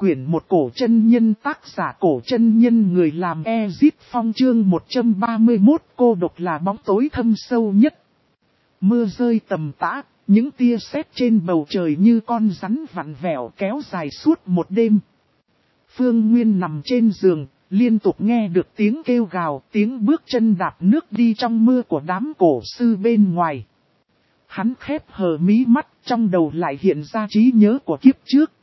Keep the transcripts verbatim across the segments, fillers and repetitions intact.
quyển một cổ chân nhân, tác giả cổ chân nhân, người làm Ezit Phong, chương một trăm ba mươi mốt, cô độc là bóng tối thâm sâu nhất. Mưa rơi tầm tã, những tia sét trên bầu trời như con rắn vặn vẹo kéo dài suốt một đêm. Phương Nguyên nằm trên giường, liên tục nghe được tiếng kêu gào, tiếng bước chân đạp nước đi trong mưa của đám cổ sư bên ngoài. Hắn khép hờ mí mắt, trong đầu lại hiện ra trí nhớ của kiếp trước.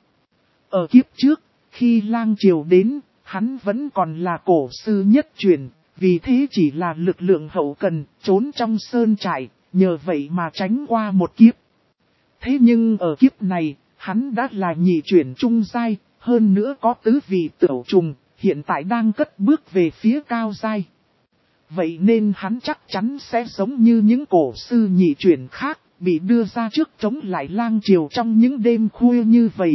Ở kiếp trước, khi lang triều đến, hắn vẫn còn là cổ sư nhất truyền, vì thế chỉ là lực lượng hậu cần, trốn trong sơn trại, nhờ vậy mà tránh qua một kiếp. Thế nhưng ở kiếp này, hắn đã là nhị truyền trung giai, hơn nữa có tứ vị tửu trùng, hiện tại đang cất bước về phía cao giai. Vậy nên hắn chắc chắn sẽ giống như những cổ sư nhị truyền khác, bị đưa ra trước chống lại lang triều trong những đêm khuya như vậy.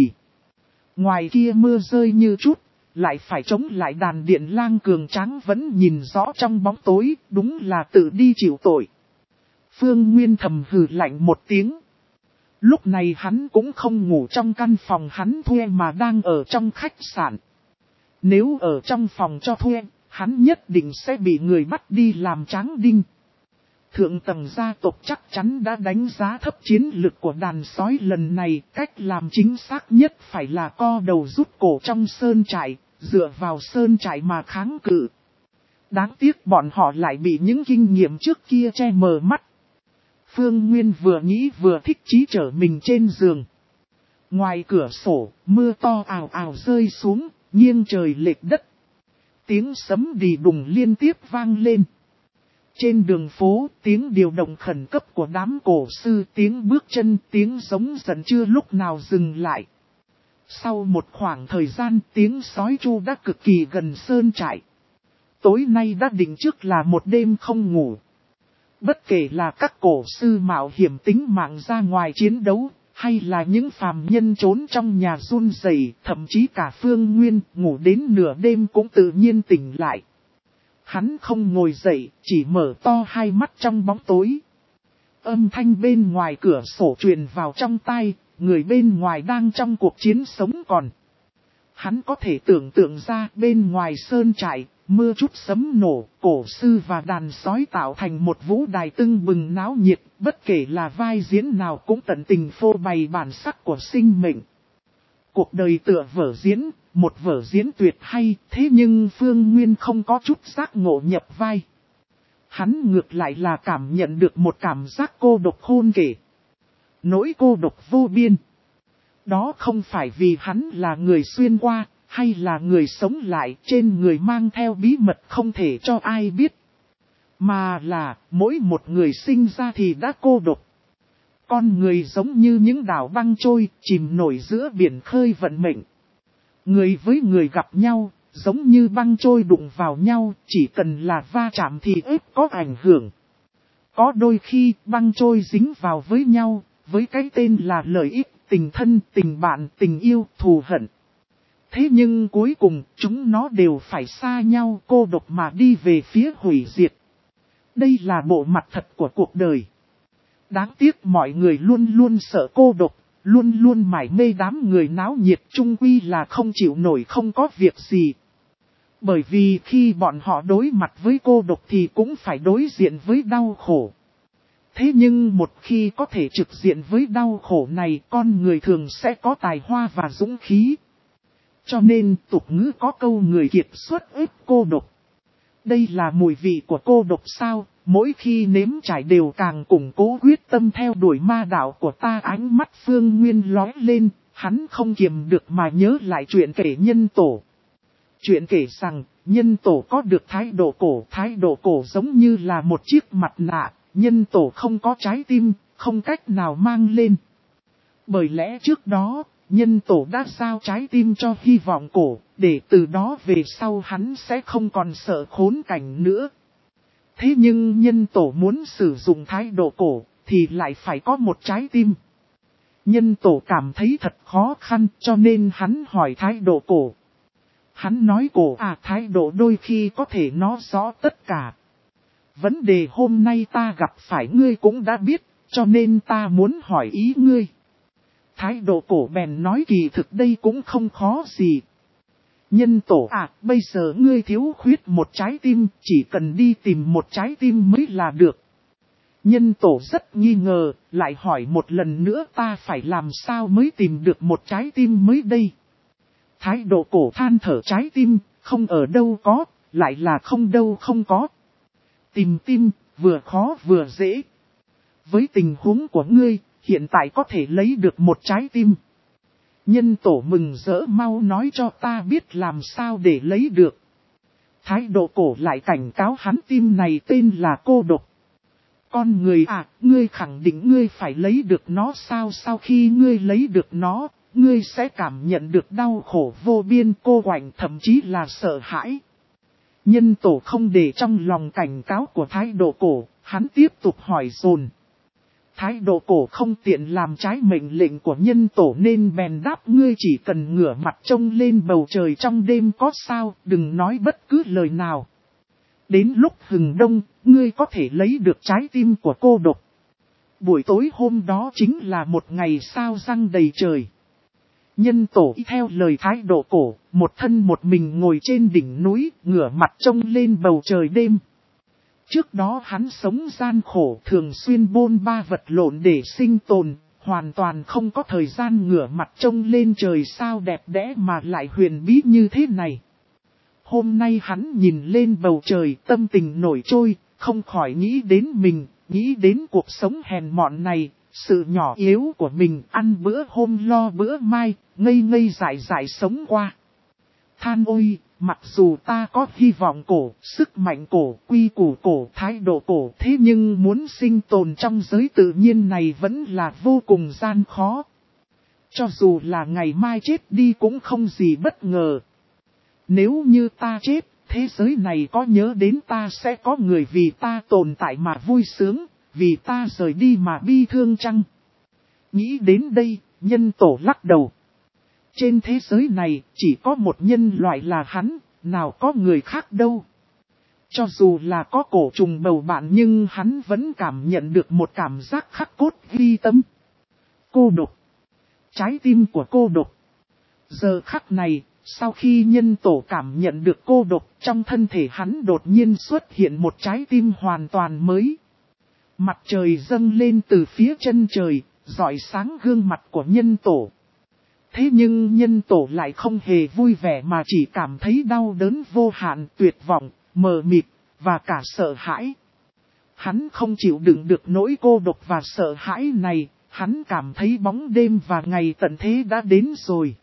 Ngoài kia mưa rơi như chút, lại phải chống lại đàn điện lang cường tráng vẫn nhìn rõ trong bóng tối, đúng là tự đi chịu tội. Phương Nguyên thầm hừ lạnh một tiếng. Lúc này hắn cũng không ngủ trong căn phòng hắn thuê mà đang ở trong khách sạn. Nếu ở trong phòng cho thuê, hắn nhất định sẽ bị người bắt đi làm tráng đinh. Thượng tầng gia tộc chắc chắn đã đánh giá thấp chiến lực của đàn sói lần này, cách làm chính xác nhất phải là co đầu rút cổ trong sơn trại, dựa vào sơn trại mà kháng cự. Đáng tiếc bọn họ lại bị những kinh nghiệm trước kia che mờ mắt. Phương Nguyên vừa nghĩ vừa thích chí trở mình trên giường. Ngoài cửa sổ, mưa to ào ào rơi xuống, nghiêng trời lệch đất. Tiếng sấm đì đùng liên tiếp vang lên. Trên đường phố, tiếng điều động khẩn cấp của đám cổ sư, tiếng bước chân, tiếng giống giận chưa lúc nào dừng lại. Sau một khoảng thời gian, tiếng sói tru đã cực kỳ gần sơn trại. Tối nay đã định trước là một đêm không ngủ. Bất kể là các cổ sư mạo hiểm tính mạng ra ngoài chiến đấu, hay là những phàm nhân trốn trong nhà run rẩy, thậm chí cả Phương Nguyên ngủ đến nửa đêm cũng tự nhiên tỉnh lại. Hắn không ngồi dậy, chỉ mở to hai mắt trong bóng tối. Âm thanh bên ngoài cửa sổ truyền vào trong tai, người bên ngoài đang trong cuộc chiến sống còn. Hắn có thể tưởng tượng ra bên ngoài sơn trại, mưa chút sấm nổ, cổ sư và đàn sói tạo thành một vũ đài tưng bừng náo nhiệt, bất kể là vai diễn nào cũng tận tình phô bày bản sắc của sinh mệnh. Cuộc đời tựa vở diễn, một vở diễn tuyệt hay, thế nhưng Phương Nguyên không có chút giác ngộ nhập vai. Hắn ngược lại là cảm nhận được một cảm giác cô độc khôn kể. Nỗi cô độc vô biên. Đó không phải vì hắn là người xuyên qua, hay là người sống lại trên người mang theo bí mật không thể cho ai biết. Mà là mỗi một người sinh ra thì đã cô độc. Con người giống như những đảo băng trôi, chìm nổi giữa biển khơi vận mệnh. Người với người gặp nhau, giống như băng trôi đụng vào nhau, chỉ cần là va chạm thì ít có ảnh hưởng. Có đôi khi băng trôi dính vào với nhau, với cái tên là lợi ích, tình thân, tình bạn, tình yêu, thù hận. Thế nhưng cuối cùng, chúng nó đều phải xa nhau, cô độc mà đi về phía hủy diệt. Đây là bộ mặt thật của cuộc đời. Đáng tiếc mọi người luôn luôn sợ cô độc, luôn luôn mải mê đám người náo nhiệt, chung quy là không chịu nổi, không có việc gì. Bởi vì khi bọn họ đối mặt với cô độc thì cũng phải đối diện với đau khổ. Thế nhưng một khi có thể trực diện với đau khổ này, con người thường sẽ có tài hoa và dũng khí. Cho nên tục ngữ có câu người kiệt xuất ít cô độc. Đây là mùi vị của cô độc sao, mỗi khi nếm trải đều càng củng cố quyết tâm theo đuổi ma đạo của ta. Ánh mắt Phương Nguyên lóe lên, hắn không kiềm được mà nhớ lại chuyện kể nhân tổ. Chuyện kể rằng, nhân tổ có được thái độ cổ, thái độ cổ giống như là một chiếc mặt nạ, nhân tổ không có trái tim, không cách nào mang lên. Bởi lẽ trước đó, nhân tổ đã giao trái tim cho hy vọng cổ, để từ đó về sau hắn sẽ không còn sợ khốn cảnh nữa. Thế nhưng nhân tổ muốn sử dụng thái độ cổ, thì lại phải có một trái tim. Nhân tổ cảm thấy thật khó khăn, cho nên hắn hỏi thái độ cổ. Hắn nói cổ à, thái độ đôi khi có thể nói rõ tất cả. Vấn đề hôm nay ta gặp phải ngươi cũng đã biết, cho nên ta muốn hỏi ý ngươi. Thái độ cổ bèn nói kỳ thực đây cũng không khó gì. Nhân tổ à, bây giờ ngươi thiếu khuyết một trái tim, chỉ cần đi tìm một trái tim mới là được. Nhân tổ rất nghi ngờ, lại hỏi một lần nữa ta phải làm sao mới tìm được một trái tim mới đây. Thái độ cổ than thở trái tim, không ở đâu có, lại là không đâu không có. Tìm tim, vừa khó vừa dễ. Với tình huống của ngươi, hiện tại có thể lấy được một trái tim. Nhân tổ mừng rỡ mau nói cho ta biết làm sao để lấy được. Thái độ cổ lại cảnh cáo hắn tim này tên là cô độc. Con người à, ngươi khẳng định ngươi phải lấy được nó sao? Sau khi ngươi lấy được nó, ngươi sẽ cảm nhận được đau khổ vô biên, cô quạnh, thậm chí là sợ hãi. Nhân tổ không để trong lòng cảnh cáo của thái độ cổ, hắn tiếp tục hỏi dồn. Thái độ cổ không tiện làm trái mệnh lệnh của nhân tổ nên bèn đáp ngươi chỉ cần ngửa mặt trông lên bầu trời trong đêm có sao, đừng nói bất cứ lời nào. Đến lúc hừng đông, ngươi có thể lấy được trái tim của cô độc. Buổi tối hôm đó chính là một ngày sao răng đầy trời. Nhân tổ y theo lời thái độ cổ, một thân một mình ngồi trên đỉnh núi, ngửa mặt trông lên bầu trời đêm. Trước đó hắn sống gian khổ, thường xuyên bôn ba vật lộn để sinh tồn, hoàn toàn không có thời gian ngửa mặt trông lên trời sao đẹp đẽ mà lại huyền bí như thế này. Hôm nay hắn nhìn lên bầu trời, tâm tình nổi trôi, không khỏi nghĩ đến mình, nghĩ đến cuộc sống hèn mọn này, sự nhỏ yếu của mình, ăn bữa hôm lo bữa mai, ngây ngây dại dại sống qua. Than ôi, mặc dù ta có hy vọng cổ, sức mạnh cổ, quy củ cổ, thái độ cổ, thế nhưng muốn sinh tồn trong giới tự nhiên này vẫn là vô cùng gian khó. Cho dù là ngày mai chết đi cũng không gì bất ngờ. Nếu như ta chết, thế giới này có nhớ đến ta sẽ có người vì ta tồn tại mà vui sướng, vì ta rời đi mà bi thương chăng? Nghĩ đến đây, nhân tổ lắc đầu. Trên thế giới này, chỉ có một nhân loại là hắn, nào có người khác đâu. Cho dù là có cổ trùng bầu bạn nhưng hắn vẫn cảm nhận được một cảm giác khắc cốt ghi tâm. Cô độc. Trái tim của cô độc. Giờ khắc này, sau khi nhân tổ cảm nhận được cô độc, trong thân thể hắn đột nhiên xuất hiện một trái tim hoàn toàn mới. Mặt trời dâng lên từ phía chân trời, rọi sáng gương mặt của nhân tổ. Thế nhưng nhân tổ lại không hề vui vẻ mà chỉ cảm thấy đau đớn vô hạn, tuyệt vọng, mờ mịt, và cả sợ hãi. Hắn không chịu đựng được nỗi cô độc và sợ hãi này, hắn cảm thấy bóng đêm và ngày tận thế đã đến rồi.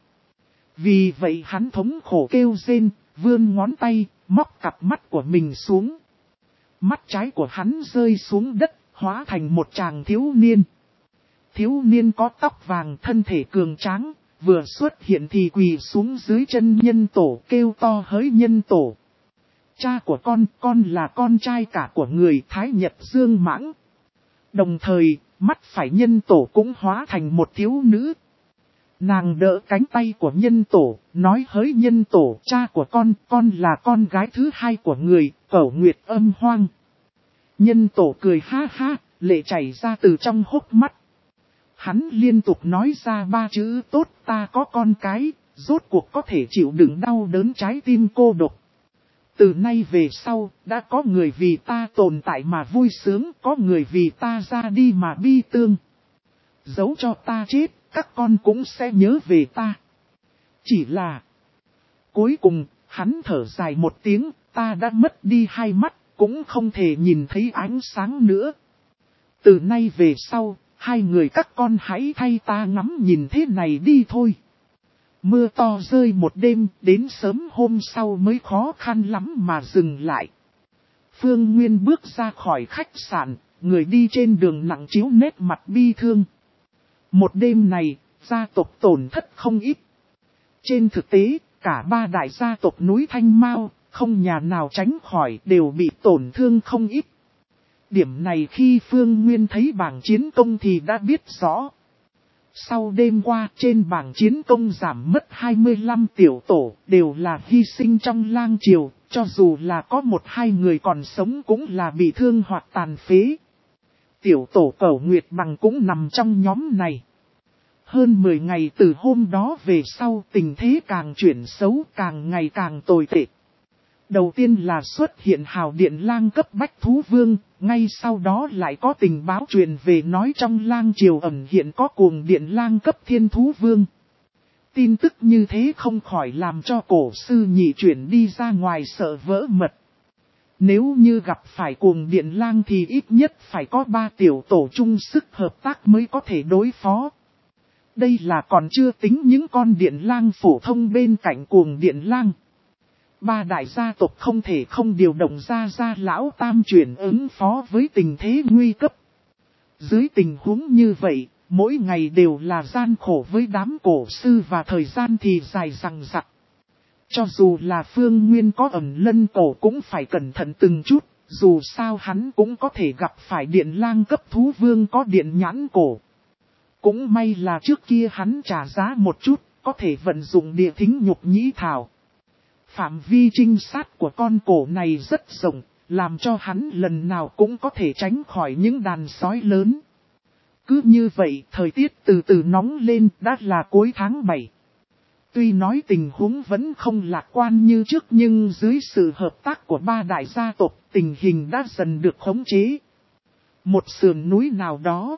Vì vậy hắn thống khổ kêu rên, vươn ngón tay, móc cặp mắt của mình xuống. Mắt trái của hắn rơi xuống đất, hóa thành một chàng thiếu niên. Thiếu niên có tóc vàng, thân thể cường tráng, vừa xuất hiện thì quỳ xuống dưới chân nhân tổ, kêu to hỡi nhân tổ. Cha của con, con là con trai cả của người Thái Nhật Dương Mãng. Đồng thời, mắt phải nhân tổ cũng hóa thành một thiếu nữ. Nàng đỡ cánh tay của nhân tổ, nói hỡi nhân tổ, cha của con, con là con gái thứ hai của người, Cẩu Nguyệt Âm Hoang. Nhân tổ cười ha ha, lệ chảy ra từ trong hốc mắt. Hắn liên tục nói ra ba chữ tốt, ta có con cái, rốt cuộc có thể chịu đựng đau đớn trái tim cô độc. Từ nay về sau, đã có người vì ta tồn tại mà vui sướng, có người vì ta ra đi mà bi thương. Dẫu cho ta chết, các con cũng sẽ nhớ về ta. Chỉ là... Cuối cùng, hắn thở dài một tiếng, ta đã mất đi hai mắt, cũng không thể nhìn thấy ánh sáng nữa. Từ nay về sau, hai người các con hãy thay ta ngắm nhìn thế này đi thôi. Mưa to rơi một đêm, đến sớm hôm sau mới khó khăn lắm mà dừng lại. Phương Nguyên bước ra khỏi khách sạn, người đi trên đường nặng chiếu nét mặt bi thương. Một đêm này, gia tộc tổn thất không ít. Trên thực tế, cả ba đại gia tộc núi Thanh Mao, không nhà nào tránh khỏi, đều bị tổn thương không ít. Điểm này khi Phương Nguyên thấy bảng chiến công thì đã biết rõ. Sau đêm qua trên bảng chiến công giảm mất hai mươi lăm tiểu tổ, đều là hy sinh trong lang triều, cho dù là có một hai người còn sống cũng là bị thương hoặc tàn phế. Tiểu tổ Cẩu Nguyệt Bằng cũng nằm trong nhóm này. Hơn mười ngày từ hôm đó về sau tình thế càng chuyển xấu càng ngày càng tồi tệ. Đầu tiên là xuất hiện hào điện lang cấp bách thú vương, ngay sau đó lại có tình báo truyền về nói trong lang triều ẩn hiện có cuồng điện lang cấp thiên thú vương. Tin tức như thế không khỏi làm cho cổ sư nhị chuyển đi ra ngoài sợ vỡ mật. Nếu như gặp phải cuồng điện lang thì ít nhất phải có ba tiểu tổ chung sức hợp tác mới có thể đối phó. Đây là còn chưa tính những con điện lang phổ thông bên cạnh cuồng điện lang. Ba đại gia tộc không thể không điều động ra ra lão tam chuyển ứng phó với tình thế nguy cấp. Dưới tình huống như vậy, mỗi ngày đều là gian khổ với đám cổ sư và thời gian thì dài dằng dặc. Cho dù là Phương Nguyên có ẩn lân cổ cũng phải cẩn thận từng chút, dù sao hắn cũng có thể gặp phải điện lang cấp thú vương có điện nhãn cổ. Cũng may là trước kia hắn trả giá một chút, có thể vận dụng địa thính nhục nhĩ thảo. Phạm vi trinh sát của con cổ này rất rộng, làm cho hắn lần nào cũng có thể tránh khỏi những đàn sói lớn. Cứ như vậy, thời tiết từ từ nóng lên, đã là cuối tháng bảy. Tuy nói tình huống vẫn không lạc quan như trước nhưng dưới sự hợp tác của ba đại gia tộc, tình hình đã dần được khống chế. Một sườn núi nào đó,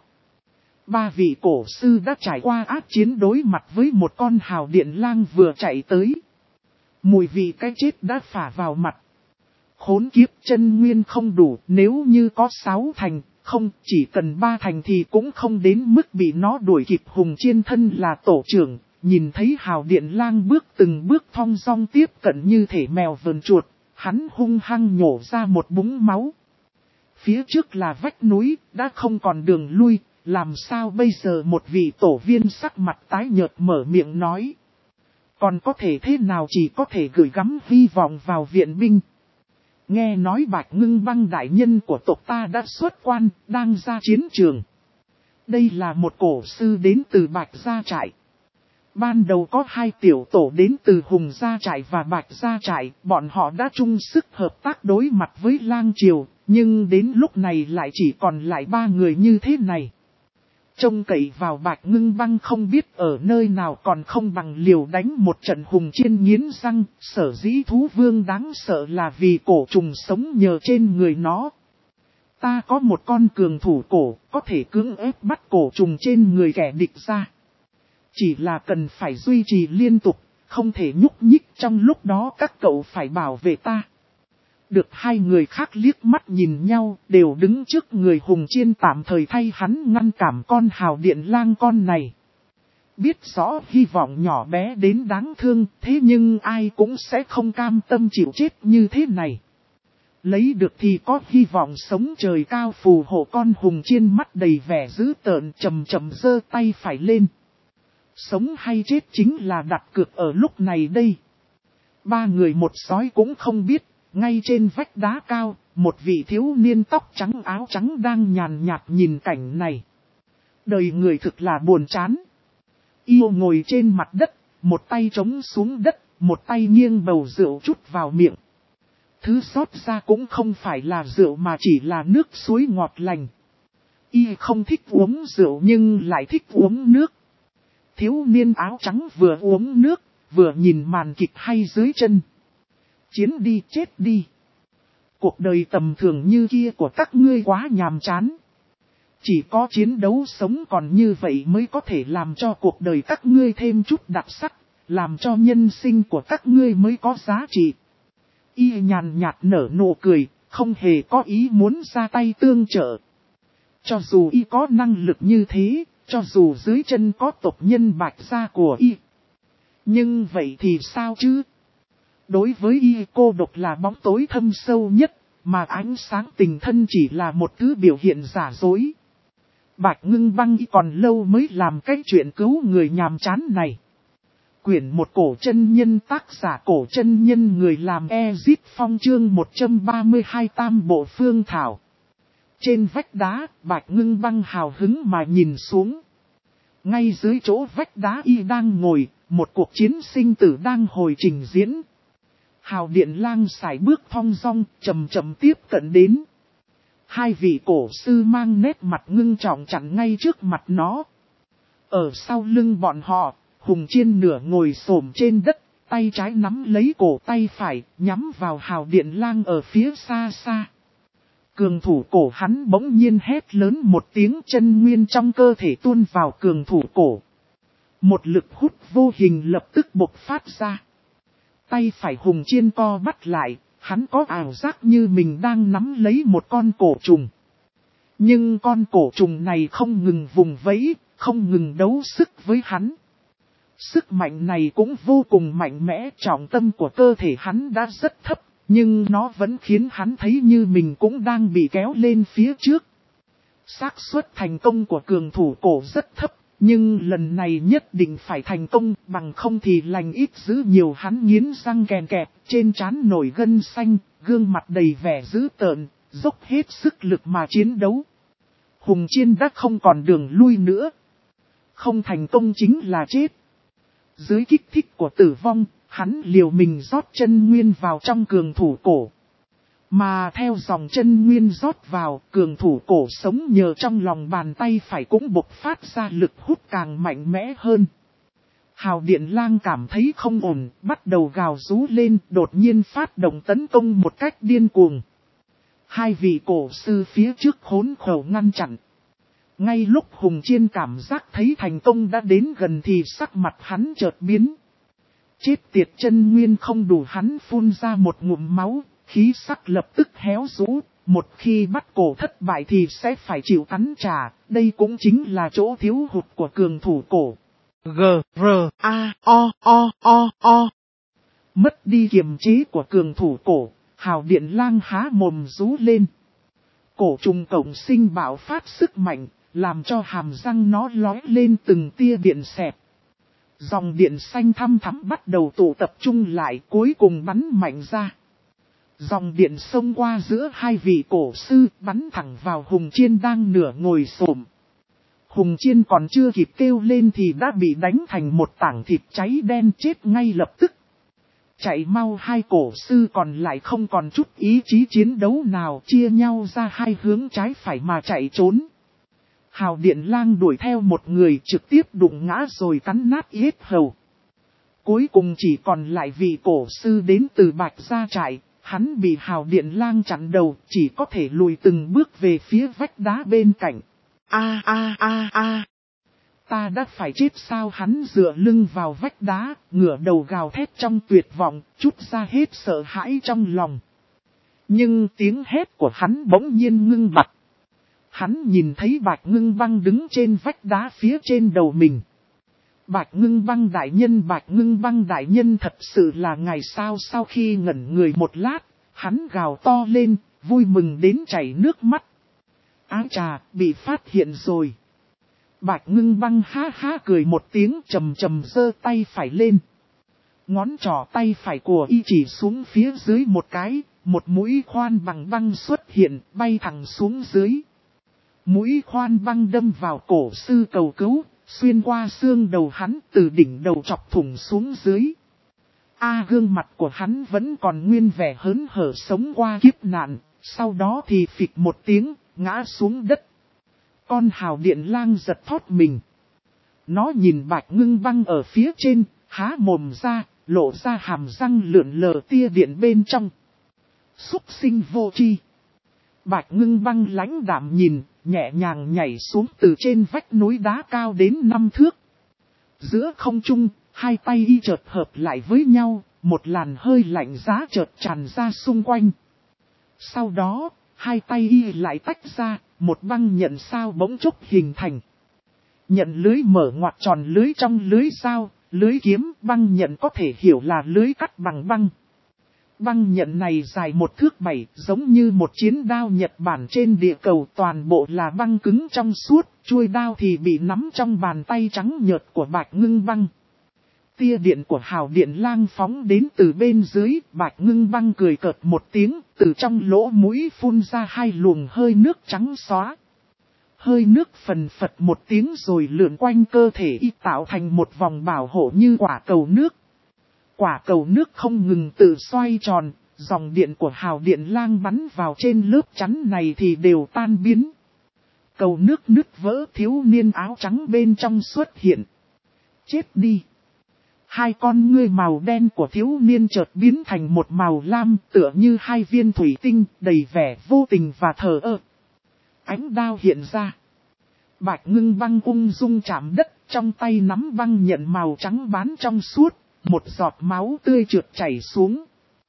ba vị cổ sư đã trải qua ác chiến đối mặt với một con hào điện lang vừa chạy tới. Mùi vị cái chết đã phả vào mặt. Khốn kiếp chân nguyên không đủ, nếu như có sáu thành, không, chỉ cần ba thành thì cũng không đến mức bị nó đuổi kịp. Hùng Chiên thân là tổ trưởng, nhìn thấy hào điện lang bước từng bước thong dong tiếp cận như thể mèo vờn chuột, hắn hung hăng nhổ ra một búng máu. Phía trước là vách núi, đã không còn đường lui, làm sao bây giờ? Một vị tổ viên sắc mặt tái nhợt mở miệng nói. Còn có thể thế nào, chỉ có thể gửi gắm hy vọng vào viện binh. Nghe nói Bạch Ngưng Băng đại nhân của tộc ta đã xuất quan, đang ra chiến trường. Đây là một cổ sư đến từ Bạch Gia Trại. Ban đầu có hai tiểu tổ đến từ Hùng Gia Trại và Bạch Gia Trại, bọn họ đã chung sức hợp tác đối mặt với Lang Triều, nhưng đến lúc này lại chỉ còn lại ba người như thế này. Trông cậy vào Bạch Ngưng Băng không biết ở nơi nào còn không bằng liều đánh một trận. Hùng Chiên nghiến răng, sở dĩ thú vương đáng sợ là vì cổ trùng sống nhờ trên người nó. Ta có một con cường thủ cổ, có thể cưỡng ép bắt cổ trùng trên người kẻ địch ra. Chỉ là cần phải duy trì liên tục, không thể nhúc nhích, trong lúc đó các cậu phải bảo vệ ta. Được hai người khác liếc mắt nhìn nhau, đều đứng trước người Hùng Chiên tạm thời thay hắn ngăn cản con hào điện lang con này. Biết rõ hy vọng nhỏ bé đến đáng thương, thế nhưng ai cũng sẽ không cam tâm chịu chết như thế này. Lấy được thì có hy vọng sống, trời cao phù hộ. Con Hùng Chiên mắt đầy vẻ dữ tợn chầm chầm giơ tay phải lên. Sống hay chết chính là đặt cược ở lúc này đây. Ba người một sói cũng không biết. Ngay trên vách đá cao, một vị thiếu niên tóc trắng áo trắng đang nhàn nhạt nhìn cảnh này. Đời người thực là buồn chán. Yêu ngồi trên mặt đất, một tay trống xuống đất, một tay nghiêng bầu rượu chút vào miệng. Thứ xót ra cũng không phải là rượu mà chỉ là nước suối ngọt lành. Y không thích uống rượu nhưng lại thích uống nước. Thiếu niên áo trắng vừa uống nước, vừa nhìn màn kịch hay dưới chân. Chiến đi, chết đi. Cuộc đời tầm thường như kia của các ngươi quá nhàm chán. Chỉ có chiến đấu sống còn như vậy mới có thể làm cho cuộc đời các ngươi thêm chút đặc sắc, làm cho nhân sinh của các ngươi mới có giá trị. Y nhàn nhạt nở nụ cười, không hề có ý muốn ra tay tương trợ. Cho dù Y có năng lực như thế, cho dù dưới chân có tộc nhân Bạch gia của Y. Nhưng vậy thì sao chứ? Đối với Y, cô độc là bóng tối thâm sâu nhất, mà ánh sáng tình thân chỉ là một thứ biểu hiện giả dối. Bạch Ngưng Băng Y còn lâu mới làm cái chuyện cứu người nhàm chán này. Quyển một cổ chân nhân, tác giả cổ chân nhân, người làm Ezit Phong, chương một trăm ba mươi hai, Tam Bộ Phương Thảo. Trên vách đá, Bạch Ngưng Băng hào hứng mà nhìn xuống. Ngay dưới chỗ vách đá Y đang ngồi, một cuộc chiến sinh tử đang hồi trình diễn. Hào điện lang sải bước thong dong, chậm chậm tiếp cận đến. Hai vị cổ sư mang nét mặt ngưng trọng chặn ngay trước mặt nó. Ở sau lưng bọn họ, Hùng Chiên nửa ngồi xổm trên đất, tay trái nắm lấy cổ tay phải, nhắm vào Hào Điện Lang ở phía xa xa. Cường thủ cổ hắn bỗng nhiên hét lớn một tiếng, chân nguyên trong cơ thể tuôn vào cường thủ cổ. Một lực hút vô hình lập tức bộc phát ra. Tay phải Hùng Chiên co bắt lại, hắn có ảo giác như mình đang nắm lấy một con cổ trùng. Nhưng con cổ trùng này không ngừng vùng vẫy, không ngừng đấu sức với hắn. Sức mạnh này cũng vô cùng mạnh mẽ, trọng tâm của cơ thể hắn đã rất thấp, nhưng nó vẫn khiến hắn thấy như mình cũng đang bị kéo lên phía trước. Xác suất thành công của cường thủ cổ rất thấp, nhưng lần này nhất định phải thành công, bằng không thì lành ít dữ nhiều. Hắn nghiến răng kèn kẹt, trên trán nổi gân xanh, gương mặt đầy vẻ dữ tợn, dốc hết sức lực mà chiến đấu. Hùng Chiên đã không còn đường lui nữa. Không thành công chính là chết. Dưới kích thích của tử vong, hắn liều mình rót chân nguyên vào trong cường thủ cổ. Mà theo dòng chân nguyên rót vào, cường thủ cổ sống nhờ trong lòng bàn tay phải cũng bộc phát ra lực hút càng mạnh mẽ hơn. Hào Điện Lang cảm thấy không ổn, bắt đầu gào rú lên, đột nhiên phát động tấn công một cách điên cuồng. Hai vị cổ sư phía trước khốn khổ ngăn chặn. Ngay lúc Hùng Chiên cảm giác thấy thành công đã đến gần thì sắc mặt hắn chợt biến. Chết tiệt, chân nguyên không đủ, hắn phun ra một ngụm máu, khí sắc lập tức héo rũ. Một khi bắt cổ thất bại thì sẽ phải chịu cắn trả, đây cũng chính là chỗ thiếu hụt của cường thủ cổ. G, R, A, O, O, O, O. Mất đi kiềm chế của cường thủ cổ, Hào Điện Lang há mồm rú lên. Cổ trùng cộng sinh bạo phát sức mạnh, làm cho hàm răng nó lói lên từng tia điện xẹp. Dòng điện xanh thăm thắm bắt đầu tụ tập trung lại, cuối cùng bắn mạnh ra. Dòng điện xông qua giữa hai vị cổ sư, bắn thẳng vào Hùng Chiên đang nửa ngồi xổm. Hùng Chiên còn chưa kịp kêu lên thì đã bị đánh thành một tảng thịt cháy đen, chết ngay lập tức. Chạy mau, hai cổ sư còn lại không còn chút ý chí chiến đấu nào, chia nhau ra hai hướng trái phải mà chạy trốn. Hào Điện Lang đuổi theo một người, trực tiếp đụng ngã rồi cắn nát yết hầu. Cuối cùng chỉ còn lại vị cổ sư đến từ Bạch Gia Trại, hắn bị Hào Điện Lang chặn đầu, chỉ có thể lùi từng bước về phía vách đá bên cạnh. A a a a. Ta đã phải chết sao? Hắn dựa lưng vào vách đá, ngửa đầu gào thét trong tuyệt vọng, trút ra hết sợ hãi trong lòng. Nhưng tiếng hét của hắn bỗng nhiên ngưng bặt. Hắn nhìn thấy Bạch Ngưng Băng đứng trên vách đá phía trên đầu mình. Bạch Ngưng Băng đại nhân, Bạch Ngưng Băng đại nhân, thật sự là ngài sao? Sau khi ngẩn người một lát, hắn gào to lên, vui mừng đến chảy nước mắt. Ái chà, bị phát hiện rồi. Bạch Ngưng Băng ha ha cười một tiếng, trầm trầm giơ tay phải lên. Ngón trỏ tay phải của y chỉ xuống phía dưới một cái, một mũi khoan bằng băng xuất hiện, bay thẳng xuống dưới. Mũi khoan băng đâm vào cổ sư cầu cứu, xuyên qua xương đầu hắn, từ đỉnh đầu chọc thủng xuống dưới. A gương mặt của hắn vẫn còn nguyên vẻ hớn hở sống qua kiếp nạn, sau đó thì phịch một tiếng, ngã xuống đất. Con Hào Điện Lang giật thót mình. Nó nhìn Bạch Ngưng Băng ở phía trên, há mồm ra, lộ ra hàm răng lượn lờ tia điện bên trong. Súc sinh vô tri. Bạch Ngưng Băng lãnh đạm nhìn, nhẹ nhàng nhảy xuống từ trên vách núi đá cao đến năm thước. Giữa không trung, hai tay y chợt hợp lại với nhau, một làn hơi lạnh giá chợt tràn ra xung quanh. Sau đó, hai tay y lại tách ra, một băng nhận sao bỗng chốc hình thành. Nhận lưới mở ngoặt tròn lưới trong lưới sao, lưới kiếm, băng nhận có thể hiểu là lưới cắt bằng băng. Băng nhận này dài một thước bảy, giống như một chiến đao Nhật Bản trên địa cầu, toàn bộ là băng cứng trong suốt, chuôi đao thì bị nắm trong bàn tay trắng nhợt của Bạch Ngưng Băng. Tia điện của Hào Điện Lang phóng đến từ bên dưới, Bạch Ngưng Băng cười cợt một tiếng, từ trong lỗ mũi phun ra hai luồng hơi nước trắng xóa. Hơi nước phần phật một tiếng rồi lượn quanh cơ thể y, tạo thành một vòng bảo hộ như quả cầu nước. Quả cầu nước không ngừng tự xoay tròn, dòng điện của Hào Điện Lang bắn vào trên lớp chắn này thì đều tan biến. Cầu nước nứt vỡ, thiếu niên áo trắng bên trong xuất hiện. Chết đi. Hai con ngươi màu đen của thiếu niên chợt biến thành một màu lam, tựa như hai viên thủy tinh, đầy vẻ vô tình và thờ ơ. Ánh đao hiện ra. Bạch Ngưng Băng ung dung chạm đất, trong tay nắm băng nhận màu trắng bán trong suốt, một giọt máu tươi trượt chảy xuống.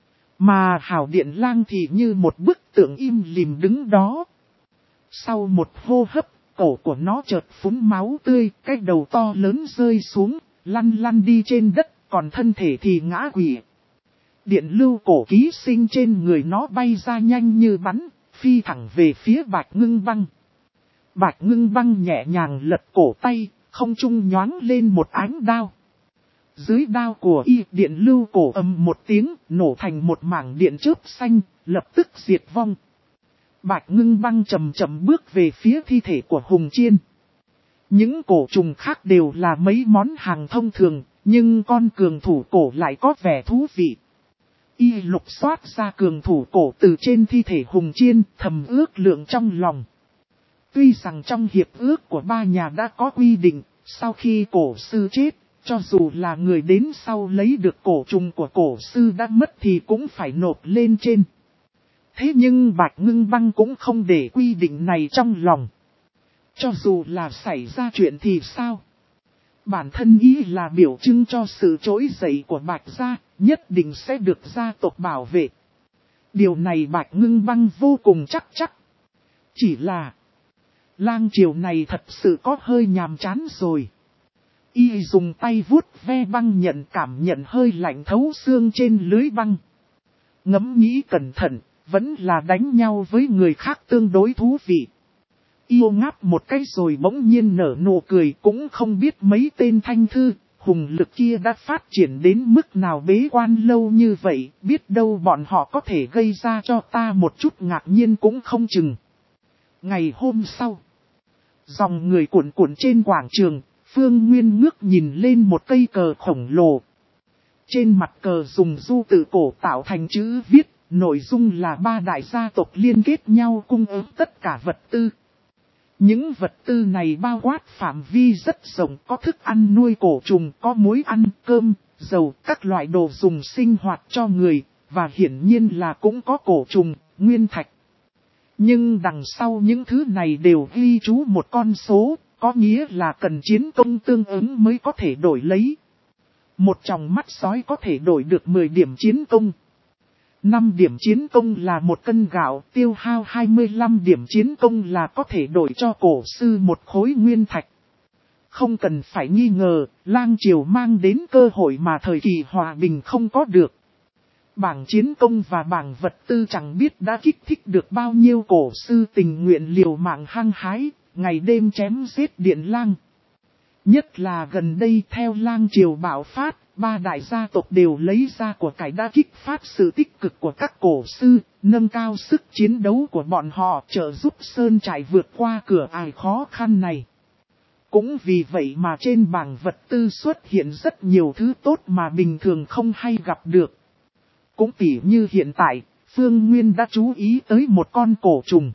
Mà Hảo Điện Lang thì như một bức tượng im lìm đứng đó. Sau một hô hấp, cổ của nó chợt phúng máu tươi, cái đầu to lớn rơi xuống, lăn lăn đi trên đất, còn thân thể thì ngã quỵ. Điện lưu cổ ký sinh trên người nó bay ra nhanh như bắn, phi thẳng về phía Bạch Ngưng Băng. Bạch Ngưng Băng nhẹ nhàng lật cổ tay, không trung nhoáng lên một ánh đao. Dưới đao của y, điện lưu cổ ầm một tiếng, nổ thành một mảng điện chớp xanh, lập tức diệt vong. Bạch Ngưng Băng chậm chậm bước về phía thi thể của Hùng Chiên. Những cổ trùng khác đều là mấy món hàng thông thường, nhưng con cường thủ cổ lại có vẻ thú vị. Y lục soát ra cường thủ cổ từ trên thi thể Hùng Chiên, thầm ước lượng trong lòng. Tuy rằng trong hiệp ước của ba nhà đã có quy định, sau khi cổ sư chết, cho dù là người đến sau lấy được cổ trùng của cổ sư đã mất thì cũng phải nộp lên trên. Thế nhưng Bạch Ngưng Băng cũng không để quy định này trong lòng. Cho dù là xảy ra chuyện thì sao? Bản thân ý là biểu trưng cho sự trỗi dậy của Bạch gia, nhất định sẽ được gia tộc bảo vệ. Điều này Bạch Ngưng Băng vô cùng chắc chắc. Chỉ là Lang Triều này thật sự có hơi nhàm chán rồi. Y dùng tay vuốt ve băng nhận, cảm nhận hơi lạnh thấu xương trên lưới băng. Ngẫm nghĩ cẩn thận, vẫn là đánh nhau với người khác tương đối thú vị. Yêu ngáp một cái rồi bỗng nhiên nở nụ cười, cũng không biết mấy tên thanh thư, hùng lực kia đã phát triển đến mức nào bế quan lâu như vậy, biết đâu bọn họ có thể gây ra cho ta một chút ngạc nhiên cũng không chừng. Ngày hôm sau, dòng người cuộn cuộn trên quảng trường, Phương Nguyên ngước nhìn lên một cây cờ khổng lồ. Trên mặt cờ dùng du tự cổ tạo thành chữ viết, nội dung là ba đại gia tộc liên kết nhau cung ứng tất cả vật tư. Những vật tư này bao quát phạm vi rất rộng, có thức ăn nuôi cổ trùng, có muối ăn, cơm, dầu, các loại đồ dùng sinh hoạt cho người, và hiển nhiên là cũng có cổ trùng, nguyên thạch. Nhưng đằng sau những thứ này đều ghi chú một con số, có nghĩa là cần chiến công tương ứng mới có thể đổi lấy. Một tròng mắt sói có thể đổi được mười điểm chiến công. năm điểm chiến công là một cân gạo, tiêu hao hai mươi lăm điểm chiến công là có thể đổi cho cổ sư một khối nguyên thạch. Không cần phải nghi ngờ, Lang Triều mang đến cơ hội mà thời kỳ hòa bình không có được. Bảng chiến công và bảng vật tư chẳng biết đã kích thích được bao nhiêu cổ sư tình nguyện liều mạng hăng hái, ngày đêm chém giết Điện Lang. Nhất là gần đây theo Lang Triều bạo phát, ba đại gia tộc đều lấy ra của cải đã kích phát sự tích cực của các cổ sư, nâng cao sức chiến đấu của bọn họ, trợ giúp Sơn Trại vượt qua cửa ải khó khăn này. Cũng vì vậy mà trên bảng vật tư xuất hiện rất nhiều thứ tốt mà bình thường không hay gặp được. Cũng tỉ như hiện tại, Phương Nguyên đã chú ý tới một con cổ trùng.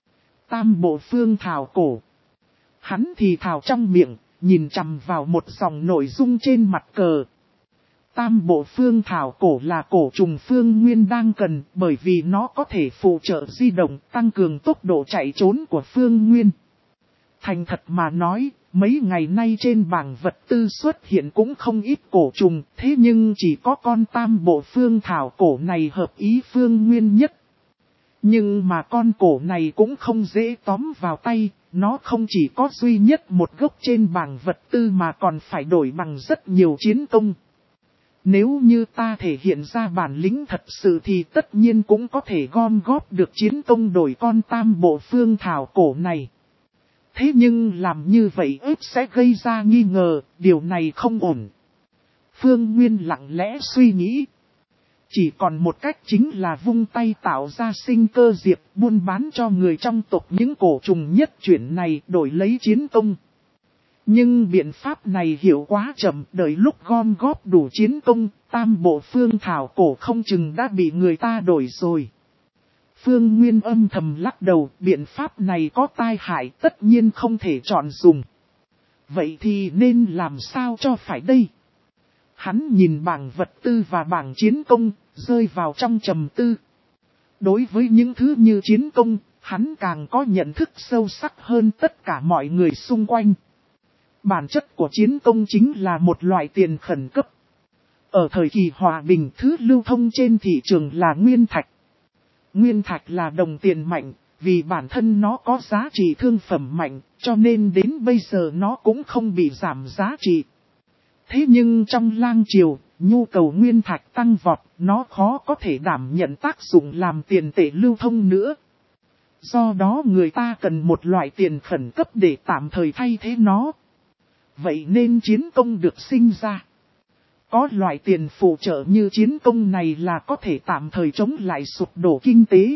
Tam bộ phương thảo cổ. Hắn thì thảo trong miệng, nhìn chằm vào một dòng nội dung trên mặt cờ. Tam bộ phương thảo cổ là cổ trùng Phương Nguyên đang cần, bởi vì nó có thể phụ trợ di động, tăng cường tốc độ chạy trốn của Phương Nguyên. Thành thật mà nói, mấy ngày nay trên bảng vật tư xuất hiện cũng không ít cổ trùng, thế nhưng chỉ có con tam bộ phương thảo cổ này hợp ý Phương Nguyên nhất. Nhưng mà con cổ này cũng không dễ tóm vào tay, nó không chỉ có duy nhất một gốc trên bảng vật tư mà còn phải đổi bằng rất nhiều chiến công. Nếu như ta thể hiện ra bản lĩnh thật sự thì tất nhiên cũng có thể gom góp được chiến công đổi con tam bộ phương thảo cổ này. Thế nhưng làm như vậy ếp sẽ gây ra nghi ngờ, điều này không ổn. Phương Nguyên lặng lẽ suy nghĩ. Chỉ còn một cách chính là vung tay tạo ra sinh cơ diệp buôn bán cho người trong tộc những cổ trùng nhất chuyển này đổi lấy chiến công. Nhưng biện pháp này hiệu quá chậm, đợi lúc gom góp đủ chiến công, tam bộ phương thảo cổ không chừng đã bị người ta đổi rồi. Phương Nguyên âm thầm lắc đầu, biện pháp này có tai hại tất nhiên không thể chọn dùng. Vậy thì nên làm sao cho phải đây? Hắn nhìn bảng vật tư và bảng chiến công, rơi vào trong trầm tư. Đối với những thứ như chiến công, hắn càng có nhận thức sâu sắc hơn tất cả mọi người xung quanh. Bản chất của chiến công chính là một loại tiền khẩn cấp. Ở thời kỳ hòa bình, thứ lưu thông trên thị trường là nguyên thạch. Nguyên thạch là đồng tiền mạnh, vì bản thân nó có giá trị thương phẩm mạnh, cho nên đến bây giờ nó cũng không bị giảm giá trị. Thế nhưng trong lang triều, nhu cầu nguyên thạch tăng vọt, nó khó có thể đảm nhận tác dụng làm tiền tệ lưu thông nữa. Do đó người ta cần một loại tiền khẩn cấp để tạm thời thay thế nó. Vậy nên chiến công được sinh ra. Có loại tiền phụ trợ như chiến công này là có thể tạm thời chống lại sụp đổ kinh tế.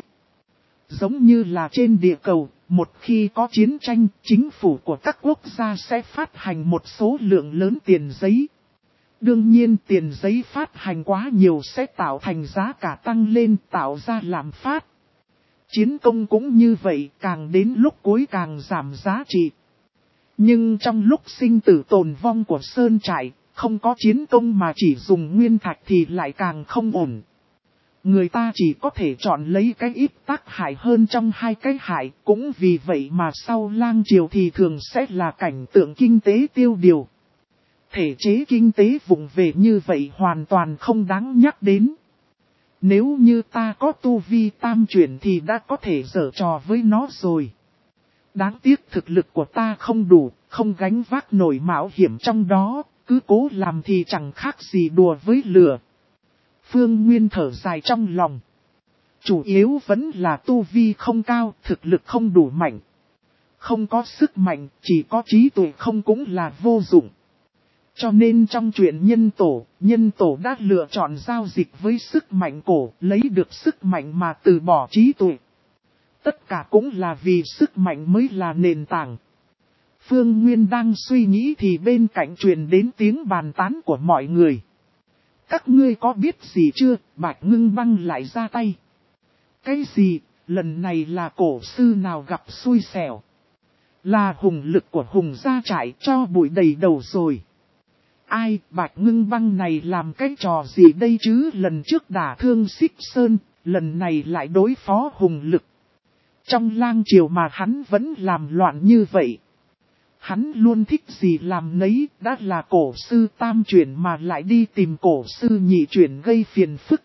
Giống như là trên địa cầu, một khi có chiến tranh, chính phủ của các quốc gia sẽ phát hành một số lượng lớn tiền giấy. Đương nhiên tiền giấy phát hành quá nhiều sẽ tạo thành giá cả tăng lên, tạo ra lạm phát. Chiến công cũng như vậy, càng đến lúc cuối càng giảm giá trị. Nhưng trong lúc sinh tử tồn vong của Sơn Trại, không có chiến công mà chỉ dùng nguyên thạch thì lại càng không ổn. Người ta chỉ có thể chọn lấy cái ít tác hại hơn trong hai cái hại, cũng vì vậy mà sau lang triều thì thường sẽ là cảnh tượng kinh tế tiêu điều. Thể chế kinh tế vụng về như vậy hoàn toàn không đáng nhắc đến. Nếu như ta có tu vi tam chuyển thì đã có thể giở trò với nó rồi. Đáng tiếc thực lực của ta không đủ, không gánh vác nổi mạo hiểm trong đó, cứ cố làm thì chẳng khác gì đùa với lửa. Phương Nguyên thở dài trong lòng. Chủ yếu vẫn là tu vi không cao, thực lực không đủ mạnh. Không có sức mạnh, chỉ có trí tuệ không cũng là vô dụng. Cho nên trong chuyện nhân tổ, nhân tổ đã lựa chọn giao dịch với sức mạnh cổ, lấy được sức mạnh mà từ bỏ trí tuệ. Tất cả cũng là vì sức mạnh mới là nền tảng. Phương Nguyên đang suy nghĩ thì bên cạnh truyền đến tiếng bàn tán của mọi người. Các ngươi có biết gì chưa, Bạch Ngưng Băng lại ra tay. Cái gì, lần này là cổ sư nào gặp xui xẻo. Là hùng lực của hùng gia trại cho bụi đầy đầu rồi. Ai, Bạch Ngưng Băng này làm cái trò gì đây chứ, lần trước đả thương Xích Sơn, lần này lại đối phó hùng lực. Trong lang triều mà hắn vẫn làm loạn như vậy. Hắn luôn thích gì làm nấy, đã là cổ sư tam chuyển mà lại đi tìm cổ sư nhị chuyển gây phiền phức.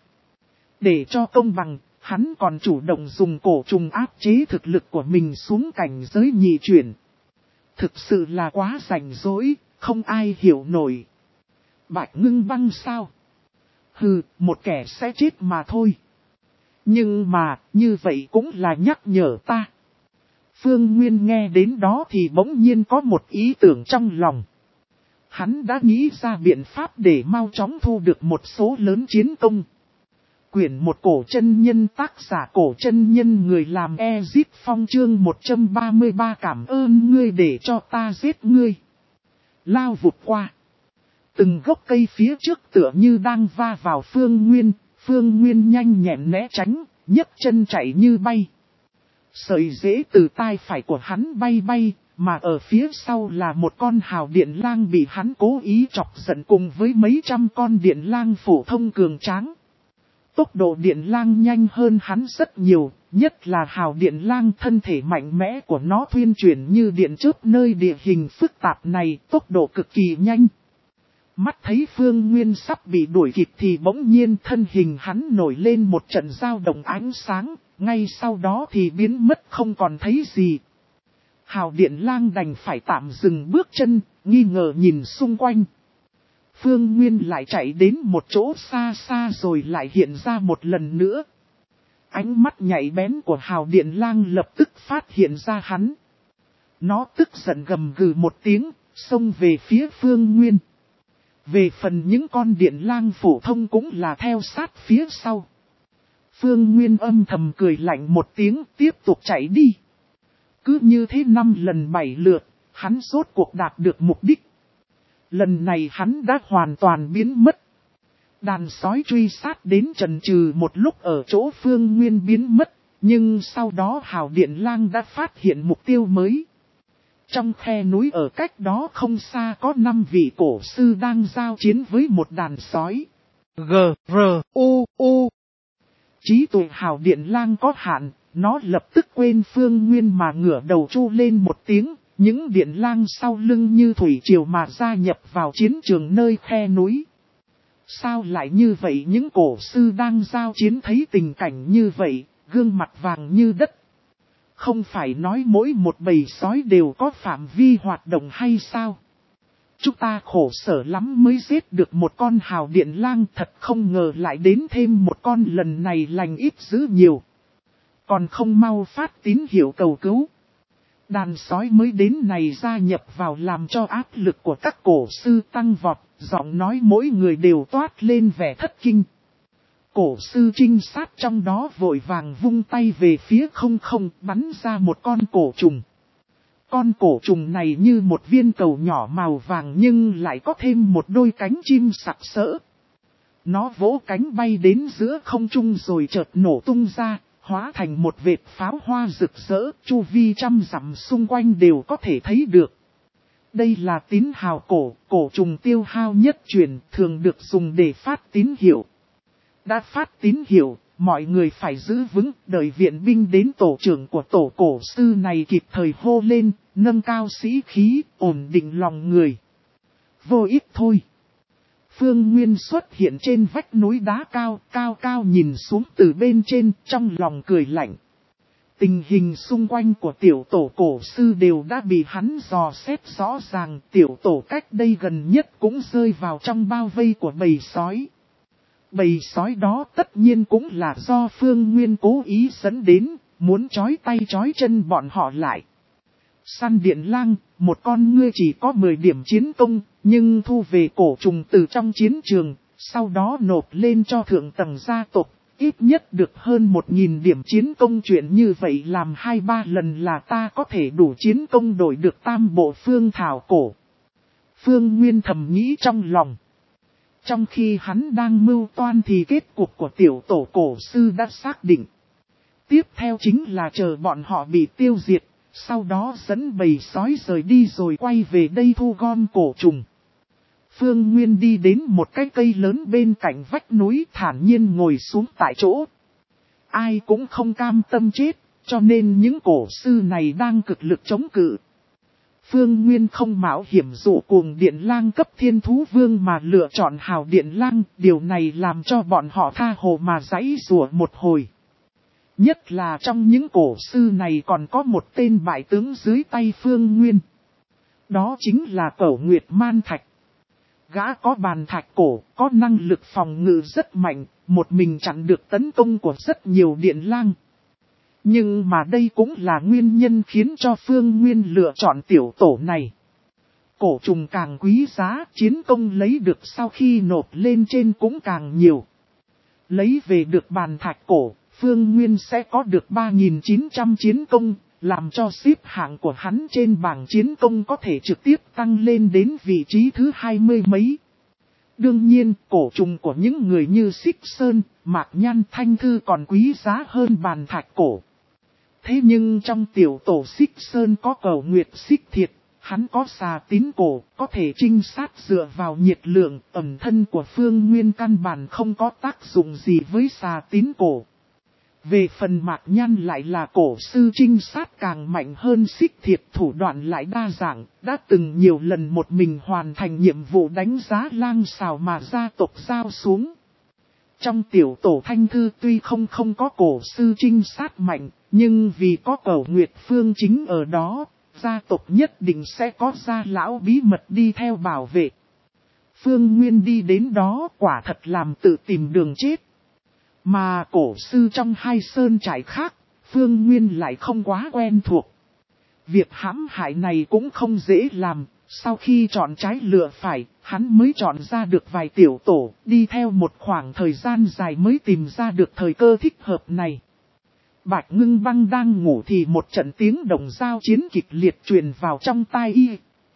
Để cho công bằng, hắn còn chủ động dùng cổ trùng áp chế thực lực của mình xuống cảnh giới nhị chuyển. Thực sự là quá rảnh rỗi, không ai hiểu nổi. Bạch Ngưng Băng sao? Hừ, một kẻ sẽ chết mà thôi. Nhưng mà, như vậy cũng là nhắc nhở ta. Phương Nguyên nghe đến đó thì bỗng nhiên có một ý tưởng trong lòng. Hắn đã nghĩ ra biện pháp để mau chóng thu được một số lớn chiến công. Quyển một cổ chân nhân, tác giả cổ chân nhân, người làm Ezip Phong, chương một trăm ba mươi ba, cảm ơn ngươi để cho ta giết ngươi. Lao vụt qua. Từng gốc cây phía trước tựa như đang va vào Phương Nguyên, Phương Nguyên nhanh nhẹn né tránh, nhấc chân chạy như bay. Sợi rễ từ tai phải của hắn bay bay, mà ở phía sau là một con hào điện lang bị hắn cố ý chọc giận cùng với mấy trăm con điện lang phổ thông cường tráng. Tốc độ điện lang nhanh hơn hắn rất nhiều, nhất là hào điện lang, thân thể mạnh mẽ của nó thuyên chuyển như điện chớp nơi địa hình phức tạp này, tốc độ cực kỳ nhanh. Mắt thấy Phương Nguyên sắp bị đuổi kịp thì bỗng nhiên thân hình hắn nổi lên một trận dao động ánh sáng, ngay sau đó thì biến mất không còn thấy gì. Hào điện lang đành phải tạm dừng bước chân, nghi ngờ nhìn xung quanh. Phương Nguyên lại chạy đến một chỗ xa xa rồi lại hiện ra một lần nữa. Ánh mắt nhạy bén của hào điện lang lập tức phát hiện ra hắn. Nó tức giận gầm gừ một tiếng, xông về phía Phương Nguyên. Về phần những con điện lang phổ thông cũng là theo sát phía sau. Phương Nguyên âm thầm cười lạnh một tiếng, tiếp tục chạy đi. Cứ như thế năm lần bảy lượt, hắn rốt cuộc đạt được mục đích. Lần này hắn đã hoàn toàn biến mất. Đàn sói truy sát đến chần chừ một lúc ở chỗ Phương Nguyên biến mất, Nhưng sau đó Hào Điện Lang đã phát hiện mục tiêu mới. Trong khe núi ở cách đó không xa có năm vị cổ sư đang giao chiến với một đàn sói. G, R, U, U. Trí tuệ Hào Điện Lang có hạn, nó lập tức quên Phương Nguyên mà ngửa đầu chu lên một tiếng. Những điện lang sau lưng như thủy triều mà gia nhập vào chiến trường nơi khe núi. Sao lại như vậy? Những cổ sư đang giao chiến thấy tình cảnh như vậy, gương mặt vàng như đất. Không phải nói mỗi một bầy sói đều có phạm vi hoạt động hay sao? Chúng ta khổ sở lắm mới giết được một con Hào Điện Lang, thật không ngờ lại đến thêm một con, lần này lành ít dữ nhiều. Còn không mau phát tín hiệu cầu cứu. Đàn sói mới đến này gia nhập vào làm cho áp lực của các cổ sư tăng vọt, giọng nói mỗi người đều toát lên vẻ thất kinh. Cổ sư trinh sát trong đó vội vàng vung tay về phía không không, bắn ra một con cổ trùng. Con cổ trùng này như một viên cầu nhỏ màu vàng nhưng lại có thêm một đôi cánh chim sặc sỡ. Nó vỗ cánh bay đến giữa không trung rồi chợt nổ tung ra, hóa thành một vệt pháo hoa rực rỡ, chu vi trăm dặm xung quanh đều có thể thấy được. Đây là tín hào cổ, cổ trùng tiêu hao nhất truyền, thường được dùng để phát tín hiệu. Đã phát tín hiệu, mọi người phải giữ vững, đợi viện binh đến tổ trưởng của tổ cổ sư này kịp thời hô lên, nâng cao sĩ khí, ổn định lòng người. Vô ích thôi. Phương Nguyên xuất hiện trên vách núi đá cao, cao cao nhìn xuống từ bên trên, trong lòng cười lạnh. Tình hình xung quanh của tiểu tổ cổ sư đều đã bị hắn dò xét rõ ràng, tiểu tổ cách đây gần nhất cũng rơi vào trong bao vây của bầy sói. Bầy sói đó tất nhiên cũng là do Phương Nguyên cố ý dẫn đến, muốn trói tay trói chân bọn họ lại. Săn Điện Lang, một con ngươi chỉ có mười điểm chiến công, nhưng thu về cổ trùng từ trong chiến trường, sau đó nộp lên cho thượng tầng gia tộc, ít nhất được hơn một nghìn điểm chiến công. Chuyện như vậy làm hai ba lần là ta có thể đủ chiến công đổi được tam bộ phương thảo cổ. Phương Nguyên thầm nghĩ trong lòng. Trong khi hắn đang mưu toan thì kết cục của tiểu tổ cổ sư đã xác định. Tiếp theo chính là chờ bọn họ bị tiêu diệt. Sau đó dẫn bầy sói rời đi rồi quay về đây thu gom cổ trùng. Phương Nguyên đi đến một cái cây lớn bên cạnh vách núi, thản nhiên ngồi xuống tại chỗ. Ai cũng không cam tâm chết, cho nên những cổ sư này đang cực lực chống cự. Phương Nguyên không mạo hiểm dụ cuồng Điện Lang cấp thiên thú vương mà lựa chọn Hào Điện Lang, điều này làm cho bọn họ tha hồ mà giãy giụa một hồi. Nhất là trong những cổ sư này còn có một tên bại tướng dưới tay Phương Nguyên. Đó chính là Cẩu Nguyệt Man Thạch. Gã có bàn thạch cổ, có năng lực phòng ngự rất mạnh, một mình chặn được tấn công của rất nhiều Điện Lang. Nhưng mà đây cũng là nguyên nhân khiến cho Phương Nguyên lựa chọn tiểu tổ này. Cổ trùng càng quý giá, chiến công lấy được sau khi nộp lên trên cũng càng nhiều. Lấy về được bàn thạch cổ, Phương Nguyên sẽ có được ba nghìn chín trăm chiến công, làm cho xếp hạng của hắn trên bảng chiến công có thể trực tiếp tăng lên đến vị trí thứ hai mươi mấy. Đương nhiên, cổ trùng của những người như Xích Sơn, Mạc Nhan, Thanh Thư còn quý giá hơn bàn thạch cổ. Thế nhưng trong tiểu tổ Xích Sơn có Cẩu Nguyệt Xích Thiệt, hắn có xà tín cổ, có thể trinh sát dựa vào nhiệt lượng, ẩm thân của Phương Nguyên căn bản không có tác dụng gì với xà tín cổ. Về phần Mạc Nhan lại là cổ sư trinh sát càng mạnh hơn Xích Thiệt, thủ đoạn lại đa dạng, đã từng nhiều lần một mình hoàn thành nhiệm vụ đánh giá lang xào mà gia tộc giao xuống. Trong tiểu tổ Thanh Thư tuy không không có cổ sư trinh sát mạnh, nhưng vì có Cẩu Nguyệt Phương chính ở đó, gia tộc nhất định sẽ có gia lão bí mật đi theo bảo vệ. Phương Nguyên đi đến đó quả thật làm tự tìm đường chết. Mà cổ sư trong hai sơn trại khác, Phương Nguyên lại không quá quen thuộc. Việc hãm hại này cũng không dễ làm, sau khi chọn trái lựa phải, hắn mới chọn ra được vài tiểu tổ, đi theo một khoảng thời gian dài mới tìm ra được thời cơ thích hợp này. Bạch Ngưng Băng đang ngủ thì một trận tiếng đồng dao chiến kịch liệt truyền vào trong tai y.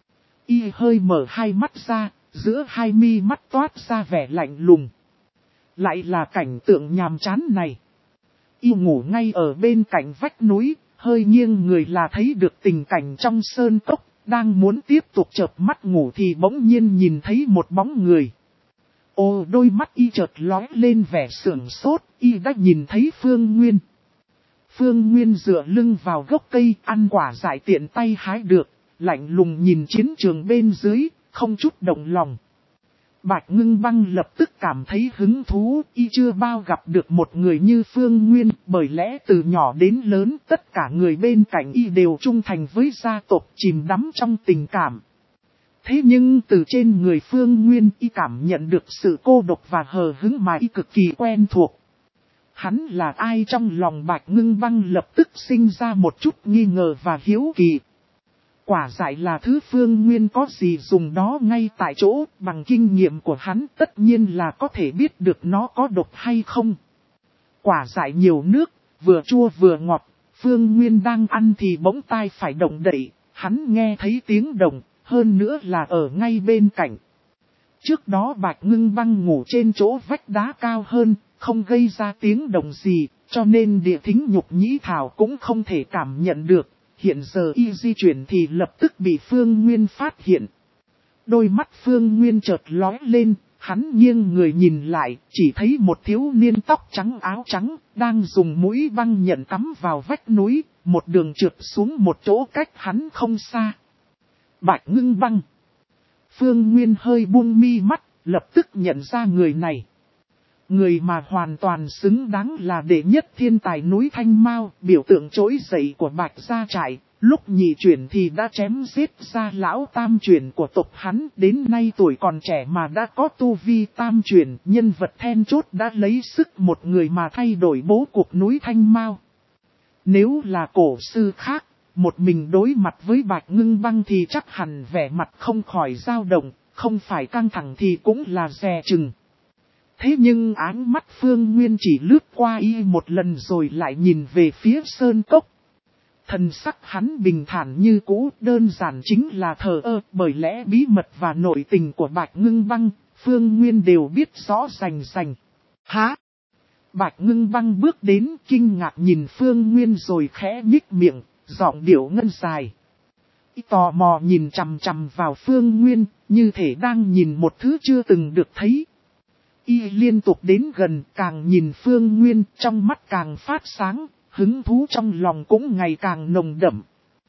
Y hơi mở hai mắt ra, giữa hai mi mắt toát ra vẻ lạnh lùng. Lại là cảnh tượng nhàm chán này. Y ngủ ngay ở bên cạnh vách núi, hơi nghiêng người là thấy được tình cảnh trong sơn cốc, đang muốn tiếp tục chợp mắt ngủ thì bỗng nhiên nhìn thấy một bóng người. Ồ, đôi mắt Y chợt lóe lên vẻ sửng sốt, Y đã nhìn thấy Phương Nguyên. Phương Nguyên dựa lưng vào gốc cây, ăn quả dại tiện tay hái được, lạnh lùng nhìn chiến trường bên dưới, không chút động lòng. Bạch Ngưng Băng lập tức cảm thấy hứng thú, Y chưa bao gặp được một người như Phương Nguyên, bởi lẽ từ nhỏ đến lớn tất cả người bên cạnh Y đều trung thành với gia tộc, chìm đắm trong tình cảm. Thế nhưng từ trên người Phương Nguyên Y cảm nhận được sự cô độc và hờ hững mà Y cực kỳ quen thuộc. Hắn là ai trong lòng Bạch Ngưng Băng lập tức sinh ra một chút nghi ngờ và hiếu kỳ. Quả dại là thứ Phương Nguyên có gì dùng đó ngay tại chỗ, bằng kinh nghiệm của hắn tất nhiên là có thể biết được nó có độc hay không. Quả dại nhiều nước, vừa chua vừa ngọt, Phương Nguyên đang ăn thì bỗng tai phải động đậy, hắn nghe thấy tiếng động, hơn nữa là ở ngay bên cạnh. Trước đó Bạch Ngưng Băng ngủ trên chỗ vách đá cao hơn, không gây ra tiếng động gì, cho nên địa thính nhục nhĩ thảo cũng không thể cảm nhận được. Hiện giờ Y di chuyển thì lập tức bị Phương Nguyên phát hiện. Đôi mắt Phương Nguyên chợt lóe lên, hắn nghiêng người nhìn lại, chỉ thấy một thiếu niên tóc trắng áo trắng, đang dùng mũi băng nhận cắm vào vách núi, một đường trượt xuống một chỗ cách hắn không xa. Bạch Ngưng Băng. Phương Nguyên hơi buông mi mắt, lập tức nhận ra người này. Người mà hoàn toàn xứng đáng là đệ nhất thiên tài núi Thanh Mao, biểu tượng trỗi dậy của Bạch Gia Trại, lúc nhị chuyển thì đã chém giết ra lão tam chuyển của tộc hắn, đến nay tuổi còn trẻ mà đã có tu vi tam chuyển, nhân vật then chốt đã lấy sức một người mà thay đổi bố cục núi Thanh Mao. Nếu là cổ sư khác, một mình đối mặt với Bạch Ngưng Băng thì chắc hẳn vẻ mặt không khỏi dao động, không phải căng thẳng thì cũng là dè chừng. Thế nhưng ánh mắt Phương Nguyên chỉ lướt qua Y một lần rồi lại nhìn về phía sơn cốc. Thần sắc hắn bình thản như cũ, đơn giản chính là thờ ơ, bởi lẽ bí mật và nội tình của Bạch Ngưng Băng, Phương Nguyên đều biết rõ rành rành. Hả? Bạch Ngưng Băng bước đến kinh ngạc nhìn Phương Nguyên rồi khẽ nhích miệng, giọng điệu ngân dài. Y tò mò nhìn chằm chằm vào Phương Nguyên, như thể đang nhìn một thứ chưa từng được thấy. Y liên tục đến gần, càng nhìn Phương Nguyên, trong mắt càng phát sáng, hứng thú trong lòng cũng ngày càng nồng đậm.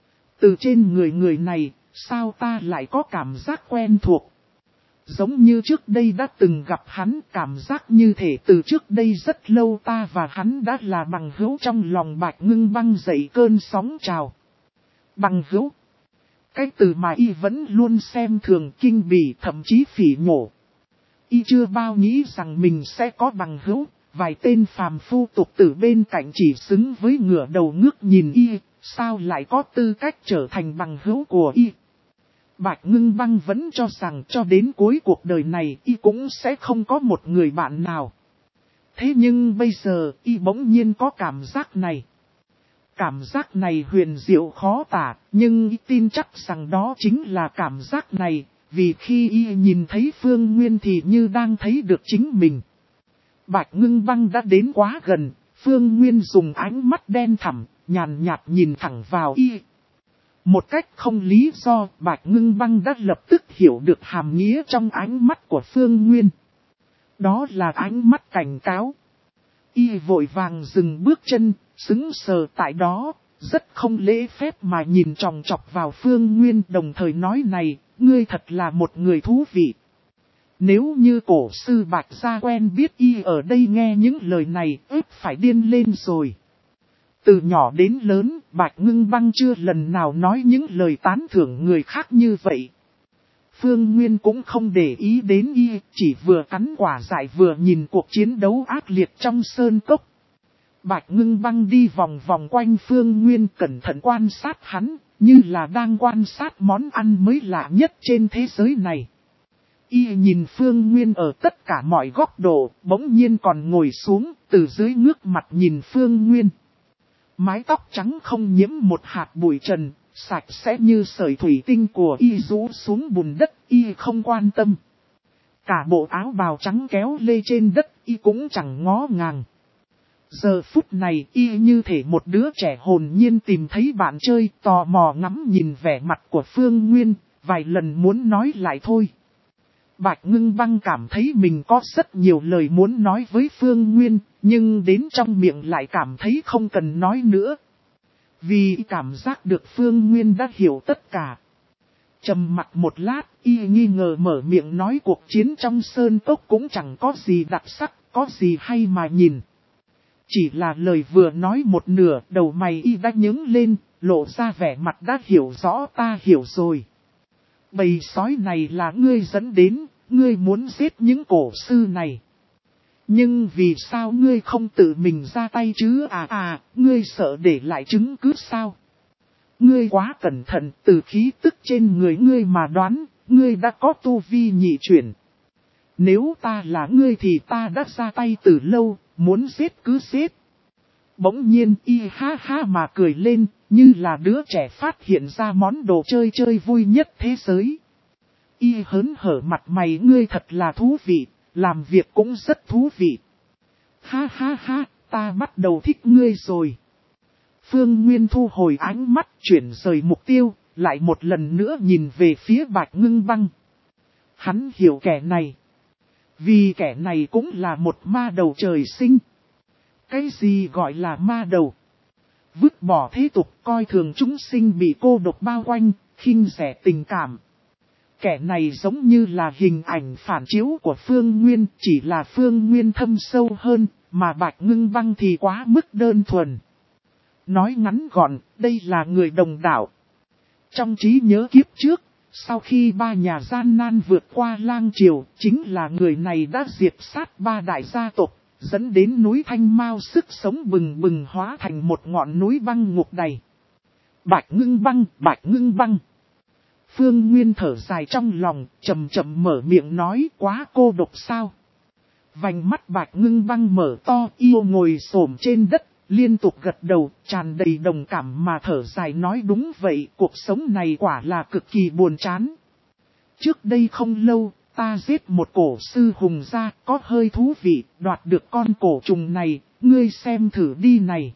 Từ trên người người này, sao ta lại có cảm giác quen thuộc? Giống như trước đây đã từng gặp hắn, cảm giác như thể từ trước đây rất lâu ta và hắn đã là bằng hữu. Trong lòng Bạch Ngưng Băng dậy cơn sóng trào. Bằng hữu? Cái từ mà Y vẫn luôn xem thường, kinh bỉ, thậm chí phỉ nhổ. Y chưa bao nghĩ rằng mình sẽ có bằng hữu, vài tên phàm phu tục tử bên cạnh chỉ xứng với ngửa đầu ngước nhìn Y, sao lại có tư cách trở thành bằng hữu của Y. Bạch Ngưng Băng vẫn cho rằng cho đến cuối cuộc đời này Y cũng sẽ không có một người bạn nào. Thế nhưng bây giờ Y bỗng nhiên có cảm giác này. Cảm giác này huyền diệu khó tả, nhưng Y tin chắc rằng đó chính là cảm giác này. Vì khi Y nhìn thấy Phương Nguyên thì như đang thấy được chính mình. Bạch Ngưng Băng đã đến quá gần, Phương Nguyên dùng ánh mắt đen thẳm, nhàn nhạt nhìn thẳng vào Y. Một cách không lý do, Bạch Ngưng Băng đã lập tức hiểu được hàm nghĩa trong ánh mắt của Phương Nguyên. Đó là ánh mắt cảnh cáo. Y vội vàng dừng bước chân, sững sờ tại đó, rất không lễ phép mà nhìn chòng chọc vào Phương Nguyên, đồng thời nói này, ngươi thật là một người thú vị. Nếu như cổ sư Bạch Gia quen biết Y ở đây nghe những lời này, ếp phải điên lên rồi. Từ nhỏ đến lớn, Bạch Ngưng Băng chưa lần nào nói những lời tán thưởng người khác như vậy. Phương Nguyên cũng không để ý đến Y, chỉ vừa cắn quả dại vừa nhìn cuộc chiến đấu ác liệt trong sơn cốc. Bạch Ngưng Băng đi vòng vòng quanh Phương Nguyên, cẩn thận quan sát hắn, như là đang quan sát món ăn mới lạ nhất trên thế giới này. Y nhìn Phương Nguyên ở tất cả mọi góc độ, bỗng nhiên còn ngồi xuống, từ dưới ngước mặt nhìn Phương Nguyên. Mái tóc trắng không nhiễm một hạt bụi trần, sạch sẽ như sợi thủy tinh của Y rũ xuống bùn đất, Y không quan tâm. Cả bộ áo bào trắng kéo lê trên đất, Y cũng chẳng ngó ngàng. Giờ phút này y như thể một đứa trẻ hồn nhiên tìm thấy bạn chơi, tò mò ngắm nhìn vẻ mặt của Phương Nguyên, vài lần muốn nói lại thôi. Bạch Ngưng Băng cảm thấy mình có rất nhiều lời muốn nói với Phương Nguyên, nhưng đến trong miệng lại cảm thấy không cần nói nữa. Vì cảm giác được Phương Nguyên đã hiểu tất cả. Trầm mặt một lát, y nghi ngờ mở miệng nói cuộc chiến trong sơn cốc cũng chẳng có gì đặc sắc, có gì hay mà nhìn. Chỉ là lời vừa nói một nửa, đầu mày y đã nhướng lên, lộ ra vẻ mặt đã hiểu rõ ta hiểu rồi. Bầy sói này là ngươi dẫn đến, ngươi muốn giết những cổ sư này. Nhưng vì sao ngươi không tự mình ra tay chứ à à, ngươi sợ để lại chứng cứ sao? Ngươi quá cẩn thận, từ khí tức trên người ngươi mà đoán, ngươi đã có tu vi nhị chuyển. Nếu ta là ngươi thì ta đã ra tay từ lâu, muốn giết cứ giết. Bỗng nhiên y ha ha mà cười lên, như là đứa trẻ phát hiện ra món đồ chơi chơi vui nhất thế giới. Y hớn hở mặt mày, ngươi thật là thú vị, làm việc cũng rất thú vị. Ha ha ha, ta bắt đầu thích ngươi rồi. Phương Nguyên thu hồi ánh mắt, chuyển rời mục tiêu, lại một lần nữa nhìn về phía Bạch Ngưng Băng. Hắn hiểu kẻ này. Vì kẻ này cũng là một ma đầu trời sinh. Cái gì gọi là ma đầu? Vứt bỏ thế tục, coi thường chúng sinh bị cô độc bao quanh, khinh rẻ tình cảm. Kẻ này giống như là hình ảnh phản chiếu của Phương Nguyên, chỉ là Phương Nguyên thâm sâu hơn, mà Bạch Ngưng Băng thì quá mức đơn thuần. Nói ngắn gọn, đây là người đồng đạo. Trong trí nhớ kiếp trước, sau khi ba nhà gian nan vượt qua lang triều, chính là người này đã diệt sát ba đại gia tộc, dẫn đến núi Thanh Mao sức sống bừng bừng hóa thành một ngọn núi băng ngục đầy. Bạch Ngưng Băng, Bạch Ngưng Băng. Phương Nguyên thở dài trong lòng, chậm chậm mở miệng nói, quá cô độc sao? Vành mắt Bạch Ngưng Băng mở to, yêu ngồi xổm trên đất, liên tục gật đầu, tràn đầy đồng cảm mà thở dài nói đúng vậy, cuộc sống này quả là cực kỳ buồn chán. Trước đây không lâu, ta giết một cổ sư hùng gia, có hơi thú vị, đoạt được con cổ trùng này, ngươi xem thử đi này.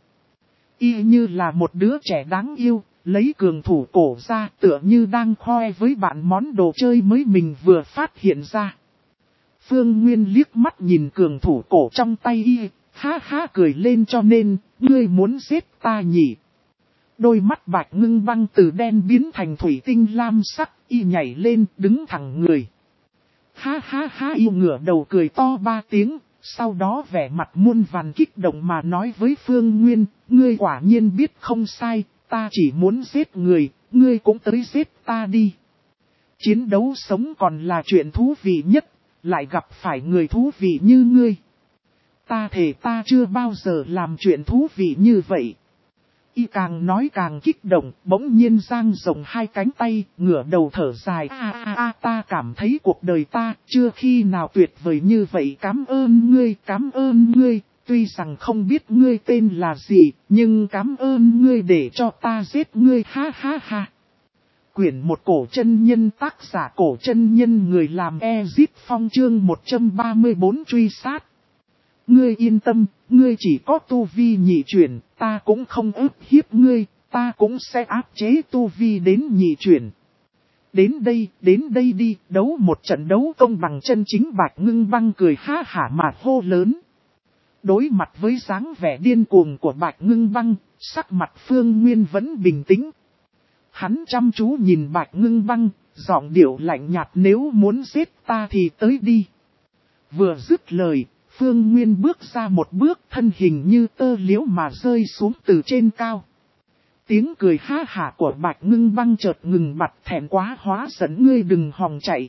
Y như là một đứa trẻ đáng yêu, lấy cường thủ cổ ra tựa như đang khoe với bạn món đồ chơi mới mình vừa phát hiện ra. Phương Nguyên liếc mắt nhìn cường thủ cổ trong tay y, ha ha cười lên cho nên, ngươi muốn giết ta nhỉ? Đôi mắt Bạch Ngưng Băng từ đen biến thành thủy tinh lam sắc, y nhảy lên, đứng thẳng người. Ha ha ha y ngửa đầu cười to ba tiếng, sau đó vẻ mặt muôn vàn kích động mà nói với Phương Nguyên, ngươi quả nhiên biết không sai, ta chỉ muốn giết người, ngươi cũng tới giết ta đi. Chiến đấu sống còn là chuyện thú vị nhất, lại gặp phải người thú vị như ngươi. Ta thề ta chưa bao giờ làm chuyện thú vị như vậy. Y càng nói càng kích động, bỗng nhiên giang rộng hai cánh tay, ngửa đầu thở dài. A a a ta cảm thấy cuộc đời ta chưa khi nào tuyệt vời như vậy. Cảm ơn ngươi, cảm ơn ngươi, tuy rằng không biết ngươi tên là gì, nhưng cảm ơn ngươi để cho ta giết ngươi, ha ha ha. Quyển một cổ chân nhân, tác giả cổ chân nhân, người làm Ezip Phong, chương một trăm ba mươi tư truy sát. Ngươi yên tâm, ngươi chỉ có tu vi nhị chuyển, ta cũng không ức hiếp ngươi, ta cũng sẽ áp chế tu vi đến nhị chuyển. Đến đây, đến đây đi, đấu một trận đấu công bằng chân chính. Bạch Ngưng Băng cười ha hả mà hô lớn. Đối mặt với dáng vẻ điên cuồng của Bạch Ngưng Băng, sắc mặt Phương Nguyên vẫn bình tĩnh. Hắn chăm chú nhìn Bạch Ngưng Băng, giọng điệu lạnh nhạt, nếu muốn giết ta thì tới đi. Vừa dứt lời, Phương Nguyên bước ra một bước, thân hình như tơ liễu mà rơi xuống từ trên cao. Tiếng cười ha hả của Bạch Ngưng Băng chợt ngừng bặt, thẹn quá hóa giận, ngươi đừng hòng chạy.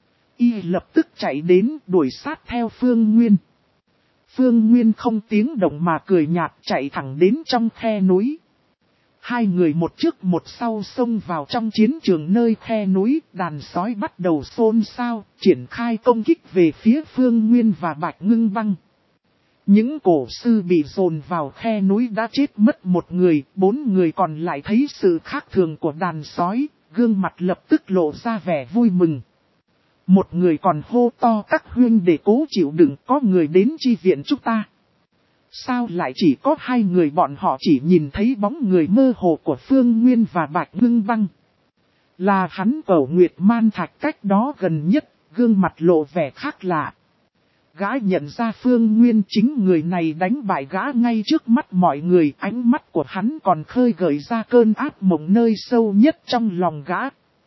Y lập tức chạy đến, đuổi sát theo Phương Nguyên. Phương Nguyên không tiếng động mà cười nhạt, chạy thẳng đến trong khe núi. Hai người một trước một sau xông vào trong chiến trường nơi khe núi, đàn sói bắt đầu xôn xao, triển khai công kích về phía Phương Nguyên và Bạch Ngưng Băng. Những cổ sư bị dồn vào khe núi đã chết mất một người, bốn người còn lại thấy sự khác thường của đàn sói, gương mặt lập tức lộ ra vẻ vui mừng. Một người còn hô to các huynh để cố chịu đựng, có người đến chi viện chúng ta. Sao lại chỉ có hai người bọn họ chỉ nhìn thấy bóng người mơ hồ của Phương Nguyên và Bạch Ngưng Băng. Là hắn Cẩu Nguyệt Man Thạch cách đó gần nhất, gương mặt lộ vẻ khác lạ. Gã nhận ra Phương Nguyên chính người này đánh bại gã ngay trước mắt mọi người, ánh mắt của hắn còn khơi gợi ra cơn ác mộng nơi sâu nhất trong lòng gã.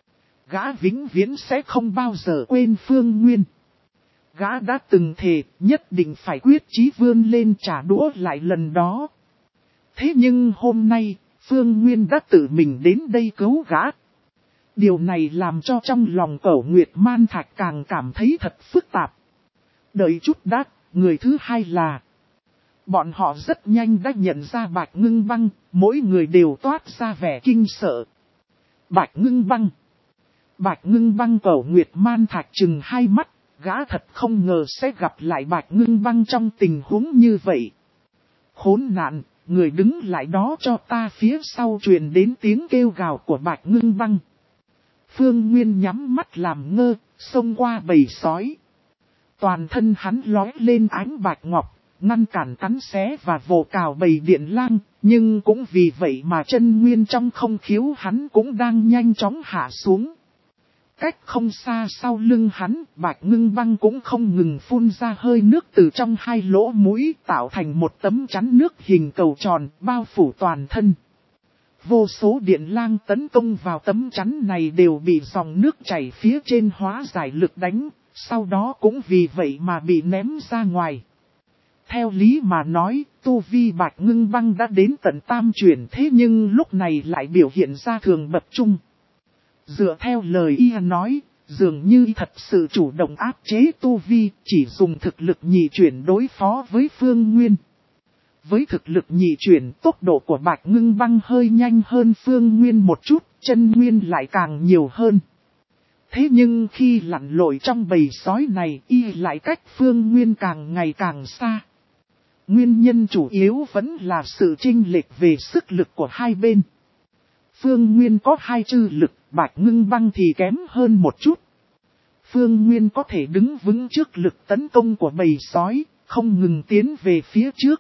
Gã vĩnh viễn sẽ không bao giờ quên Phương Nguyên. Gã đã từng thề nhất định phải quyết chí vươn lên trả đũa lại lần đó. Thế nhưng hôm nay, Phương Nguyên đã tự mình đến đây cứu gã. Điều này làm cho trong lòng Cẩu Nguyệt Man Thạch càng cảm thấy thật phức tạp. Đợi chút đã, người thứ hai là... Bọn họ rất nhanh đã nhận ra Bạch Ngưng Băng, mỗi người đều toát ra vẻ kinh sợ. Bạch Ngưng Băng. Bạch Ngưng Băng Cẩu Nguyệt Man Thạch chừng hai mắt, gã thật không ngờ sẽ gặp lại Bạch Ngưng Băng trong tình huống như vậy. Khốn nạn, người đứng lại đó cho ta, phía sau truyền đến tiếng kêu gào của Bạch Ngưng Băng. Phương Nguyên nhắm mắt làm ngơ, xông qua bầy sói. Toàn thân hắn lói lên ánh bạch ngọc, ngăn cản cắn xé và vồ cào bầy điện lang, nhưng cũng vì vậy mà chân nguyên trong không khiếu hắn cũng đang nhanh chóng hạ xuống. Cách không xa sau lưng hắn, Bạch Ngưng Băng cũng không ngừng phun ra hơi nước từ trong hai lỗ mũi, tạo thành một tấm chắn nước hình cầu tròn, bao phủ toàn thân. Vô số điện lang tấn công vào tấm chắn này đều bị dòng nước chảy phía trên hóa giải lực đánh, sau đó cũng vì vậy mà bị ném ra ngoài. Theo lý mà nói, tu vi Bạch Ngưng Băng đã đến tận tam chuyển, thế nhưng lúc này lại biểu hiện ra thường bậc trung. Dựa theo lời y nói, dường như thật sự chủ động áp chế tu vi, chỉ dùng thực lực nhị chuyển đối phó với Phương Nguyên. Với thực lực nhị chuyển, tốc độ của Bạch Ngưng Băng hơi nhanh hơn Phương Nguyên một chút, chân nguyên lại càng nhiều hơn. Thế nhưng khi lặn lội trong bầy sói này, y lại cách Phương Nguyên càng ngày càng xa. Nguyên nhân chủ yếu vẫn là sự chênh lệch về sức lực của hai bên. Phương Nguyên có hai chư lực, Bạch Ngưng Băng thì kém hơn một chút. Phương Nguyên có thể đứng vững trước lực tấn công của bầy sói, không ngừng tiến về phía trước.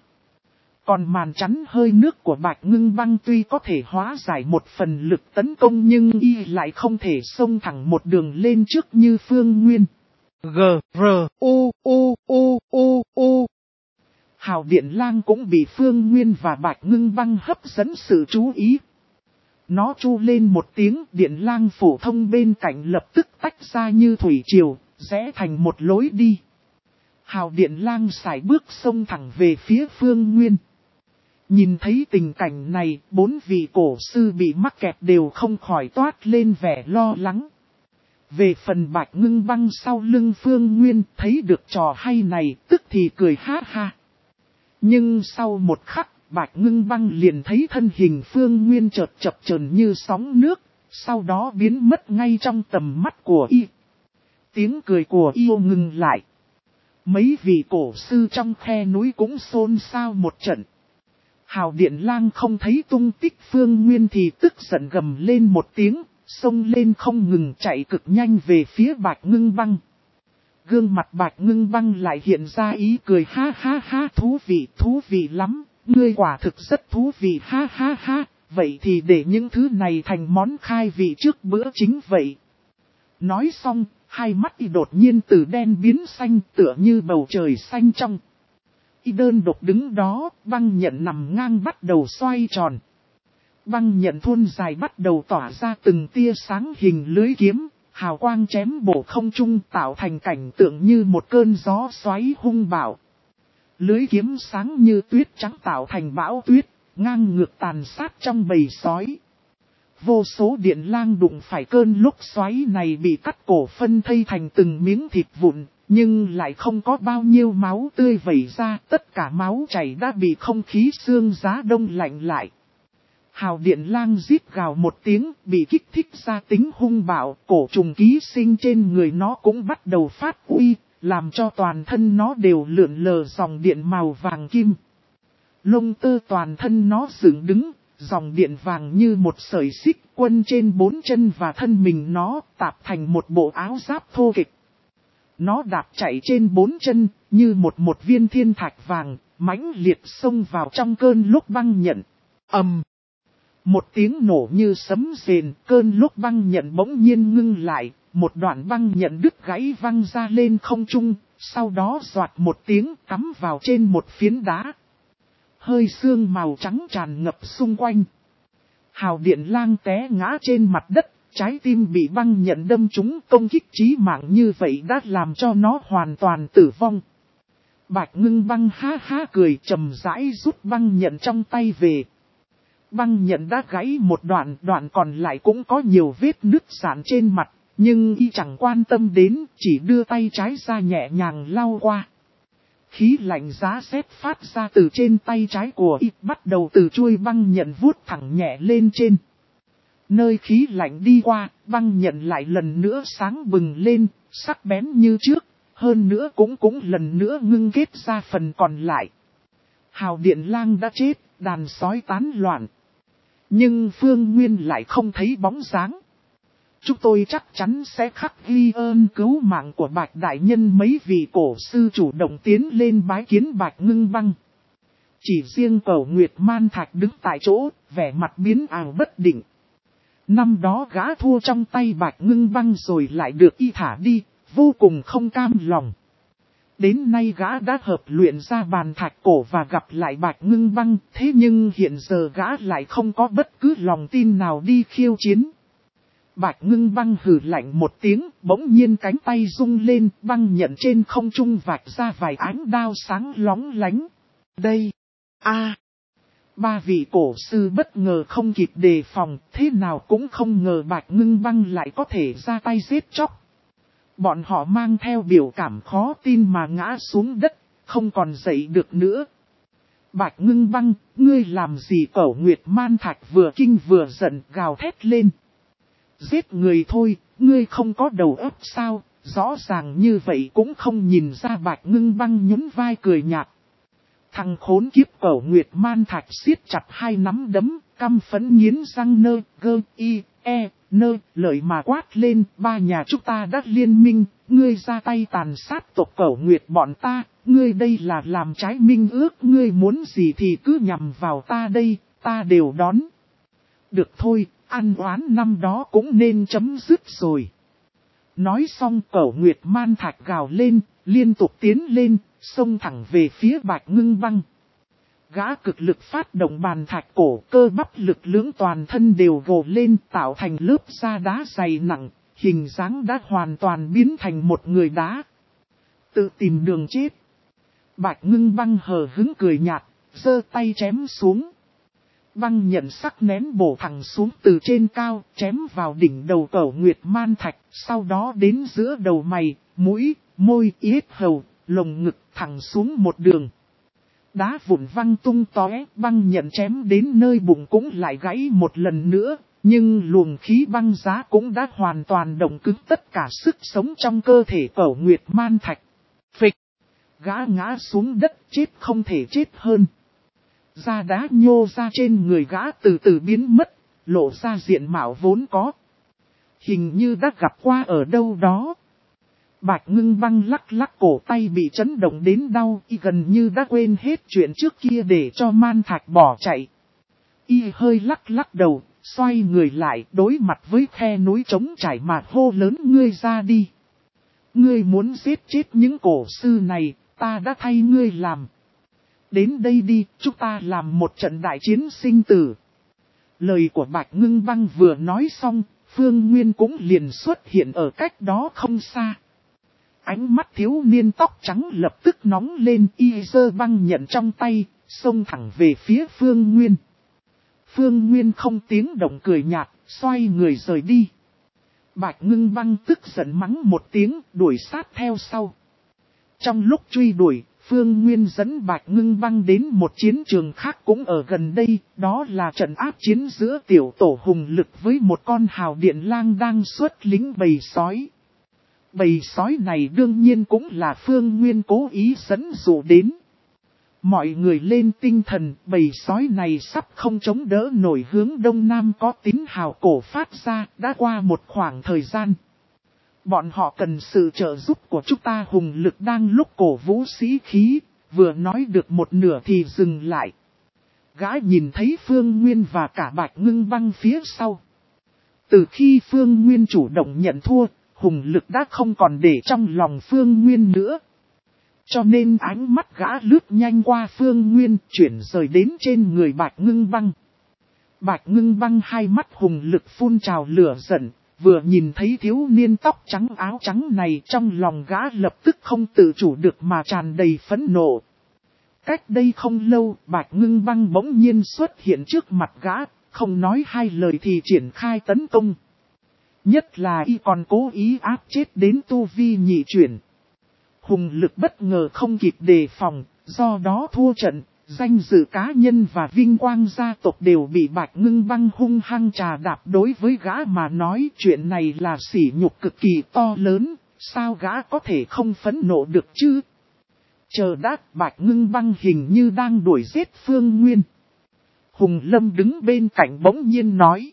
Còn màn chắn hơi nước của Bạch Ngưng Băng tuy có thể hóa giải một phần lực tấn công nhưng y lại không thể xông thẳng một đường lên trước như Phương Nguyên. G, R, U, U, U, U, U. Hào Điện Lang cũng bị Phương Nguyên và Bạch Ngưng Băng hấp dẫn sự chú ý. Nó chu lên một tiếng, Điện Lang phổ thông bên cạnh lập tức tách ra như thủy triều, rẽ thành một lối đi. Hào Điện Lang sải bước xông thẳng về phía Phương Nguyên. Nhìn thấy tình cảnh này, bốn vị cổ sư bị mắc kẹt đều không khỏi toát lên vẻ lo lắng. Về phần Bạch Ngưng Băng sau lưng Phương Nguyên, thấy được trò hay này, tức thì cười ha ha. Nhưng sau một khắc, Bạch Ngưng Băng liền thấy thân hình Phương Nguyên chợt chập chờn như sóng nước, sau đó biến mất ngay trong tầm mắt của y. Tiếng cười của y ngừng lại. Mấy vị cổ sư trong khe núi cũng xôn xao một trận. Hào Điện Lang không thấy tung tích Phương Nguyên thì tức giận gầm lên một tiếng, xông lên không ngừng chạy cực nhanh về phía Bạch Ngưng Băng. Gương mặt Bạch Ngưng Băng lại hiện ra ý cười ha ha ha, thú vị, thú vị lắm, ngươi quả thực rất thú vị ha ha ha, vậy thì để những thứ này thành món khai vị trước bữa chính vậy. Nói xong, hai mắt y đột nhiên từ đen biến xanh tựa như bầu trời xanh trong. Y đơn độc đứng đó, băng nhận nằm ngang bắt đầu xoay tròn. Băng nhận thuôn dài bắt đầu tỏa ra từng tia sáng hình lưới kiếm, hào quang chém bổ không trung tạo thành cảnh tượng như một cơn gió xoáy hung bạo. Lưới kiếm sáng như tuyết trắng tạo thành bão tuyết, ngang ngược tàn sát trong bầy sói. Vô số điện lang đụng phải cơn lúc xoáy này bị cắt cổ phân thây thành từng miếng thịt vụn, nhưng lại không có bao nhiêu máu tươi vẩy ra, tất cả máu chảy đã bị không khí xương giá đông lạnh lại. Hào Điện Lang rít gào một tiếng, bị kích thích ra tính hung bạo, cổ trùng ký sinh trên người nó cũng bắt đầu phát uy, làm cho toàn thân nó đều lượn lờ dòng điện màu vàng kim. Lông tơ toàn thân nó dựng đứng, dòng điện vàng như một sợi xích quân trên bốn chân và thân mình nó tạp thành một bộ áo giáp thô kịch. Nó đạp chạy trên bốn chân, như một một viên thiên thạch vàng, mãnh liệt xông vào trong cơn lốc băng nhận. Ầm! Một tiếng nổ như sấm rền, cơn lốc băng nhận bỗng nhiên ngưng lại, một đoạn băng nhận đứt gãy văng ra lên không trung, sau đó doạt một tiếng cắm vào trên một phiến đá. Hơi sương màu trắng tràn ngập xung quanh. Hào Điện Lang té ngã trên mặt đất, trái tim bị băng nhận đâm trúng, công kích chí mạng như vậy đã làm cho nó hoàn toàn tử vong. Bạch Ngưng Băng ha ha cười trầm rãi rút băng nhận trong tay về. Băng nhận đã gãy một đoạn, đoạn còn lại cũng có nhiều vết nứt sạn trên mặt, nhưng y chẳng quan tâm đến, chỉ đưa tay trái ra nhẹ nhàng lau qua. Khí lạnh giá rét phát ra từ trên tay trái của y, bắt đầu từ chuôi băng nhận vuốt thẳng nhẹ lên trên. Nơi khí lạnh đi qua, băng nhận lại lần nữa sáng bừng lên, sắc bén như trước, hơn nữa cũng cũng lần nữa ngưng kết ra phần còn lại. Hào Điện Lang đã chết, đàn sói tán loạn. Nhưng Phương Nguyên lại không thấy bóng dáng. Chúng tôi chắc chắn sẽ khắc ghi ơn cứu mạng của Bạch Đại Nhân. Mấy vị cổ sư chủ động tiến lên bái kiến Bạch Ngưng Băng. Chỉ riêng Cẩu Nguyệt Man Thạch đứng tại chỗ, vẻ mặt biến ảo bất định. Năm đó gã thua trong tay Bạch Ngưng Băng rồi lại được y thả đi, vô cùng không cam lòng. Đến nay gã đã hợp luyện ra bàn thạch cổ và gặp lại Bạch Ngưng Băng, thế nhưng hiện giờ gã lại không có bất cứ lòng tin nào đi khiêu chiến. Bạch Ngưng Băng hừ lạnh một tiếng, bỗng nhiên cánh tay rung lên, băng nhận trên không trung vạch ra vài ánh đao sáng lóng lánh. Đây! a Ba vị cổ sư bất ngờ không kịp đề phòng, thế nào cũng không ngờ Bạch Ngưng Băng lại có thể ra tay giết chóc. Bọn họ mang theo biểu cảm khó tin mà ngã xuống đất, không còn dậy được nữa. Bạch Ngưng Băng, ngươi làm gì? Cẩu Nguyệt Man Thạch vừa kinh vừa giận gào thét lên. Giết người thôi, ngươi không có đầu óc sao? Rõ ràng như vậy cũng không nhìn ra. Bạch Ngưng Băng nhún vai cười nhạt. Thằng khốn kiếp! Cẩu Nguyệt Man Thạch siết chặt hai nắm đấm, căm phẫn nghiến răng nơ, gơ, y, e, nơ, lợi mà quát lên. Ba nhà chúng ta đã liên minh, ngươi ra tay tàn sát tộc Cẩu Nguyệt bọn ta, ngươi đây là làm trái minh ước, ngươi muốn gì thì cứ nhằm vào ta đây, ta đều đón. Được thôi, ăn oán năm đó cũng nên chấm dứt rồi. Nói xong Cẩu Nguyệt Man Thạch gào lên, liên tục tiến lên, xông thẳng về phía Bạch Ngưng Băng. Gã cực lực phát động bàn thạch cổ, cơ bắp lực lưỡng toàn thân đều gồ lên tạo thành lớp da đá dày nặng, hình dáng đã hoàn toàn biến thành một người đá. Tự tìm đường chết. Bạch Ngưng Băng hờ hứng cười nhạt, giơ tay chém xuống. Băng nhận sắc nén bổ thẳng xuống từ trên cao, chém vào đỉnh đầu Cẩu Nguyệt Man Thạch, sau đó đến giữa đầu mày, mũi, môi, yết hầu, lồng ngực thẳng xuống một đường. Đá vụn văng tung tóe, băng nhận chém đến nơi bụng cũng lại gãy một lần nữa, nhưng luồng khí băng giá cũng đã hoàn toàn động cứng tất cả sức sống trong cơ thể Cẩu Nguyệt Man Thạch. Phịch! Gã ngã xuống đất chết không thể chết hơn. Da đá nhô ra trên người gã từ từ biến mất, lộ ra diện mạo vốn có. Hình như đã gặp qua ở đâu đó. Bạch Ngưng Băng lắc lắc cổ tay bị chấn động đến đau, y gần như đã quên hết chuyện trước kia để cho Man Thạch bỏ chạy. Y hơi lắc lắc đầu, xoay người lại đối mặt với khe núi trống trải mà hô lớn: ngươi ra đi. Ngươi muốn giết chết những cổ sư này, ta đã thay ngươi làm. Đến đây đi, chúng ta làm một trận đại chiến sinh tử. Lời của Bạch Ngưng Băng vừa nói xong, Phương Nguyên cũng liền xuất hiện ở cách đó không xa. Ánh mắt thiếu niên tóc trắng lập tức nóng lên, y giơ băng nhận trong tay, xông thẳng về phía Phương Nguyên. Phương Nguyên không tiếng động cười nhạt, xoay người rời đi. Bạch Ngưng Băng tức giận mắng một tiếng, đuổi sát theo sau. Trong lúc truy đuổi, Phương Nguyên dẫn Bạch Ngưng Băng đến một chiến trường khác cũng ở gần đây, đó là trận áp chiến giữa tiểu tổ hùng lực với một con Hào Điện Lang đang xuất lính bầy sói. Bầy sói này đương nhiên cũng là Phương Nguyên cố ý dẫn dụ đến. Mọi người lên tinh thần, bầy sói này sắp không chống đỡ nổi hướng đông nam có tín hào cổ phát ra, đã qua một khoảng thời gian. Bọn họ cần sự trợ giúp của chúng ta hùng lực đang lúc cổ vũ sĩ khí, vừa nói được một nửa thì dừng lại. Gã nhìn thấy Phương Nguyên và cả Bạch Ngưng Băng phía sau. Từ khi Phương Nguyên chủ động nhận thua, hùng lực đã không còn để trong lòng Phương Nguyên nữa. Cho nên ánh mắt gã lướt nhanh qua Phương Nguyên, chuyển rời đến trên người Bạch Ngưng Băng. Bạch Ngưng Băng hai mắt hùng lực phun trào lửa giận, vừa nhìn thấy thiếu niên tóc trắng áo trắng này, trong lòng gã lập tức không tự chủ được mà tràn đầy phẫn nộ. Cách đây không lâu, Bạch Ngưng Băng bỗng nhiên xuất hiện trước mặt gã, không nói hai lời thì triển khai tấn công. Nhất là y còn cố ý áp chết đến tu vi nhị chuyển. Hùng lực bất ngờ không kịp đề phòng, do đó thua trận, danh dự cá nhân và vinh quang gia tộc đều bị Bạch Ngưng Băng hung hăng trà đạp. Đối với gã mà nói chuyện này là sỉ nhục cực kỳ to lớn, sao gã có thể không phẫn nộ được chứ? Chờ đã, Bạch Ngưng Băng hình như đang đuổi giết Phương Nguyên. Hùng Lâm đứng bên cạnh bỗng nhiên nói.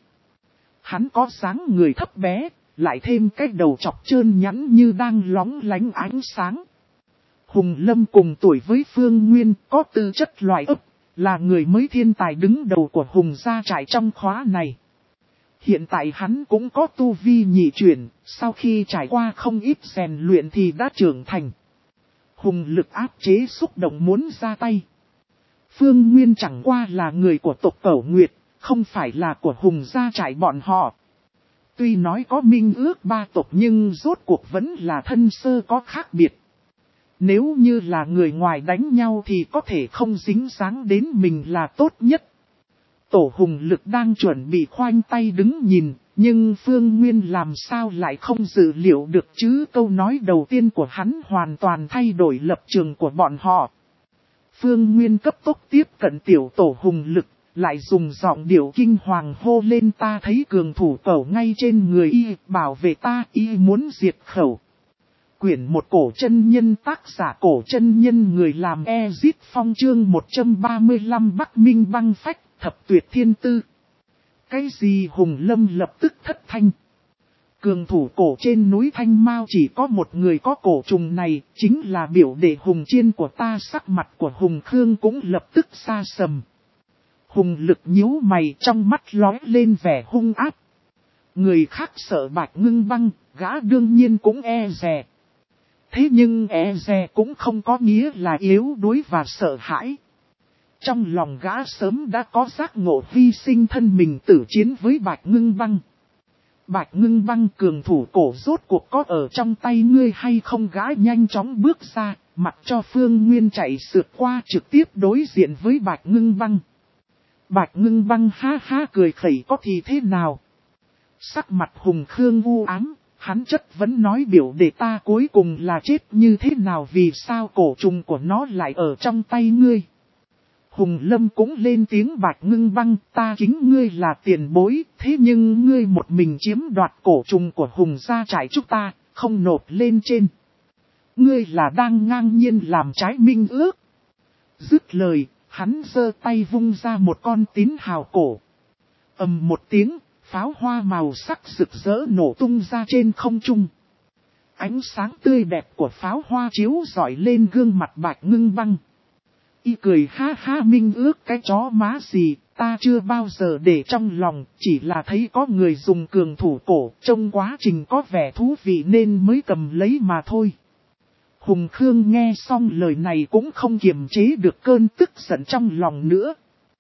Hắn có dáng người thấp bé, lại thêm cái đầu chọc trơn nhẵn như đang lóng lánh ánh sáng. Hùng Lâm cùng tuổi với Phương Nguyên, có tư chất loại ấp, là người mới thiên tài đứng đầu của Hùng gia trại trong khóa này. Hiện tại hắn cũng có tu vi nhị chuyển, sau khi trải qua không ít rèn luyện thì đã trưởng thành. Hùng lực áp chế xúc động muốn ra tay. Phương Nguyên chẳng qua là người của tộc Cẩu Nguyệt, không phải là của Hùng gia trại bọn họ. Tuy nói có minh ước ba tộc nhưng rốt cuộc vẫn là thân sơ có khác biệt. Nếu như là người ngoài đánh nhau thì có thể không dính dáng đến mình là tốt nhất. Tổ Hùng lực đang chuẩn bị khoanh tay đứng nhìn, nhưng Phương Nguyên làm sao lại không dự liệu được chứ. Câu nói đầu tiên của hắn hoàn toàn thay đổi lập trường của bọn họ. Phương Nguyên cấp tốc tiếp cận tiểu tổ Hùng lực, lại dùng giọng điệu kinh hoàng hô lên: ta thấy cường thủ Cẩu ngay trên người y, bảo vệ ta, y muốn diệt khẩu. Quyển một Cổ chân nhân, tác giả Cổ chân nhân, người làm Ezit Phong, chương một trăm ba mươi lăm Bắc Minh băng phách, thập tuyệt thiên tư. Cái gì? Hùng Lâm lập tức thất thanh. Cường thủ cổ trên núi Thanh Mao chỉ có một người có cổ trùng này, chính là biểu đệ Hùng Chiên của ta. Sắc mặt của Hùng Khương cũng lập tức xa sầm. Hùng lực nhíu mày, trong mắt lóe lên vẻ hung ác. Người khác sợ Bạch Ngưng Băng, gã đương nhiên cũng e dè. Thế nhưng e dè cũng không có nghĩa là yếu đuối và sợ hãi. Trong lòng gã sớm đã có giác ngộ hy sinh thân mình tử chiến với Bạch Ngưng Băng. Bạch Ngưng Băng, cường thủ cổ rốt cuộc có ở trong tay ngươi hay không? Gã nhanh chóng bước ra, mặc cho Phương Nguyên chạy sượt qua trực tiếp đối diện với Bạch Ngưng Băng. Bạch Ngưng Băng ha ha cười khẩy: có thì thế nào? Sắc mặt Hùng Khương u ám, hắn chất vấn nói: biểu đệ ta cuối cùng là chết như thế nào, vì sao cổ trùng của nó lại ở trong tay ngươi? Hùng Lâm cũng lên tiếng: Bạch Ngưng Băng, ta kính ngươi là tiền bối, thế nhưng ngươi một mình chiếm đoạt cổ trùng của Hùng gia trại chúng ta, không nộp lên trên. Ngươi là đang ngang nhiên làm trái minh ước. Dứt lời, hắn giơ tay vung ra một con tín hào cổ. Ầm một tiếng, pháo hoa màu sắc rực rỡ nổ tung ra trên không trung. Ánh sáng tươi đẹp của pháo hoa chiếu rọi lên gương mặt Bạch Ngưng Băng. Y cười ha ha: minh ước cái chó má gì, ta chưa bao giờ để trong lòng, chỉ là thấy có người dùng cường thủ cổ, trong quá trình có vẻ thú vị nên mới cầm lấy mà thôi. Hùng Khương nghe xong lời này cũng không kiềm chế được cơn tức giận trong lòng nữa.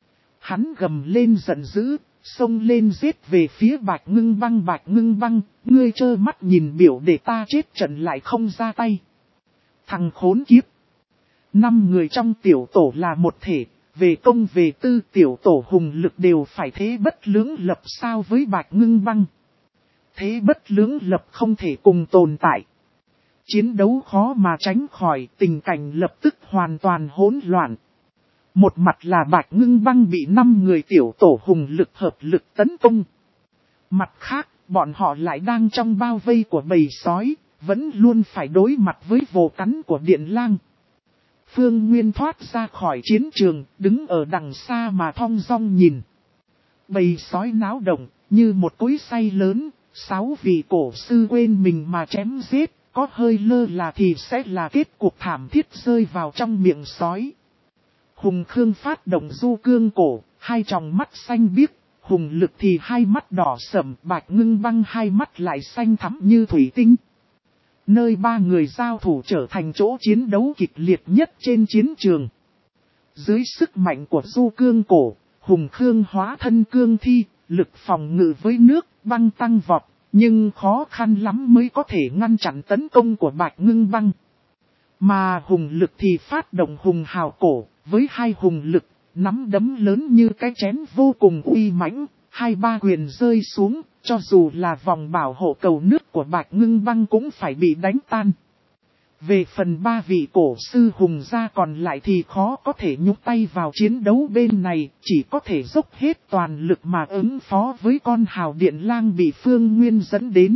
Hắn gầm lên giận dữ, xông lên giết về phía Bạch Ngưng Băng. Bạch Ngưng Băng, ngươi trơ mắt nhìn biểu để ta chết trận lại không ra tay. Thằng khốn kiếp! Năm người trong tiểu tổ là một thể, về công về tư tiểu tổ Hùng lực đều phải thế bất lưỡng lập sao với Bạch Ngưng Băng. Thế bất lưỡng lập không thể cùng tồn tại. Chiến đấu khó mà tránh khỏi, tình cảnh lập tức hoàn toàn hỗn loạn. Một mặt là Bạch Ngưng Băng bị năm người tiểu tổ Hùng lực hợp lực tấn công. Mặt khác, bọn họ lại đang trong bao vây của bầy sói, vẫn luôn phải đối mặt với vồ cắn của Điện Lang. Phương Nguyên thoát ra khỏi chiến trường, đứng ở đằng xa mà thong dong nhìn. Bầy sói náo động, như một cối xay lớn, sáu vị cổ sư quên mình mà chém giết, có hơi lơ là thì sẽ là kết cục thảm thiết rơi vào trong miệng sói. Hùng Khương phát động du cương cổ, hai tròng mắt xanh biếc, Hùng Lực thì hai mắt đỏ sẫm, Bạch Ngưng Băng hai mắt lại xanh thắm như thủy tinh. Nơi ba người giao thủ trở thành chỗ chiến đấu kịch liệt nhất trên chiến trường. Dưới sức mạnh của du cương cổ, Hùng Khương hóa thân cương thi, lực phòng ngự với nước, băng tăng vọt, nhưng khó khăn lắm mới có thể ngăn chặn tấn công của Bạch Ngưng Băng. Mà Hùng Lực thì phát động Hùng Hào cổ, với hai Hùng Lực, nắm đấm lớn như cái chén vô cùng uy mãnh, hai ba quyền rơi xuống, cho dù là vòng bảo hộ cầu nước của Bạch Ngưng Băng cũng phải bị đánh tan. Về phần ba vị cổ sư Hùng gia còn lại thì khó có thể nhúc tay vào chiến đấu bên này, chỉ có thể dốc hết toàn lực mà ứng phó với con hào điện lang bị Phương Nguyên dẫn đến.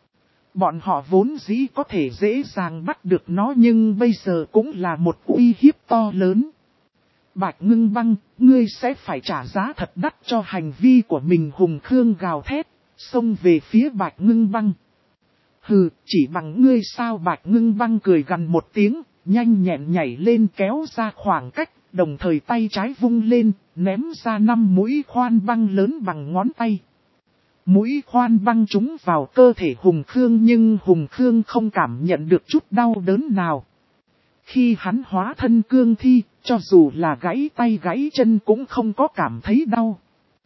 Bọn họ vốn dĩ có thể dễ dàng bắt được nó nhưng bây giờ cũng là một uy hiếp to lớn. Bạch Ngưng Băng, ngươi sẽ phải trả giá thật đắt cho hành vi của mình. Hùng Khương gào thét, xông về phía Bạch Ngưng Băng. Hừ, chỉ bằng ngươi sao? Bạch Ngưng Băng cười gằn một tiếng, nhanh nhẹn nhảy lên kéo ra khoảng cách, đồng thời tay trái vung lên, ném ra năm mũi khoan băng lớn bằng ngón tay. Mũi khoan băng trúng vào cơ thể Hùng Khương nhưng Hùng Khương không cảm nhận được chút đau đớn nào. Khi hắn hóa thân cương thi, cho dù là gãy tay gãy chân cũng không có cảm thấy đau.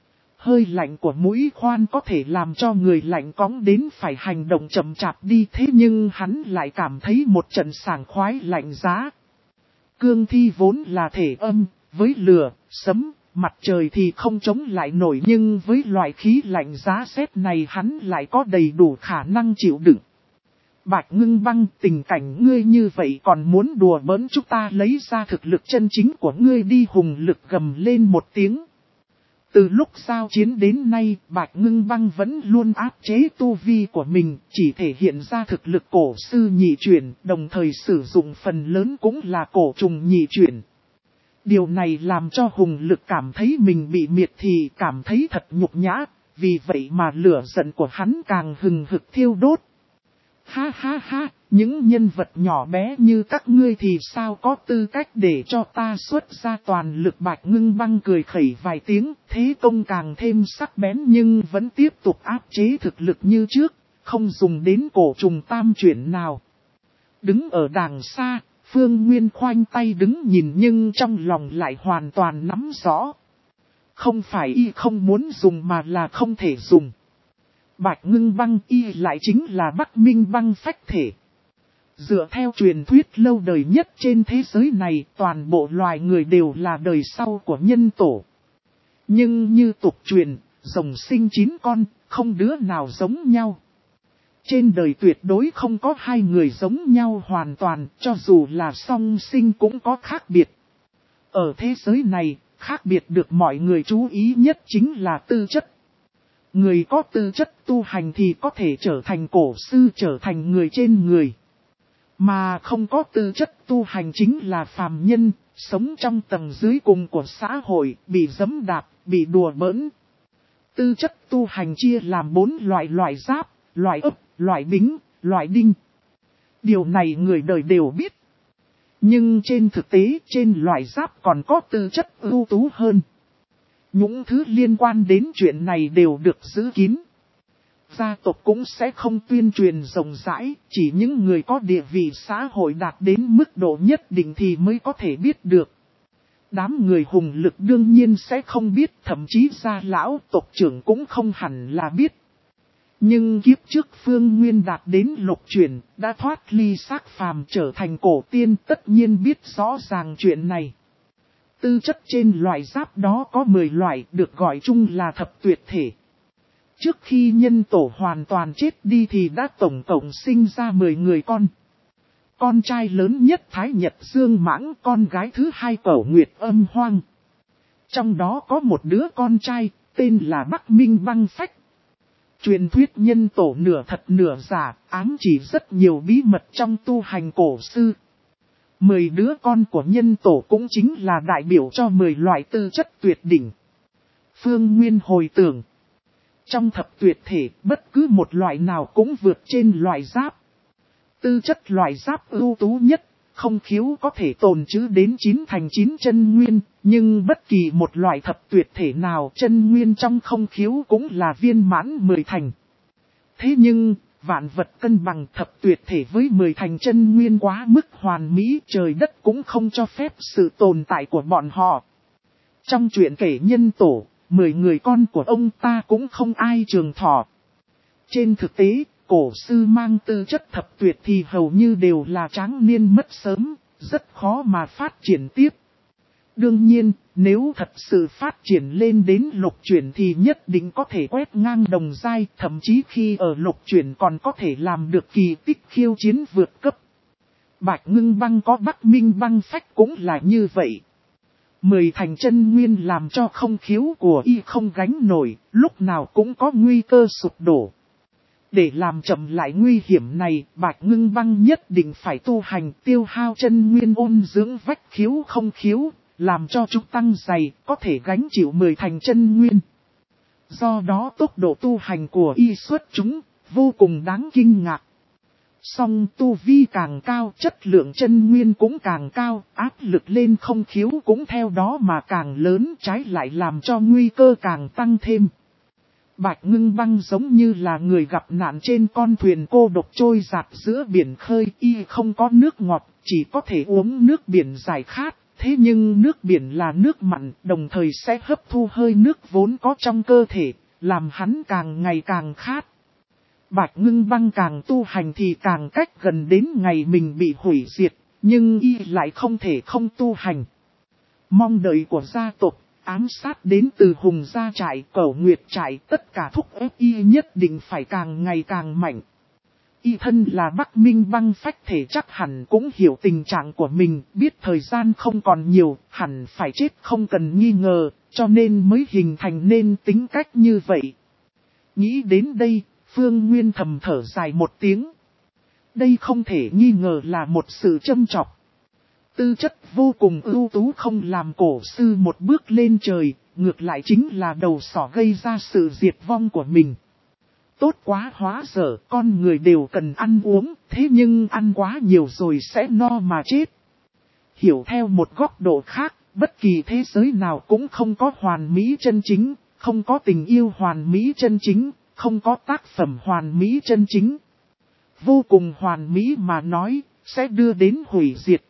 Hơi lạnh của mũi khoan có thể làm cho người lạnh cóng đến phải hành động chậm chạp đi, thế nhưng hắn lại cảm thấy một trận sảng khoái lạnh giá. Cương thi vốn là thể âm, với lửa, sấm, mặt trời thì không chống lại nổi, nhưng với loại khí lạnh giá rét này hắn lại có đầy đủ khả năng chịu đựng. Bạch Ngưng Băng, tình cảnh ngươi như vậy còn muốn đùa bỡn chúng ta, lấy ra thực lực chân chính của ngươi đi. Hùng Lực gầm lên một tiếng. Từ lúc giao chiến đến nay, Bạch Ngưng Băng vẫn luôn áp chế tu vi của mình, chỉ thể hiện ra thực lực cổ sư nhị chuyển, đồng thời sử dụng phần lớn cũng là cổ trùng nhị chuyển. Điều này làm cho Hùng Lực cảm thấy mình bị miệt thị, cảm thấy thật nhục nhã, vì vậy mà lửa giận của hắn càng hừng hực thiêu đốt. Ha ha ha, những nhân vật nhỏ bé như các ngươi thì sao có tư cách để cho ta xuất ra toàn lực. Bạch Ngưng Băng cười khẩy vài tiếng, thế công càng thêm sắc bén nhưng vẫn tiếp tục áp chế thực lực như trước, không dùng đến cổ trùng tam chuyển nào. Đứng ở đàng xa, Phương Nguyên khoanh tay đứng nhìn nhưng trong lòng lại hoàn toàn nắm rõ. Không phải y không muốn dùng mà là không thể dùng. Bạch Ngưng Băng y lại chính là Bắc Minh Băng phách thể. Dựa theo truyền thuyết lâu đời nhất trên thế giới này, toàn bộ loài người đều là đời sau của nhân tổ. Nhưng như tục truyền, rồng sinh chín con, không đứa nào giống nhau. Trên đời tuyệt đối không có hai người giống nhau hoàn toàn, cho dù là song sinh cũng có khác biệt. Ở thế giới này, khác biệt được mọi người chú ý nhất chính là tư chất. Người có tư chất tu hành thì có thể trở thành cổ sư, trở thành người trên người. Mà không có tư chất tu hành chính là phàm nhân, sống trong tầng dưới cùng của xã hội, bị giẫm đạp, bị đùa bỡn. Tư chất tu hành chia làm bốn loại: loại giáp, loại ấp, loại bính, loại đinh. Điều này người đời đều biết. Nhưng trên thực tế, trên loại giáp còn có tư chất ưu tú hơn. Những thứ liên quan đến chuyện này đều được giữ kín. Gia tộc cũng sẽ không tuyên truyền rộng rãi, chỉ những người có địa vị xã hội đạt đến mức độ nhất định thì mới có thể biết được. Đám người Hùng Lực đương nhiên sẽ không biết, thậm chí gia lão tộc trưởng cũng không hẳn là biết. Nhưng kiếp trước Phương Nguyên đạt đến lục chuyển, đã thoát ly xác phàm trở thành cổ tiên, tất nhiên biết rõ ràng chuyện này. Tư chất trên loại giáp đó có mười loại, được gọi chung là thập tuyệt thể. Trước khi nhân tổ hoàn toàn chết đi thì đã tổng cộng sinh ra mười người con. Con trai lớn nhất Thái Nhật Dương Mãng, con gái thứ hai Cẩu Nguyệt Âm Hoang. Trong đó có một đứa con trai, tên là Bắc Minh Băng Phách. Truyền thuyết nhân tổ nửa thật nửa giả, ám chỉ rất nhiều bí mật trong tu hành cổ sư. Mười đứa con của nhân tổ cũng chính là đại biểu cho mười loại tư chất tuyệt đỉnh. Phương Nguyên hồi tưởng. Trong thập tuyệt thể, bất cứ một loại nào cũng vượt trên loại giáp. Tư chất loại giáp ưu tú nhất, không khiếu có thể tồn trữ đến chín thành chín chân nguyên, nhưng bất kỳ một loại thập tuyệt thể nào chân nguyên trong không khiếu cũng là viên mãn mười thành. Thế nhưng, vạn vật cân bằng thập tuyệt thể với mười thành chân nguyên quá mức hoàn mỹ, trời đất cũng không cho phép sự tồn tại của bọn họ. Trong chuyện kể nhân tổ, mười người con của ông ta cũng không ai trường thọ. Trên thực tế, cổ sư mang tư chất thập tuyệt thì hầu như đều là tráng niên mất sớm, rất khó mà phát triển tiếp. Đương nhiên, nếu thật sự phát triển lên đến lục chuyển thì nhất định có thể quét ngang đồng giai, thậm chí khi ở lục chuyển còn có thể làm được kỳ tích khiêu chiến vượt cấp. Bạch Ngưng Băng có Bắc Minh Băng Phách cũng là như vậy. Mười thành chân nguyên làm cho không khiếu của y không gánh nổi, lúc nào cũng có nguy cơ sụp đổ. Để làm chậm lại nguy hiểm này, Bạch Ngưng Băng nhất định phải tu hành tiêu hao chân nguyên ôn dưỡng vách khiếu không khiếu, làm cho chúng tăng dày, có thể gánh chịu mười thành chân nguyên. Do đó tốc độ tu hành của y xuất chúng, vô cùng đáng kinh ngạc. Song tu vi càng cao, chất lượng chân nguyên cũng càng cao, áp lực lên không khiếu cũng theo đó mà càng lớn, trái lại làm cho nguy cơ càng tăng thêm. Bạch Ngưng Băng giống như là người gặp nạn trên con thuyền cô độc trôi dạt giữa biển khơi, y không có nước ngọt, chỉ có thể uống nước biển giải khát. Thế nhưng nước biển là nước mặn, đồng thời sẽ hấp thu hơi nước vốn có trong cơ thể, làm hắn càng ngày càng khát. Bạch Ngưng Băng càng tu hành thì càng cách gần đến ngày mình bị hủy diệt, nhưng y lại không thể không tu hành. Mong đợi của gia tộc, ám sát đến từ Hùng Gia Trại, Cẩu Nguyệt Trại, tất cả thúc ép y nhất định phải càng ngày càng mạnh. Y thân là Bắc Minh Băng Phách thể chắc hẳn cũng hiểu tình trạng của mình, biết thời gian không còn nhiều, hẳn phải chết không cần nghi ngờ, cho nên mới hình thành nên tính cách như vậy. Nghĩ đến đây, Phương Nguyên thầm thở dài một tiếng. Đây không thể nghi ngờ là một sự châm chọc. Tư chất vô cùng ưu tú không làm cổ sư một bước lên trời, ngược lại chính là đầu sỏ gây ra sự diệt vong của mình. Tốt quá hóa dở, con người đều cần ăn uống, thế nhưng ăn quá nhiều rồi sẽ no mà chết. Hiểu theo một góc độ khác, bất kỳ thế giới nào cũng không có hoàn mỹ chân chính, không có tình yêu hoàn mỹ chân chính, không có tác phẩm hoàn mỹ chân chính. Vô cùng hoàn mỹ mà nói, sẽ đưa đến hủy diệt.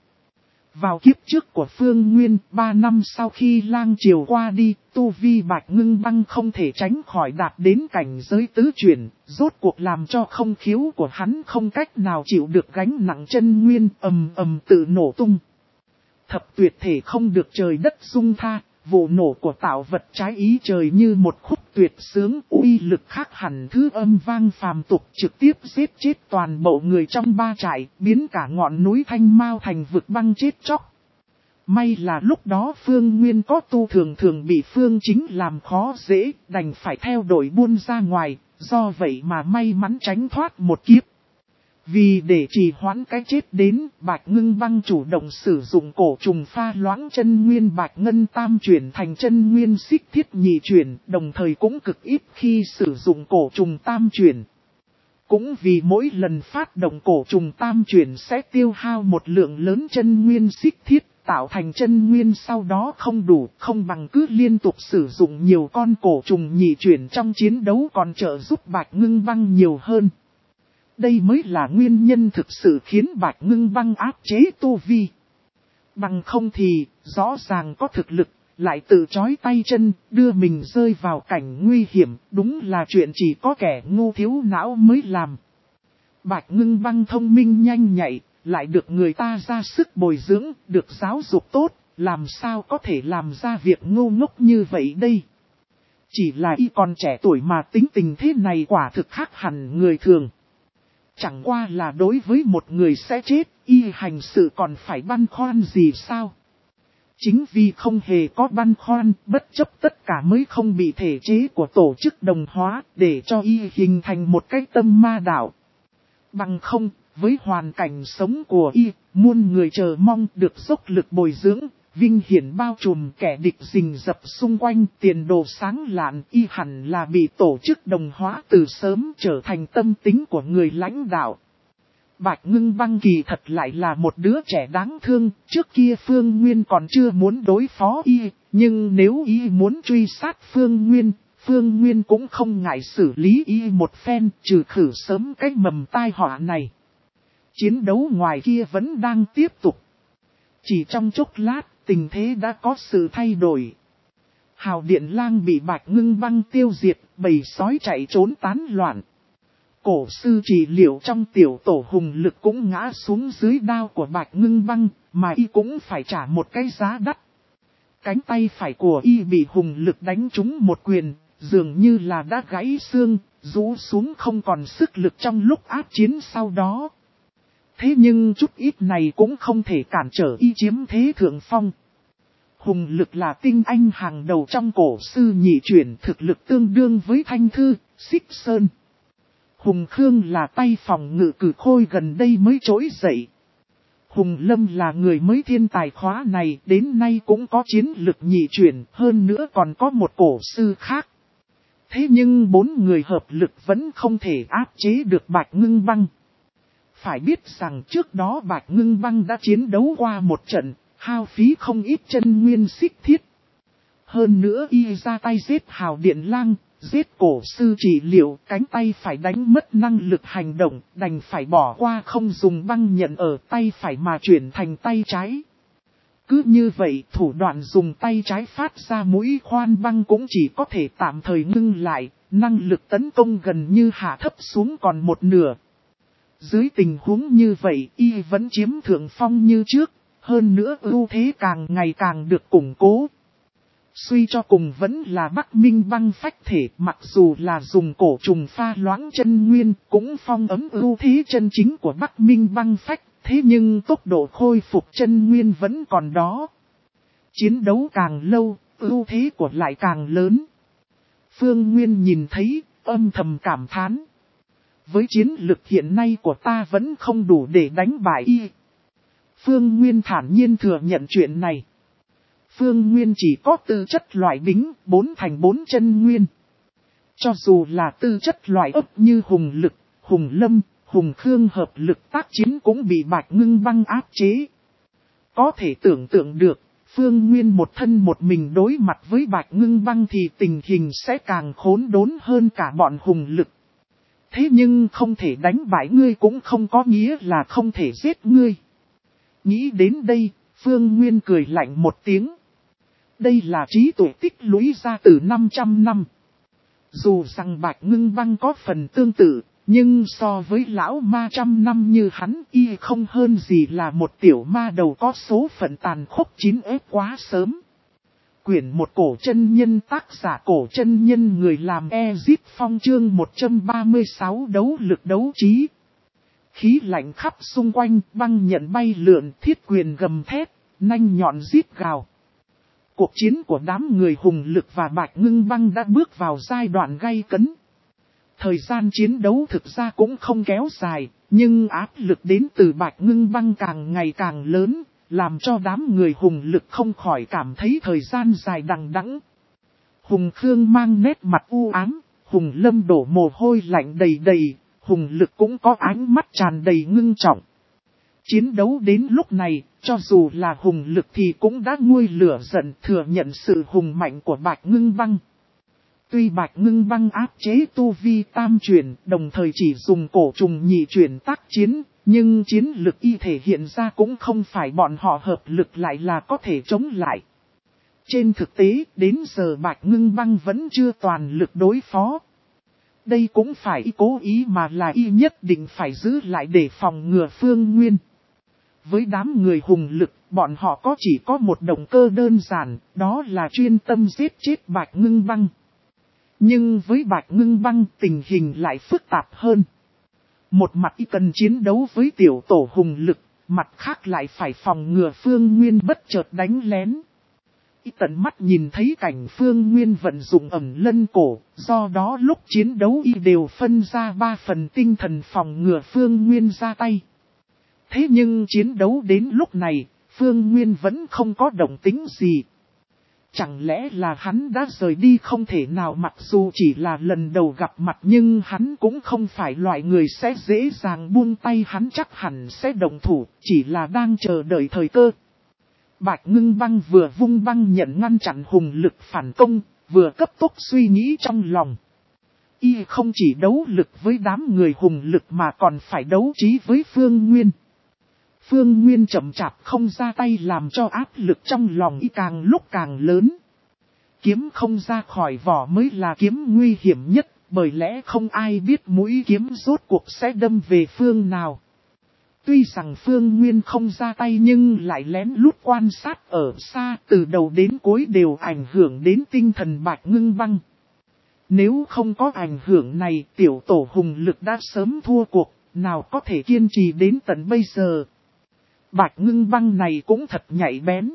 Vào kiếp trước của Phương Nguyên, ba năm sau khi lang triều qua đi, tu vi Bạch Ngưng Băng không thể tránh khỏi đạt đến cảnh giới tứ chuyển, rốt cuộc làm cho không khiếu của hắn không cách nào chịu được gánh nặng chân nguyên, ầm ầm tự nổ tung. Thập tuyệt thể không được trời đất dung tha, vụ nổ của tạo vật trái ý trời như một khúc tuyệt sướng, uy lực khác hẳn thứ âm vang phàm tục, trực tiếp giết chết toàn bộ người trong ba trại, biến cả ngọn núi Thanh Mao thành vực băng chết chóc. May là lúc đó Phương Nguyên có tu thường thường bị Phương Chính làm khó dễ, đành phải theo đội buôn ra ngoài, do vậy mà may mắn tránh thoát một kiếp. Vì để trì hoãn cái chết đến, Bạch Ngưng Băng chủ động sử dụng cổ trùng pha loãng chân nguyên Bạch Ngân tam chuyển thành chân nguyên xích thiết nhị chuyển, đồng thời cũng cực ít khi sử dụng cổ trùng tam chuyển. Cũng vì mỗi lần phát động cổ trùng tam chuyển sẽ tiêu hao một lượng lớn chân nguyên xích thiết, tạo thành chân nguyên sau đó không đủ, không bằng cứ liên tục sử dụng nhiều con cổ trùng nhị chuyển trong chiến đấu còn trợ giúp Bạch Ngưng Băng nhiều hơn. Đây mới là nguyên nhân thực sự khiến Bạch Ngưng Băng áp chế tu vi. Bằng không thì, rõ ràng có thực lực, lại tự chói tay chân, đưa mình rơi vào cảnh nguy hiểm, đúng là chuyện chỉ có kẻ ngu thiếu não mới làm. Bạch Ngưng Băng thông minh nhanh nhạy, lại được người ta ra sức bồi dưỡng, được giáo dục tốt, làm sao có thể làm ra việc ngu ngốc như vậy đây. Chỉ là y còn trẻ tuổi mà tính tình thế này quả thực khác hẳn người thường. Chẳng qua là đối với một người sẽ chết, y hành sự còn phải băn khoăn gì sao? Chính vì không hề có băn khoăn, bất chấp tất cả mới không bị thể chế của tổ chức đồng hóa, để cho y hình thành một cái tâm ma đạo. Bằng không, với hoàn cảnh sống của y, muôn người chờ mong được dốc lực bồi dưỡng, vinh hiển bao trùm kẻ địch rình rập xung quanh, tiền đồ sáng lạn, y hẳn là bị tổ chức đồng hóa từ sớm trở thành tâm tính của người lãnh đạo. Bạch Ngưng Băng kỳ thật lại là một đứa trẻ đáng thương, trước kia Phương Nguyên còn chưa muốn đối phó y, nhưng nếu y muốn truy sát Phương Nguyên, Phương Nguyên cũng không ngại xử lý y một phen, trừ khử sớm cái mầm tai họa này. Chiến đấu ngoài kia vẫn đang tiếp tục. Chỉ trong chốc lát, tình thế đã có sự thay đổi. Hào Điện Lang bị Bạch Ngưng Băng tiêu diệt, bầy sói chạy trốn tán loạn. Cổ sư trị liệu trong tiểu tổ hùng lực cũng ngã xuống dưới đao của Bạch Ngưng Băng, mà y cũng phải trả một cái giá đắt. Cánh tay phải của y bị hùng lực đánh trúng một quyền, dường như là đã gãy xương, rũ xuống không còn sức lực trong lúc áp chiến sau đó. Thế nhưng chút ít này cũng không thể cản trở y chiếm thế thượng phong. Hùng lực là tinh anh hàng đầu trong cổ sư nhị chuyển, thực lực tương đương với Thanh Thư, Xích Sơn. Hùng Khương là tay phòng ngự cử khôi gần đây mới trỗi dậy. Hùng Lâm là người mới thiên tài khóa này, đến nay cũng có chiến lực nhị chuyển, hơn nữa còn có một cổ sư khác. Thế nhưng bốn người hợp lực vẫn không thể áp chế được Bạch Ngưng Băng. Phải biết rằng trước đó Bạch Ngưng Băng đã chiến đấu qua một trận, hao phí không ít chân nguyên xích thiết. Hơn nữa y ra tay giết Hào Điện Lang, giết cổ sư trị liệu, cánh tay phải đánh mất năng lực hành động, đành phải bỏ qua không dùng băng nhận ở tay phải mà chuyển thành tay trái. Cứ như vậy, thủ đoạn dùng tay trái phát ra mũi khoan băng cũng chỉ có thể tạm thời ngưng lại, năng lực tấn công gần như hạ thấp xuống còn một nửa. Dưới tình huống như vậy, y vẫn chiếm thượng phong như trước, hơn nữa ưu thế càng ngày càng được củng cố. Suy cho cùng vẫn là Bắc Minh Băng phách thể, mặc dù là dùng cổ trùng pha loãng chân nguyên, cũng phong ấm ưu thế chân chính của Bắc Minh Băng phách, thế nhưng tốc độ khôi phục chân nguyên vẫn còn đó. Chiến đấu càng lâu, ưu thế của lại càng lớn. Phương Nguyên nhìn thấy, âm thầm cảm thán. Với chiến lực hiện nay của ta vẫn không đủ để đánh bại y. Phương Nguyên thản nhiên thừa nhận chuyện này. Phương Nguyên chỉ có tư chất loại bính, bốn thành bốn chân nguyên. Cho dù là tư chất loại ấp như Hùng Lực, Hùng Lâm, Hùng Khương hợp lực tác chiến cũng bị Bạch Ngưng Băng áp chế. Có thể tưởng tượng được, Phương Nguyên một thân một mình đối mặt với Bạch Ngưng Băng thì tình hình sẽ càng khốn đốn hơn cả bọn Hùng Lực. Thế nhưng không thể đánh bại ngươi cũng không có nghĩa là không thể giết ngươi. Nghĩ đến đây, Phương Nguyên cười lạnh một tiếng. Đây là trí tuệ tích lũy ra từ năm trăm năm. Dù rằng Bạch Ngưng Băng có phần tương tự, nhưng so với lão ma trăm năm như hắn y không hơn gì là một tiểu ma đầu có số phận tàn khốc chín ép quá sớm. Quyển một cổ chân nhân, tác giả cổ chân nhân, người làm Ezip Phong, chương một trăm ba mươi sáu đấu lực đấu trí. Khí lạnh khắp xung quanh, băng nhận bay lượn, thiết quyền gầm thét, nanh nhọn rít gào. Cuộc chiến của đám người Hùng Lực và Bạch Ngưng Băng đã bước vào giai đoạn gay cấn. Thời gian chiến đấu thực ra cũng không kéo dài, nhưng áp lực đến từ Bạch Ngưng Băng càng ngày càng lớn, làm cho đám người Hùng Lực không khỏi cảm thấy thời gian dài đằng đẵng. Hùng Khương mang nét mặt u ám, Hùng Lâm đổ mồ hôi lạnh đầy đầy, Hùng Lực cũng có ánh mắt tràn đầy ngưng trọng. Chiến đấu đến lúc này, cho dù là Hùng Lực thì cũng đã nguôi lửa giận, thừa nhận sự hùng mạnh của Bạch Ngưng Băng. Tuy Bạch Ngưng Băng áp chế tu vi tam chuyển, đồng thời chỉ dùng cổ trùng nhị chuyển tác chiến, nhưng chiến lực y thể hiện ra cũng không phải bọn họ hợp lực lại là có thể chống lại. Trên thực tế, đến giờ Bạch Ngưng Băng vẫn chưa toàn lực đối phó. Đây cũng phải y cố ý mà là y nhất định phải giữ lại để phòng ngừa Phương Nguyên. Với đám người Hùng Lực, bọn họ có chỉ có một động cơ đơn giản, đó là chuyên tâm giết chết Bạch Ngưng Băng. Nhưng với Bạch Ngưng Băng tình hình lại phức tạp hơn. Một mặt y cần chiến đấu với tiểu tổ Hùng Lực, mặt khác lại phải phòng ngừa Phương Nguyên bất chợt đánh lén. Y tận mắt nhìn thấy cảnh Phương Nguyên vận dụng ẩm lân cổ, do đó lúc chiến đấu y đều phân ra ba phần tinh thần phòng ngừa Phương Nguyên ra tay. Thế nhưng chiến đấu đến lúc này, Phương Nguyên vẫn không có động tĩnh gì. Chẳng lẽ là hắn đã rời đi không thể nào, mặc dù chỉ là lần đầu gặp mặt nhưng hắn cũng không phải loại người sẽ dễ dàng buông tay, hắn chắc hẳn sẽ động thủ, chỉ là đang chờ đợi thời cơ. Bạch Ngưng Băng vừa vung băng nhận ngăn chặn hùng lực phản công, vừa cấp tốc suy nghĩ trong lòng. Y không chỉ đấu lực với đám người hùng lực mà còn phải đấu trí với Phương Nguyên. Phương Nguyên chậm chạp không ra tay làm cho áp lực trong lòng y càng lúc càng lớn. Kiếm không ra khỏi vỏ mới là kiếm nguy hiểm nhất, bởi lẽ không ai biết mũi kiếm rốt cuộc sẽ đâm về phương nào. Tuy rằng Phương Nguyên không ra tay nhưng lại lén lút quan sát ở xa, từ đầu đến cuối đều ảnh hưởng đến tinh thần Bạch Ngưng Băng. Nếu không có ảnh hưởng này, tiểu tổ hùng lực đã sớm thua cuộc, nào có thể kiên trì đến tận bây giờ. Bạch Ngưng Băng này cũng thật nhạy bén.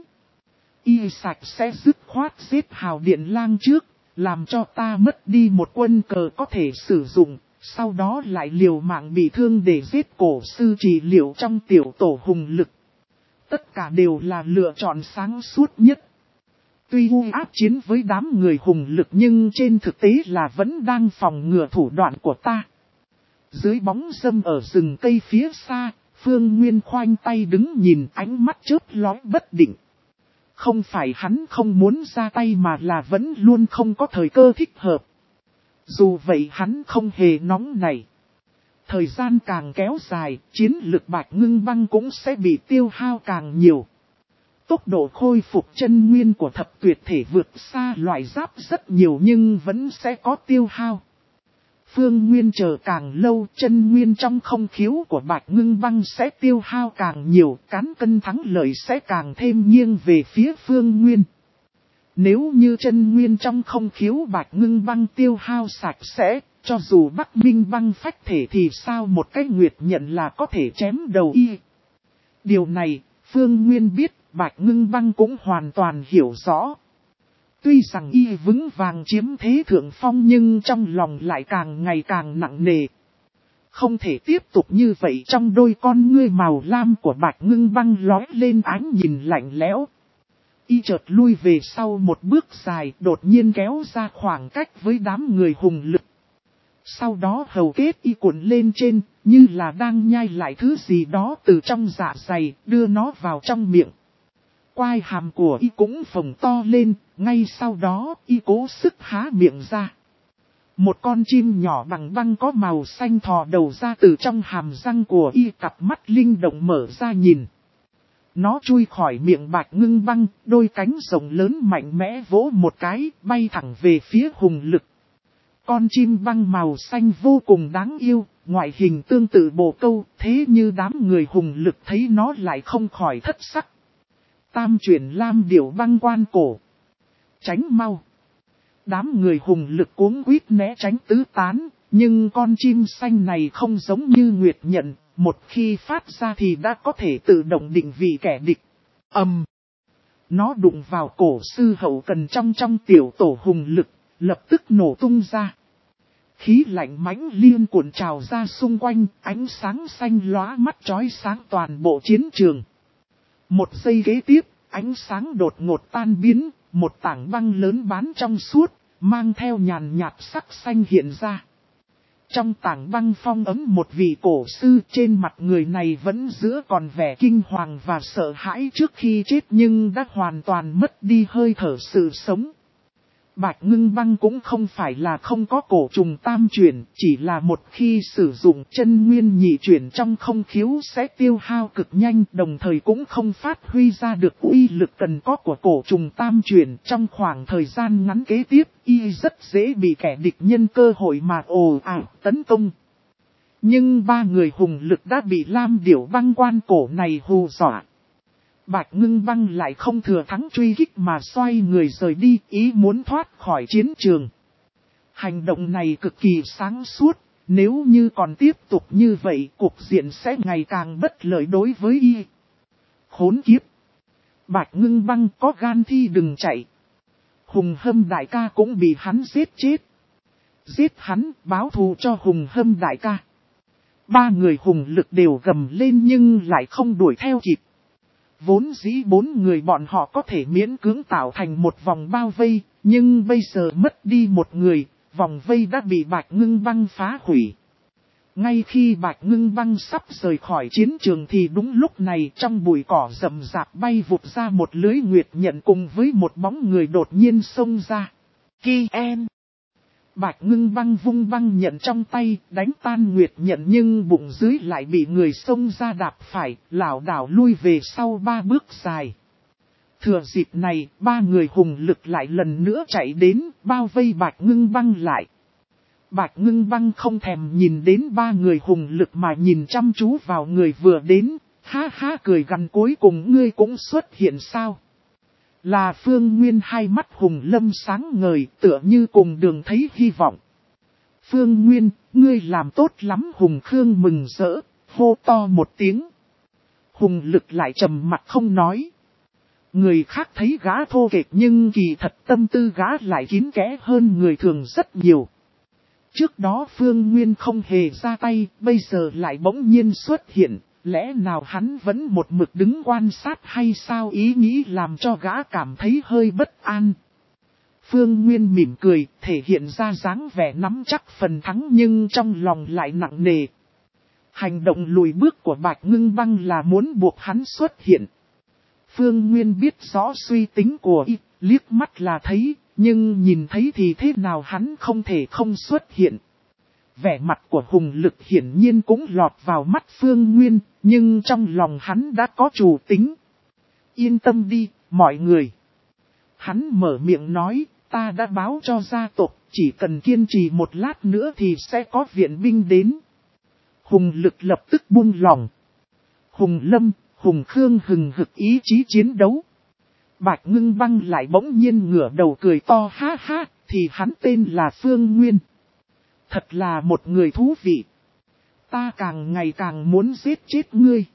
Y sạch sẽ dứt khoát giết Hào Điện Lang trước, làm cho ta mất đi một quân cờ có thể sử dụng, sau đó lại liều mạng bị thương để giết cổ sư trị liệu trong tiểu tổ hùng lực. Tất cả đều là lựa chọn sáng suốt nhất. Tuy u áp chiến với đám người hùng lực nhưng trên thực tế là vẫn đang phòng ngừa thủ đoạn của ta. Dưới bóng râm ở rừng cây phía xa, Phương Nguyên khoanh tay đứng nhìn, ánh mắt chớp lóe bất định. Không phải hắn không muốn ra tay mà là vẫn luôn không có thời cơ thích hợp. Dù vậy hắn không hề nóng nảy. Thời gian càng kéo dài, chiến lực Bạch Ngưng Băng cũng sẽ bị tiêu hao càng nhiều. Tốc độ khôi phục chân nguyên của thập tuyệt thể vượt xa loại giáp rất nhiều nhưng vẫn sẽ có tiêu hao. Phương Nguyên chờ càng lâu, chân nguyên trong không khiếu của Bạch Ngưng Băng sẽ tiêu hao càng nhiều, cán cân thắng lợi sẽ càng thêm nghiêng về phía Phương Nguyên. Nếu như chân nguyên trong không khiếu Bạch Ngưng Băng tiêu hao sạch sẽ, cho dù Bắc Minh Băng phách thể thì sao một cái nguyệt nhận là có thể chém đầu y. Điều này, Phương Nguyên biết, Bạch Ngưng Băng cũng hoàn toàn hiểu rõ. Tuy rằng y vững vàng chiếm thế thượng phong nhưng trong lòng lại càng ngày càng nặng nề. Không thể tiếp tục như vậy, trong đôi con ngươi màu lam của Bạch Ngưng Băng lóe lên ánh nhìn lạnh lẽo. Y chợt lui về sau một bước dài, đột nhiên kéo ra khoảng cách với đám người hùng lực. Sau đó hầu kết y cuộn lên trên, như là đang nhai lại thứ gì đó từ trong dạ dày, đưa nó vào trong miệng. Quai hàm của y cũng phồng to lên, ngay sau đó y cố sức há miệng ra. Một con chim nhỏ bằng băng có màu xanh thò đầu ra từ trong hàm răng của y, cặp mắt linh động mở ra nhìn. Nó chui khỏi miệng Bạch Ngưng Băng, đôi cánh rồng lớn mạnh mẽ vỗ một cái, bay thẳng về phía hùng lực. Con chim băng màu xanh vô cùng đáng yêu, ngoại hình tương tự bồ câu, thế như đám người hùng lực thấy nó lại không khỏi thất sắc. Tam chuyển lam điểu băng quan cổ. Tránh mau. Đám người hùng lực cuống quýt né tránh tứ tán, nhưng con chim xanh này không giống như nguyệt nhận, một khi phát ra thì đã có thể tự động định vị kẻ địch. Ầm. Um, nó đụng vào cổ sư hậu cần trong trong tiểu tổ hùng lực, lập tức nổ tung ra. Khí lạnh mãnh liên cuộn trào ra xung quanh, ánh sáng xanh lóa mắt chói sáng toàn bộ chiến trường. Một giây kế tiếp, ánh sáng đột ngột tan biến, một tảng băng lớn bán trong suốt, mang theo nhàn nhạt sắc xanh hiện ra. Trong tảng băng phong ấm một vị cổ sư, trên mặt người này vẫn giữ còn vẻ kinh hoàng và sợ hãi trước khi chết nhưng đã hoàn toàn mất đi hơi thở sự sống. Bạch Ngưng Băng cũng không phải là không có cổ trùng tam chuyển, chỉ là một khi sử dụng chân nguyên nhị chuyển trong không khiếu sẽ tiêu hao cực nhanh, đồng thời cũng không phát huy ra được uy lực cần có của cổ trùng tam chuyển. Trong khoảng thời gian ngắn kế tiếp, y rất dễ bị kẻ địch nhân cơ hội mà ồ ạt tấn công. Nhưng ba người hùng lực đã bị lam điểu băng quan cổ này hù dọa. Bạch Ngưng Băng lại không thừa thắng truy kích mà xoay người rời đi, ý muốn thoát khỏi chiến trường. Hành động này cực kỳ sáng suốt, nếu như còn tiếp tục như vậy, cục diện sẽ ngày càng bất lợi đối với y. Khốn kiếp! Bạch Ngưng Băng có gan thì đừng chạy. Hùng Hâm đại ca cũng bị hắn giết chết. Giết hắn, báo thù cho Hùng Hâm đại ca. Ba người hùng lực đều gầm lên nhưng lại không đuổi theo kịp. Vốn dĩ bốn người bọn họ có thể miễn cưỡng tạo thành một vòng bao vây, nhưng bây giờ mất đi một người, vòng vây đã bị Bạch Ngưng Băng phá hủy. Ngay khi Bạch Ngưng Băng sắp rời khỏi chiến trường thì đúng lúc này trong bụi cỏ rậm rạp bay vụt ra một lưới nguyệt nhận cùng với một bóng người đột nhiên xông ra. Ki En! Bạch Ngưng Băng vung băng nhận trong tay, đánh tan nguyệt nhận nhưng bụng dưới lại bị người xông ra đạp phải, lảo đảo lui về sau ba bước dài. Thừa dịp này, ba người hùng lực lại lần nữa chạy đến, bao vây Bạch Ngưng Băng lại. Bạch Ngưng Băng không thèm nhìn đến ba người hùng lực mà nhìn chăm chú vào người vừa đến, ha ha cười gằn cuối cùng ngươi cũng xuất hiện sao. Là Phương Nguyên, hai mắt Hùng Lâm sáng ngời tựa như cùng đường thấy hy vọng. Phương Nguyên, ngươi làm tốt lắm. Hùng Khương mừng rỡ, hô to một tiếng. Hùng Lực lại trầm mặt không nói. Người khác thấy gã thô kệch nhưng kỳ thật tâm tư gã lại kín kẽ hơn người thường rất nhiều. Trước đó Phương Nguyên không hề ra tay, bây giờ lại bỗng nhiên xuất hiện. Lẽ nào hắn vẫn một mực đứng quan sát hay sao, ý nghĩ làm cho gã cảm thấy hơi bất an. Phương Nguyên mỉm cười, thể hiện ra dáng vẻ nắm chắc phần thắng nhưng trong lòng lại nặng nề. Hành động lùi bước của Bạch Ngưng Băng là muốn buộc hắn xuất hiện. Phương Nguyên biết rõ suy tính của y, liếc mắt là thấy, nhưng nhìn thấy thì thế nào hắn không thể không xuất hiện. Vẻ mặt của Hùng Lực hiển nhiên cũng lọt vào mắt Phương Nguyên, nhưng trong lòng hắn đã có chủ tính. Yên tâm đi, mọi người. Hắn mở miệng nói, ta đã báo cho gia tộc, chỉ cần kiên trì một lát nữa thì sẽ có viện binh đến. Hùng Lực lập tức buông lòng. Hùng Lâm, Hùng Khương hừng hực ý chí chiến đấu. Bạch Ngưng Băng lại bỗng nhiên ngửa đầu cười to ha ha, thì hắn tên là Phương Nguyên. Thật là một người thú vị. Ta càng ngày càng muốn giết chết ngươi.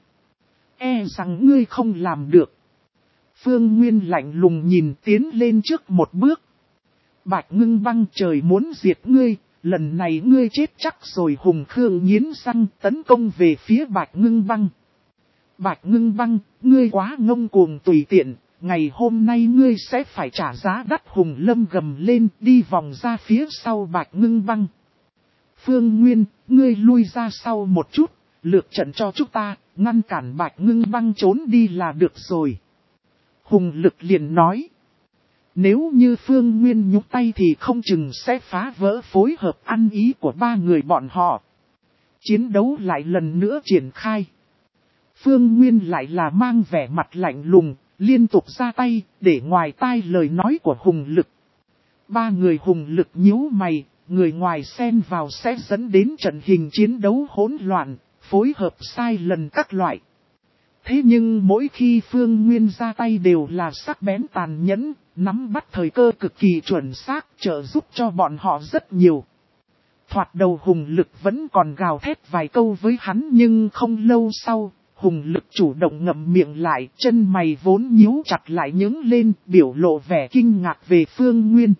E rằng ngươi không làm được. Phương Nguyên lạnh lùng nhìn tiến lên trước một bước. Bạch Ngưng Băng, trời muốn diệt ngươi, lần này ngươi chết chắc rồi. Hùng Khương nghiến răng tấn công về phía Bạch Ngưng Băng. Bạch Ngưng Băng, ngươi quá ngông cuồng tùy tiện, ngày hôm nay ngươi sẽ phải trả giá đắt. Hùng Lâm gầm lên đi vòng ra phía sau Bạch Ngưng Băng. Phương Nguyên, ngươi lui ra sau một chút, lược trận cho chúng ta, ngăn cản Bạch Ngưng Băng trốn đi là được rồi. Hùng Lực liền nói. Nếu như Phương Nguyên nhúc tay thì không chừng sẽ phá vỡ phối hợp ăn ý của ba người bọn họ. Chiến đấu lại lần nữa triển khai. Phương Nguyên lại là mang vẻ mặt lạnh lùng, liên tục ra tay, để ngoài tai lời nói của Hùng Lực. Ba người Hùng Lực nhíu mày. Người ngoài xen vào sẽ dẫn đến trận hình chiến đấu hỗn loạn, phối hợp sai lần các loại. Thế nhưng mỗi khi Phương Nguyên ra tay đều là sắc bén tàn nhẫn, nắm bắt thời cơ cực kỳ chuẩn xác, trợ giúp cho bọn họ rất nhiều. Thoạt đầu Hùng Lực vẫn còn gào thét vài câu với hắn nhưng không lâu sau, Hùng Lực chủ động ngậm miệng lại, chân mày vốn nhíu chặt lại nhướng lên, biểu lộ vẻ kinh ngạc về Phương Nguyên.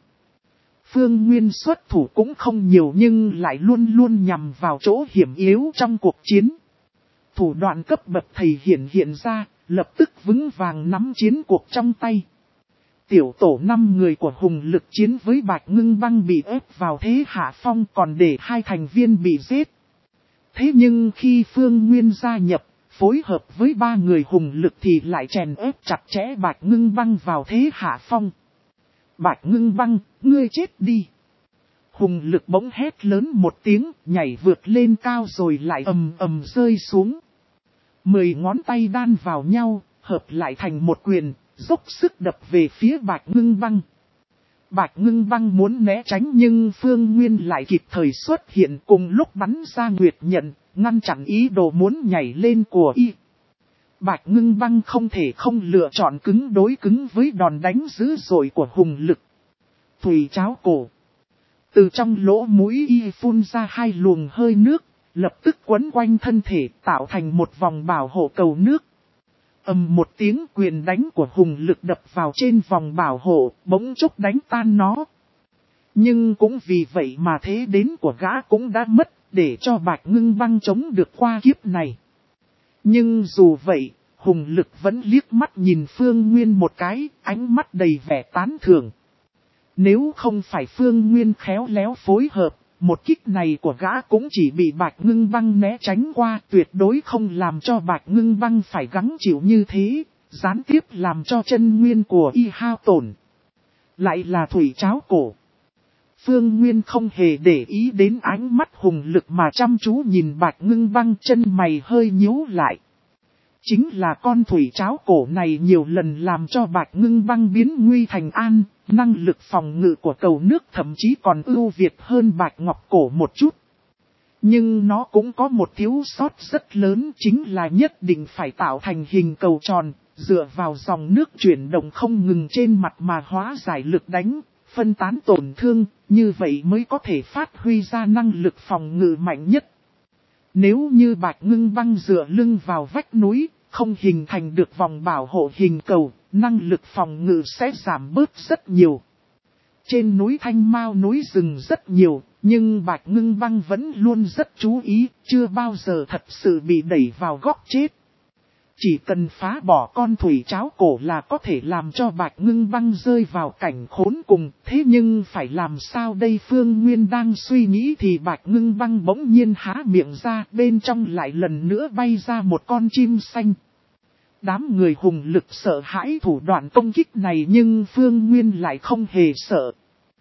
Phương Nguyên xuất thủ cũng không nhiều nhưng lại luôn luôn nhằm vào chỗ hiểm yếu trong cuộc chiến. Thủ đoạn cấp bậc thầy hiện hiện ra, lập tức vững vàng nắm chiến cuộc trong tay. Tiểu tổ năm người của Hùng Lực chiến với Bạch Ngưng Băng bị ép vào thế hạ phong, còn để hai thành viên bị giết. Thế nhưng khi Phương Nguyên gia nhập, phối hợp với ba người Hùng Lực thì lại chèn ép chặt chẽ Bạch Ngưng Băng vào thế hạ phong. Bạch Ngưng Băng, ngươi chết đi. Hùng Lực bỗng hét lớn một tiếng, nhảy vượt lên cao rồi lại ầm ầm rơi xuống. Mười ngón tay đan vào nhau, hợp lại thành một quyền, dốc sức đập về phía Bạch Ngưng Băng. Bạch Ngưng Băng muốn né tránh nhưng Phương Nguyên lại kịp thời xuất hiện cùng lúc bắn ra nguyệt nhận, ngăn chặn ý đồ muốn nhảy lên của y. Bạch Ngưng Băng không thể không lựa chọn cứng đối cứng với đòn đánh dữ dội của Hùng Lực. Thủy cháo cổ. Từ trong lỗ mũi y phun ra hai luồng hơi nước, lập tức quấn quanh thân thể tạo thành một vòng bảo hộ cầu nước. Ầm một tiếng, quyền đánh của Hùng Lực đập vào trên vòng bảo hộ, bỗng chốc đánh tan nó. Nhưng cũng vì vậy mà thế đến của gã cũng đã mất, để cho Bạch Ngưng Băng chống được qua kiếp này. Nhưng dù vậy, Hùng Lực vẫn liếc mắt nhìn Phương Nguyên một cái, ánh mắt đầy vẻ tán thưởng. Nếu không phải Phương Nguyên khéo léo phối hợp, một kích này của gã cũng chỉ bị Bạch Ngưng Băng né tránh qua, tuyệt đối không làm cho Bạch Ngưng Băng phải gắng chịu như thế, gián tiếp làm cho chân nguyên của y hao tổn. Lại là thủy cháo cổ. Phương Nguyên không hề để ý đến ánh mắt Hùng Lực mà chăm chú nhìn Bạch Ngưng Băng, chân mày hơi nhíu lại. Chính là con thủy cháo cổ này nhiều lần làm cho Bạch Ngưng Băng biến nguy thành an, năng lực phòng ngự của cầu nước thậm chí còn ưu việt hơn Bạch Ngọc cổ một chút. Nhưng nó cũng có một thiếu sót rất lớn, chính là nhất định phải tạo thành hình cầu tròn, dựa vào dòng nước chuyển động không ngừng trên mặt mà hóa giải lực đánh, phân tán tổn thương, như vậy mới có thể phát huy ra năng lực phòng ngự mạnh nhất. Nếu như Bạch Ngưng Băng dựa lưng vào vách núi, không hình thành được vòng bảo hộ hình cầu, năng lực phòng ngự sẽ giảm bớt rất nhiều. Trên núi Thanh Mao núi rừng rất nhiều, nhưng Bạch Ngưng Băng vẫn luôn rất chú ý, chưa bao giờ thật sự bị đẩy vào góc chết. Chỉ cần phá bỏ con thủy cháo cổ là có thể làm cho Bạch Ngưng Băng rơi vào cảnh khốn cùng. Thế nhưng phải làm sao đây? Phương Nguyên đang suy nghĩ thì Bạch Ngưng Băng bỗng nhiên há miệng ra, bên trong lại lần nữa bay ra một con chim xanh. Đám người Hùng Lực sợ hãi thủ đoạn công kích này, nhưng Phương Nguyên lại không hề sợ.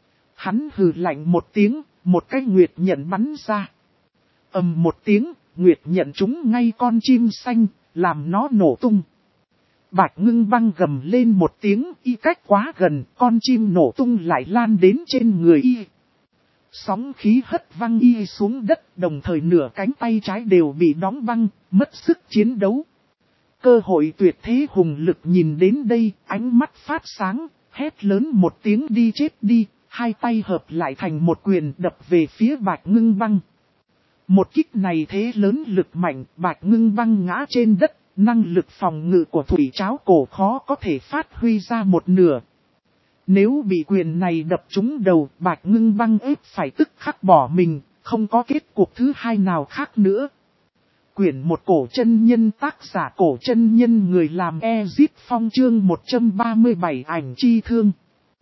Hắn hừ lạnh một tiếng, một cái nguyệt nhận bắn ra. Ầm một tiếng, nguyệt nhận trúng ngay con chim xanh, làm nó nổ tung. Bạch Ngưng Băng gầm lên một tiếng, y cách quá gần, con chim nổ tung lại lan đến trên người y. Sóng khí hất văng y xuống đất, đồng thời nửa cánh tay trái đều bị đóng băng, mất sức chiến đấu. Cơ hội tuyệt thế Hùng Lực nhìn đến đây, ánh mắt phát sáng, hét lớn một tiếng đi chết đi, hai tay hợp lại thành một quyền đập về phía Bạch Ngưng Băng. Một kích này thế lớn lực mạnh, Bạch Ngưng Băng ngã trên đất, năng lực phòng ngự của thủy cháo cổ khó có thể phát huy ra một nửa. Nếu bị quyền này đập trúng đầu, Bạch Ngưng Băng ép phải tức khắc bỏ mình, không có kết cuộc thứ hai nào khác nữa. Quyển một cổ chân nhân, tác giả Cổ Chân Nhân, người làm Ezip Phong, chương một trăm ba mươi bảy ảnh chi thương.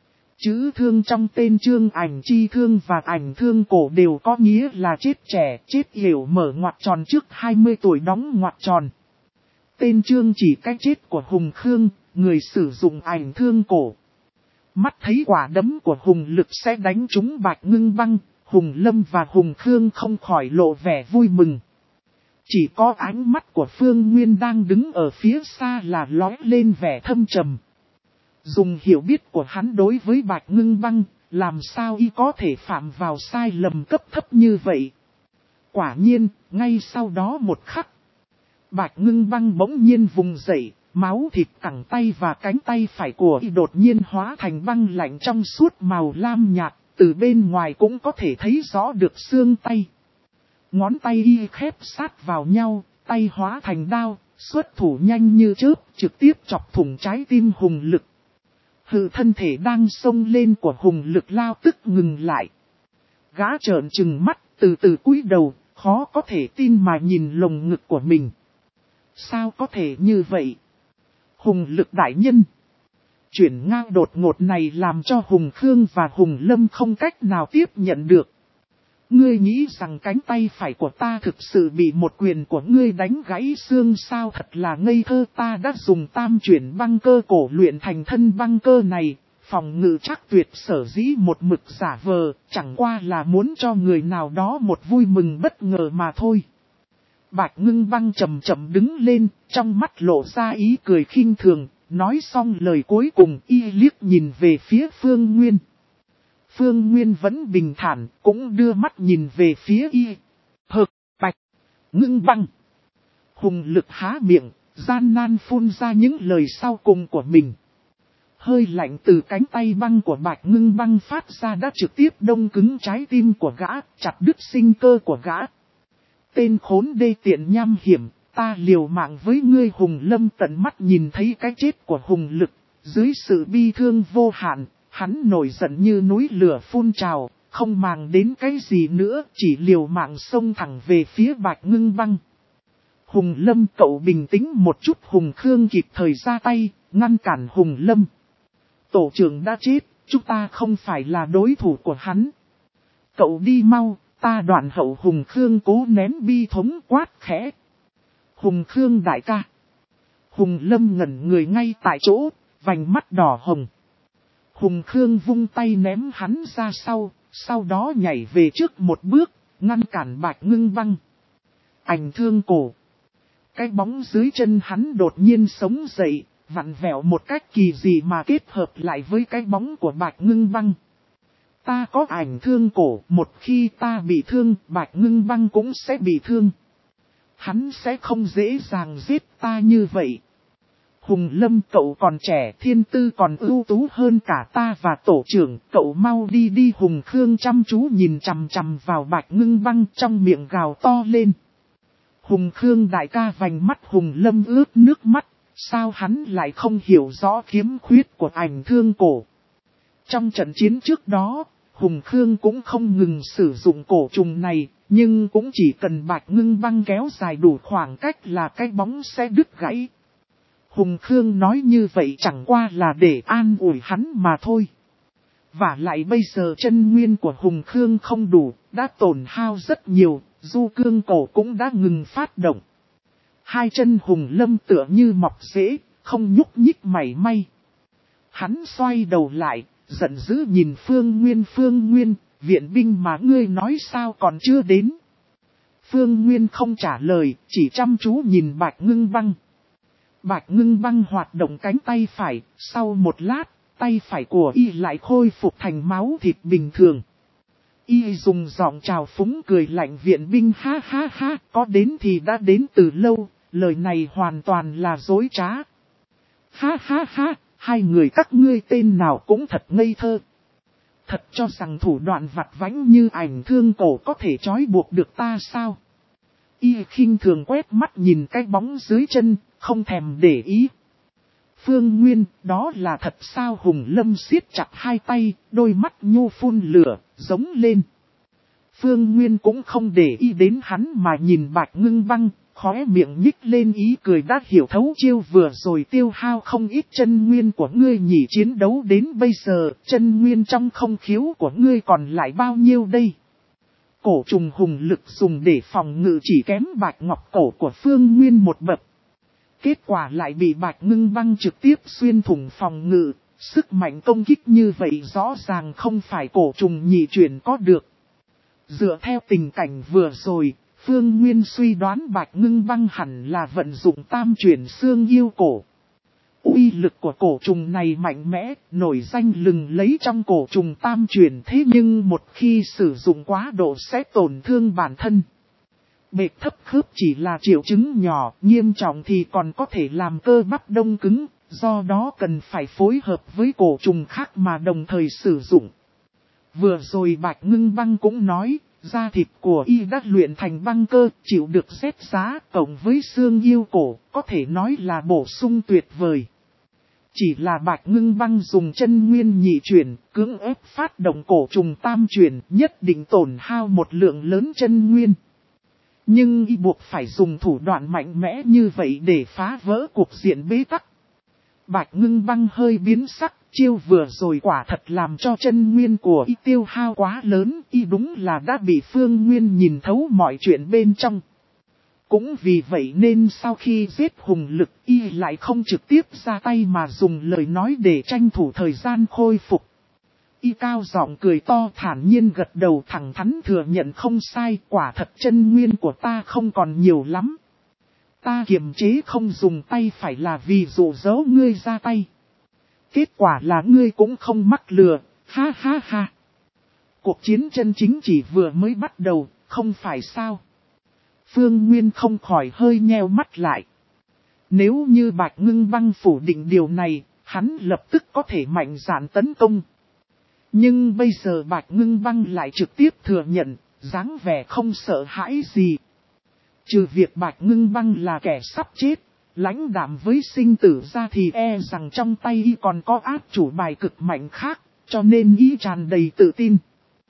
Chữ thương trong tên chương ảnh chi thương và ảnh thương cổ đều có nghĩa là chết trẻ, chết yểu mở ngoặc tròn trước hai mươi tuổi đóng ngoặc tròn. Tên chương chỉ cái chết của Hùng Khương, người sử dụng ảnh thương cổ. Mắt thấy quả đấm của Hùng Lực sẽ đánh trúng Bạch Ngưng Băng, Hùng Lâm và Hùng Khương không khỏi lộ vẻ vui mừng. Chỉ có ánh mắt của Phương Nguyên đang đứng ở phía xa là lóe lên vẻ thâm trầm. Dùng hiểu biết của hắn đối với Bạch Ngưng Băng, làm sao y có thể phạm vào sai lầm cấp thấp như vậy. Quả nhiên, ngay sau đó một khắc, Bạch Ngưng Băng bỗng nhiên vùng dậy, máu thịt cẳng tay và cánh tay phải của y đột nhiên hóa thành băng lạnh trong suốt màu lam nhạt, từ bên ngoài cũng có thể thấy rõ được xương tay. Ngón tay y khép sát vào nhau, tay hóa thành đao, xuất thủ nhanh như chớp, trực tiếp chọc thủng trái tim Hùng Lực. Hừ, thân thể đang xông lên của Hùng Lực lao tức ngừng lại. Gã trợn trừng mắt, từ từ cúi đầu, khó có thể tin mà nhìn lồng ngực của mình. Sao có thể như vậy? Hùng Lực đại nhân. Chuyển ngang đột ngột này làm cho Hùng Khương và Hùng Lâm không cách nào tiếp nhận được. Ngươi nghĩ rằng cánh tay phải của ta thực sự bị một quyền của ngươi đánh gãy xương sao? Thật là ngây thơ, ta đã dùng tam chuyển băng cơ cổ luyện thành thân băng cơ này, phòng ngự chắc tuyệt, sở dĩ một mực giả vờ, chẳng qua là muốn cho người nào đó một vui mừng bất ngờ mà thôi. Bạch Ngưng Băng chậm chậm đứng lên, trong mắt lộ ra ý cười khinh thường, nói xong lời cuối cùng y liếc nhìn về phía Phương Nguyên. Phương Nguyên vẫn bình thản, cũng đưa mắt nhìn về phía y. Hực, Bạch Ngưng Băng. Hùng Lực há miệng, gian nan phun ra những lời sau cùng của mình. Hơi lạnh từ cánh tay băng của Bạch Ngưng Băng phát ra đã trực tiếp đông cứng trái tim của gã, chặt đứt sinh cơ của gã. Tên khốn đê tiện nham hiểm, ta liều mạng với ngươi. Hùng Lâm tận mắt nhìn thấy cái chết của Hùng Lực, dưới sự bi thương vô hạn. Hắn nổi giận như núi lửa phun trào, không màng đến cái gì nữa, chỉ liều mạng xông thẳng về phía Bạch Ngưng Băng. Hùng Lâm cậu bình tĩnh một chút. Hùng Khương kịp thời ra tay, ngăn cản Hùng Lâm. Tổ trưởng đã chết, chúng ta không phải là đối thủ của hắn. Cậu đi mau, ta đoạn hậu. Hùng Khương cố nén bi thống quát khẽ. Hùng Khương đại ca. Hùng Lâm ngẩn người ngay tại chỗ, vành mắt đỏ hồng. Hùng Khương vung tay ném hắn ra sau, sau đó nhảy về trước một bước, ngăn cản Bạch Ngưng Băng. Ảnh thương cổ. Cái bóng dưới chân hắn đột nhiên sống dậy, vặn vẹo một cách kỳ dị mà kết hợp lại với cái bóng của Bạch Ngưng Băng. Ta có ảnh thương cổ, một khi ta bị thương, Bạch Ngưng Băng cũng sẽ bị thương. Hắn sẽ không dễ dàng giết ta như vậy. Hùng Lâm cậu còn trẻ, thiên tư còn ưu tú hơn cả ta và tổ trưởng, cậu mau đi đi. Hùng Khương chăm chú nhìn chằm chằm vào Bạch Ngưng Băng, trong miệng gào to lên. Hùng Khương đại ca. Vành mắt Hùng Lâm ướt nước mắt, sao hắn lại không hiểu rõ khiếm khuyết của ảnh thương cổ. Trong trận chiến trước đó, Hùng Khương cũng không ngừng sử dụng cổ trùng này, nhưng cũng chỉ cần Bạch Ngưng Băng kéo dài đủ khoảng cách là cái bóng sẽ đứt gãy. Hùng Khương nói như vậy chẳng qua là để an ủi hắn mà thôi. Và lại bây giờ chân nguyên của Hùng Khương không đủ, đã tổn hao rất nhiều, du cương cổ cũng đã ngừng phát động. Hai chân Hùng Lâm tựa như mọc rễ, không nhúc nhích mảy may. Hắn xoay đầu lại, giận dữ nhìn Phương Nguyên. Phương Nguyên, viện binh mà ngươi nói sao còn chưa đến? Phương Nguyên không trả lời, chỉ chăm chú nhìn Bạch Ngưng Băng. Bạch Ngưng Băng hoạt động cánh tay phải, sau một lát, tay phải của y lại khôi phục thành máu thịt bình thường. Y dùng giọng trào phúng cười lạnh. Viện binh ha ha ha, có đến thì đã đến từ lâu, lời này hoàn toàn là dối trá. Ha ha ha, hai người các ngươi tên nào cũng thật ngây thơ. Thật cho rằng thủ đoạn vặt vãnh như ảnh thương cổ có thể trói buộc được ta sao? Y khinh thường quét mắt nhìn cái bóng dưới chân, không thèm để ý. Phương Nguyên, đó là thật sao? Hùng Lâm siết chặt hai tay, đôi mắt nhu phun lửa, giống lên. Phương Nguyên cũng không để ý đến hắn mà nhìn Bạch Ngưng Băng, khóe miệng nhích lên ý cười. Đã hiểu thấu chiêu vừa rồi tiêu hao không ít chân nguyên của ngươi nhỉ. Chiến đấu đến bây giờ, chân nguyên trong không khiếu của ngươi còn lại bao nhiêu đây? Cổ trùng hùng lực dùng để phòng ngự chỉ kém Bạch Ngọc cổ của Phương Nguyên một bậc. Kết quả lại bị Bạch Ngưng Băng trực tiếp xuyên thủng phòng ngự. Sức mạnh công kích như vậy rõ ràng không phải cổ trùng nhị chuyển có được. Dựa theo tình cảnh vừa rồi, Phương Nguyên suy đoán Bạch Ngưng Băng hẳn là vận dụng tam chuyển xương yêu cổ. Uy lực của cổ trùng này mạnh mẽ, nổi danh lừng lấy trong cổ trùng tam chuyển, thế nhưng một khi sử dụng quá độ sẽ tổn thương bản thân. Bệch thấp khớp chỉ là triệu chứng nhỏ, nghiêm trọng thì còn có thể làm cơ bắp đông cứng, do đó cần phải phối hợp với cổ trùng khác mà đồng thời sử dụng. Vừa rồi Bạch Ngưng Băng cũng nói, da thịt của y đã luyện thành băng cơ, chịu được rét giá, cộng với xương yêu cổ, có thể nói là bổ sung tuyệt vời. Chỉ là Bạch Ngưng Băng dùng chân nguyên nhị chuyển, cưỡng ép phát động cổ trùng tam chuyển, nhất định tổn hao một lượng lớn chân nguyên. Nhưng y buộc phải dùng thủ đoạn mạnh mẽ như vậy để phá vỡ cuộc diện bế tắc. Bạch Ngưng Băng hơi biến sắc, chiêu vừa rồi quả thật làm cho chân nguyên của y tiêu hao quá lớn, y đúng là đã bị Phương Nguyên nhìn thấu mọi chuyện bên trong. Cũng vì vậy nên sau khi giết hùng lực, y lại không trực tiếp ra tay mà dùng lời nói để tranh thủ thời gian khôi phục. Y cao giọng cười to, thản nhiên gật đầu, thẳng thắn thừa nhận không sai, quả thật chân nguyên của ta không còn nhiều lắm. Ta kiềm chế không dùng tay phải là vì dụ dỗ ngươi ra tay. Kết quả là ngươi cũng không mắc lừa, ha ha ha. Cuộc chiến chân chính chỉ vừa mới bắt đầu, không phải sao? Phương Nguyên không khỏi hơi nheo mắt lại. Nếu như Bạch Ngưng Băng phủ định điều này, hắn lập tức có thể mạnh dạn tấn công. Nhưng bây giờ Bạch Ngưng Băng lại trực tiếp thừa nhận, dáng vẻ không sợ hãi gì. Trừ việc Bạch Ngưng Băng là kẻ sắp chết, lãnh đạm với sinh tử ra thì e rằng trong tay y còn có áp chủ bài cực mạnh khác, cho nên y tràn đầy tự tin.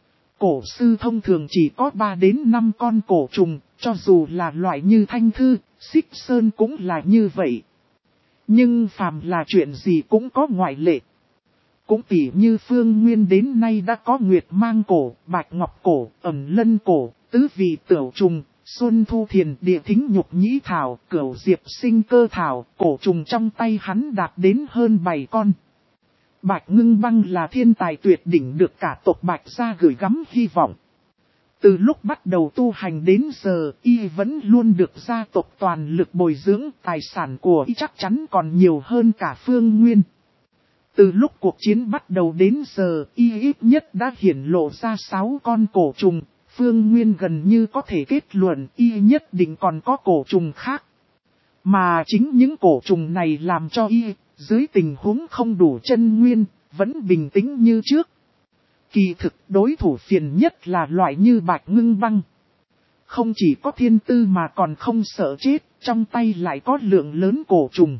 Cổ sư thông thường chỉ có ba đến năm con cổ trùng, cho dù là loại như thanh thư, Xích Sơn cũng là như vậy. Nhưng phàm là chuyện gì cũng có ngoại lệ. Cũng tỉ như Phương Nguyên đến nay đã có Nguyệt Mang Cổ, Bạch Ngọc Cổ, Ẩm Lân Cổ, Tứ Vị Tửu Trùng, Xuân Thu Thiền Địa Thính Nhục Nhĩ Thảo, Cửu Diệp Sinh Cơ Thảo, cổ trùng trong tay hắn đạt đến hơn bảy con. Bạch Ngưng Băng là thiên tài tuyệt đỉnh được cả tộc Bạch gia gửi gắm hy vọng. Từ lúc bắt đầu tu hành đến giờ, y vẫn luôn được gia tộc toàn lực bồi dưỡng, tài sản của y chắc chắn còn nhiều hơn cả Phương Nguyên. Từ lúc cuộc chiến bắt đầu đến giờ, y ít nhất đã hiển lộ ra sáu con cổ trùng, Phương Nguyên gần như có thể kết luận y nhất định còn có cổ trùng khác. Mà chính những cổ trùng này làm cho y, dưới tình huống không đủ chân nguyên, vẫn bình tĩnh như trước. Kỳ thực đối thủ phiền nhất là loại như Bạch Ngưng Băng. Không chỉ có thiên tư mà còn không sợ chết, trong tay lại có lượng lớn cổ trùng.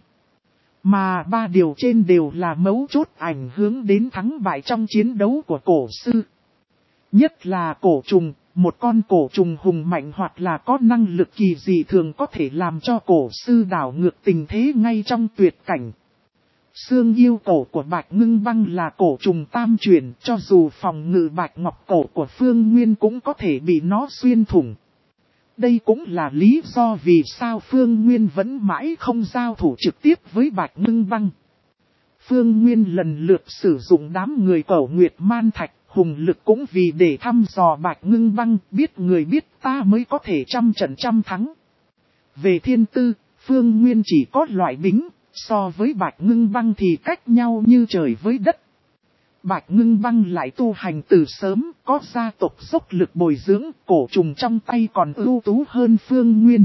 Mà ba điều trên đều là mấu chốt ảnh hưởng đến thắng bại trong chiến đấu của cổ sư. Nhất là cổ trùng, một con cổ trùng hùng mạnh hoặc là có năng lực kỳ dị thường có thể làm cho cổ sư đảo ngược tình thế ngay trong tuyệt cảnh. Xương yêu cổ của Bạch Ngưng Băng là cổ trùng tam chuyển, cho dù phòng ngự Bạch Ngọc cổ của Phương Nguyên cũng có thể bị nó xuyên thủng. Đây cũng là lý do vì sao Phương Nguyên vẫn mãi không giao thủ trực tiếp với Bạch Ngưng Băng. Phương Nguyên lần lượt sử dụng đám người Cẩu Nguyệt Man Thạch, hùng lực cũng vì để thăm dò Bạch Ngưng Băng, biết người biết ta mới có thể trăm trận trăm thắng. Về thiên tư, Phương Nguyên chỉ có loại bính, so với Bạch Ngưng Băng thì cách nhau như trời với đất. Bạch Ngưng Băng lại tu hành từ sớm, có gia tộc dốc lực bồi dưỡng, cổ trùng trong tay còn ưu tú hơn Phương Nguyên.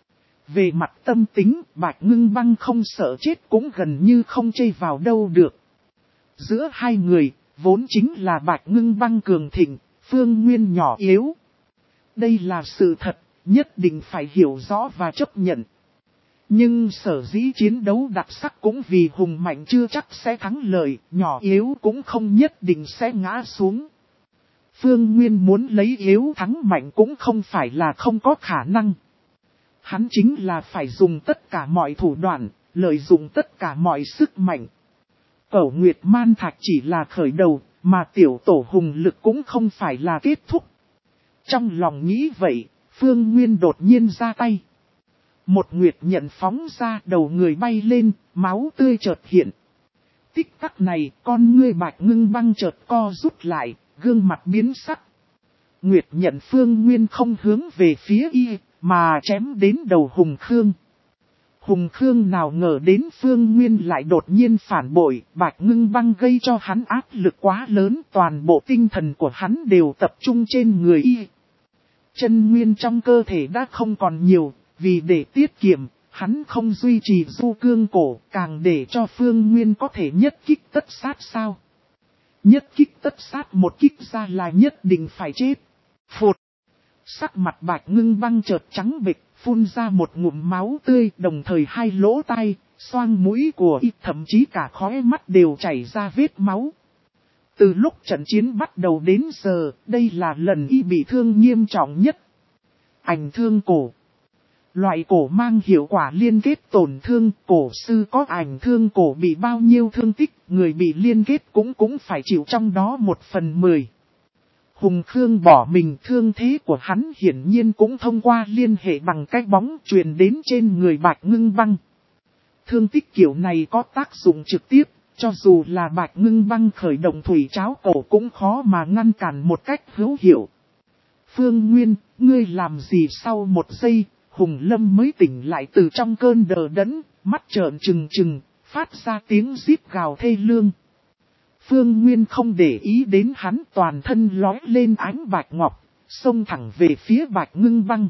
Về mặt tâm tính, Bạch Ngưng Băng không sợ chết cũng gần như không chây vào đâu được. Giữa hai người, vốn chính là Bạch Ngưng Băng cường thịnh, Phương Nguyên nhỏ yếu. Đây là sự thật, nhất định phải hiểu rõ và chấp nhận. Nhưng sở dĩ chiến đấu đặc sắc cũng vì hùng mạnh chưa chắc sẽ thắng lợi, nhỏ yếu cũng không nhất định sẽ ngã xuống. Phương Nguyên muốn lấy yếu thắng mạnh cũng không phải là không có khả năng. Hắn chính là phải dùng tất cả mọi thủ đoạn, lợi dụng tất cả mọi sức mạnh. Cẩu Nguyệt Man Thạch chỉ là khởi đầu, mà tiểu tổ hùng lực cũng không phải là kết thúc. Trong lòng nghĩ vậy, Phương Nguyên đột nhiên ra tay. Một nguyệt nhận phóng ra, đầu người bay lên, máu tươi chợt hiện. Tích tắc này, con ngươi Bạch Ngưng Băng chợt co rút lại, gương mặt biến sắc. Nguyệt nhận Phương Nguyên không hướng về phía y, mà chém đến đầu Hùng Khương. Hùng Khương nào ngờ đến Phương Nguyên lại đột nhiên phản bội, Bạch Ngưng Băng gây cho hắn áp lực quá lớn, toàn bộ tinh thần của hắn đều tập trung trên người y. Chân nguyên trong cơ thể đã không còn nhiều. Vì để tiết kiệm, hắn không duy trì du cương cổ, càng để cho Phương Nguyên có thể nhất kích tất sát sao. Nhất kích tất sát một kích ra là nhất định phải chết. Phụt! Sắc mặt Bạch Ngưng Băng chợt trắng bệch, phun ra một ngụm máu tươi, đồng thời hai lỗ tai, xoang mũi của y, thậm chí cả khóe mắt đều chảy ra vết máu. Từ lúc trận chiến bắt đầu đến giờ, đây là lần y bị thương nghiêm trọng nhất. Ảnh thương cổ. Loại cổ mang hiệu quả liên kết tổn thương, cổ sư có ảnh thương cổ bị bao nhiêu thương tích, người bị liên kết cũng cũng phải chịu trong đó một phần mười. Hùng Khương bỏ mình, thương thế của hắn hiển nhiên cũng thông qua liên hệ bằng cái bóng truyền đến trên người Bạch Ngưng Băng. Thương tích kiểu này có tác dụng trực tiếp, cho dù là Bạch Ngưng Băng khởi động thủy tráo cổ cũng khó mà ngăn cản một cách hữu hiệu. Phương Nguyên, ngươi làm gì? Sau một giây, Hùng Lâm mới tỉnh lại từ trong cơn đờ đẫn, mắt trợn trừng trừng, phát ra tiếng rít gào thê lương. Phương Nguyên không để ý đến hắn, toàn thân lói lên ánh bạch ngọc, xông thẳng về phía Bạch Ngưng Băng.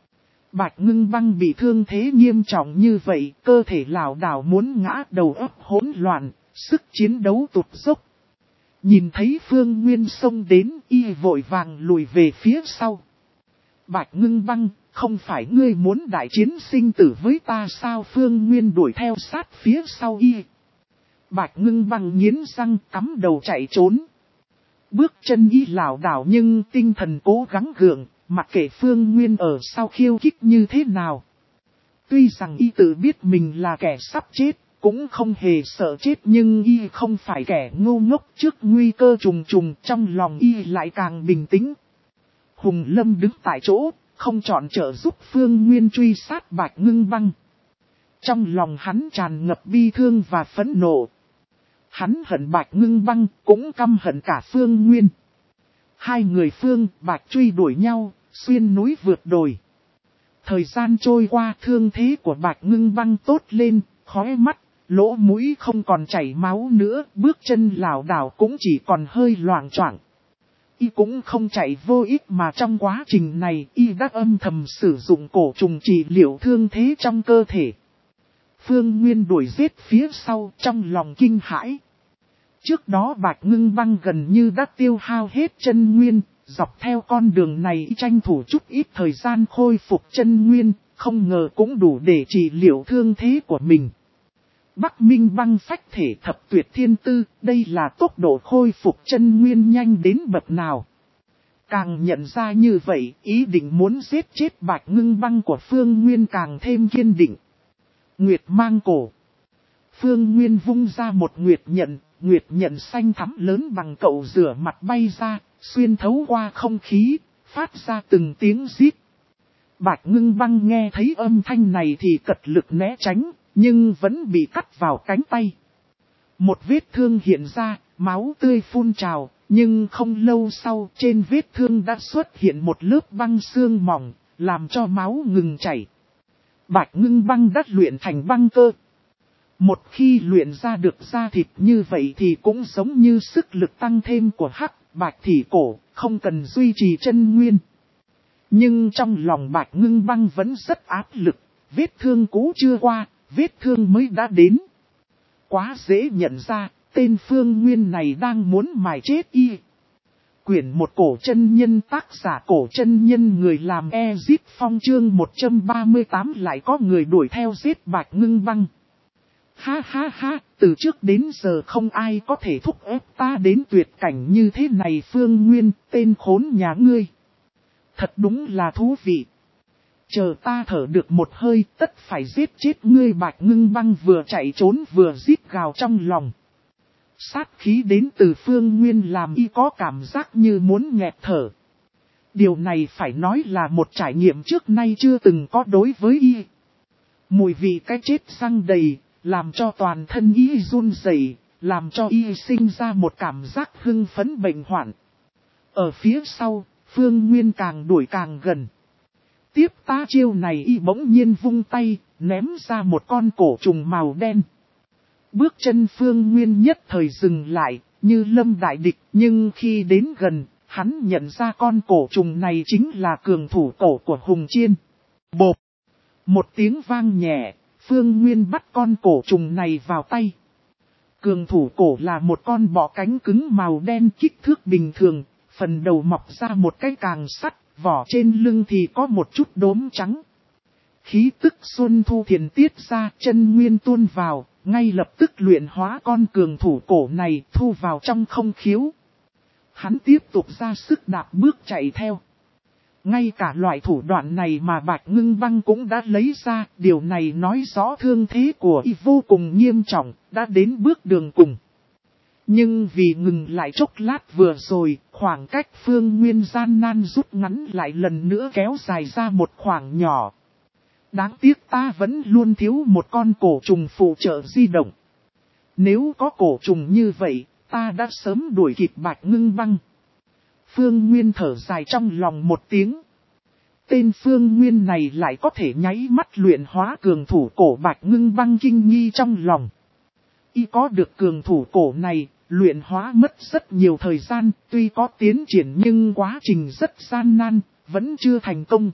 Bạch Ngưng Băng bị thương thế nghiêm trọng như vậy, cơ thể lảo đảo muốn ngã, đầu óc hỗn loạn, sức chiến đấu tụt dốc. Nhìn thấy Phương Nguyên xông đến, y vội vàng lùi về phía sau. Bạch Ngưng Băng, không phải ngươi muốn đại chiến sinh tử với ta sao? Phương Nguyên đuổi theo sát phía sau y. Bạch Ngưng Băng nghiến răng cắm đầu chạy trốn. Bước chân y lảo đảo nhưng tinh thần cố gắng gượng, mặc kệ Phương Nguyên ở sau khiêu khích như thế nào. Tuy rằng y tự biết mình là kẻ sắp chết, cũng không hề sợ chết, nhưng y không phải kẻ ngu ngốc, trước nguy cơ trùng trùng, trong lòng y lại càng bình tĩnh. Hùng Lâm đứng tại chỗ, không chọn trợ giúp Phương Nguyên truy sát Bạch Ngưng Băng. Trong lòng hắn tràn ngập bi thương và phẫn nộ. Hắn hận Bạch Ngưng Băng, cũng căm hận cả Phương Nguyên. Hai người Phương, Bạch truy đuổi nhau, xuyên núi vượt đồi. Thời gian trôi qua, thương thế của Bạch Ngưng Băng tốt lên, khóe mắt, lỗ mũi không còn chảy máu nữa, bước chân lảo đảo cũng chỉ còn hơi loạng choạng. Y cũng không chạy vô ích, mà trong quá trình này y đã âm thầm sử dụng cổ trùng trị liệu thương thế trong cơ thể. Phương Nguyên đuổi giết phía sau, trong lòng kinh hãi. Trước đó Bạch Ngưng Băng gần như đã tiêu hao hết chân nguyên, dọc theo con đường này tranh thủ chút ít thời gian khôi phục chân nguyên, không ngờ cũng đủ để trị liệu thương thế của mình. Bắc Minh Băng phách thể thập tuyệt thiên tư, đây là tốc độ khôi phục chân nguyên nhanh đến bậc nào. Càng nhận ra như vậy, ý định muốn giết chết Bạch Ngưng Băng của Phương Nguyên càng thêm kiên định. Nguyệt mang cổ. Phương Nguyên vung ra một nguyệt nhận, nguyệt nhận xanh thắm lớn bằng cậu rửa mặt bay ra, xuyên thấu qua không khí, phát ra từng tiếng rít. Bạch Ngưng Băng nghe thấy âm thanh này thì cật lực né tránh, nhưng vẫn bị cắt vào cánh tay. Một vết thương hiện ra, máu tươi phun trào, nhưng không lâu sau trên vết thương đã xuất hiện một lớp băng xương mỏng, làm cho máu ngừng chảy. Bạch Ngưng Băng đã luyện thành băng cơ. Một khi luyện ra được da thịt như vậy thì cũng giống như sức lực tăng thêm của Hắc Bạch Thỉ Cổ, không cần duy trì chân nguyên. Nhưng trong lòng Bạch Ngưng Băng vẫn rất áp lực, vết thương cũ chưa qua, vết thương mới đã đến. Quá dễ nhận ra, tên Phương Nguyên này đang muốn mài chết y. Quyển một cổ chân nhân, tác giả cổ chân nhân, người làm Ezip Phong, chương một trăm ba mươi tám, lại có người đuổi theo giết Bạch Ngưng Băng. Ha ha ha, từ trước đến giờ không ai có thể thúc ép ta đến tuyệt cảnh như thế này. Phương Nguyên, tên khốn nhà ngươi. Thật đúng là thú vị. Chờ ta thở được một hơi, tất phải giết chết ngươi. Bạch Ngưng Băng vừa chạy trốn vừa rít gào trong lòng. Sát khí đến từ Phương Nguyên làm y có cảm giác như muốn nghẹt thở. Điều này phải nói là một trải nghiệm trước nay chưa từng có đối với y. Mùi vị cái chết răng đầy, làm cho toàn thân y run rẩy, làm cho y sinh ra một cảm giác hưng phấn bệnh hoạn. Ở phía sau, Phương Nguyên càng đuổi càng gần. Tiếp ta chiêu này, y bỗng nhiên vung tay, ném ra một con cổ trùng màu đen. Bước chân Phương Nguyên nhất thời dừng lại, như lâm đại địch, nhưng khi đến gần, hắn nhận ra con cổ trùng này chính là cường thủ cổ của Hùng Chiên. Bộp! Một tiếng vang nhẹ, Phương Nguyên bắt con cổ trùng này vào tay. Cường thủ cổ là một con bọ cánh cứng màu đen kích thước bình thường, phần đầu mọc ra một cái càng sắt, vỏ trên lưng thì có một chút đốm trắng. Khí tức xuân thu thiền tiết ra, chân nguyên tuôn vào, ngay lập tức luyện hóa con cường thủ cổ này, thu vào trong không khiếu. Hắn tiếp tục ra sức đạp bước chạy theo. Ngay cả loại thủ đoạn này mà Bạch Ngưng Băng cũng đã lấy ra, điều này nói rõ thương thế của y vô cùng nghiêm trọng, đã đến bước đường cùng. Nhưng vì ngừng lại chốc lát vừa rồi, khoảng cách Phương Nguyên gian nan rút ngắn lại lần nữa kéo dài ra một khoảng nhỏ. Đáng tiếc ta vẫn luôn thiếu một con cổ trùng phụ trợ di động. Nếu có cổ trùng như vậy, ta đã sớm đuổi kịp Bạch Ngưng Băng. Phương Nguyên thở dài trong lòng một tiếng. Tên Phương Nguyên này lại có thể nháy mắt luyện hóa cường thủ cổ. Bạch Ngưng Băng kinh nghi trong lòng. Y có được cường thủ cổ này, luyện hóa mất rất nhiều thời gian, tuy có tiến triển nhưng quá trình rất gian nan, vẫn chưa thành công.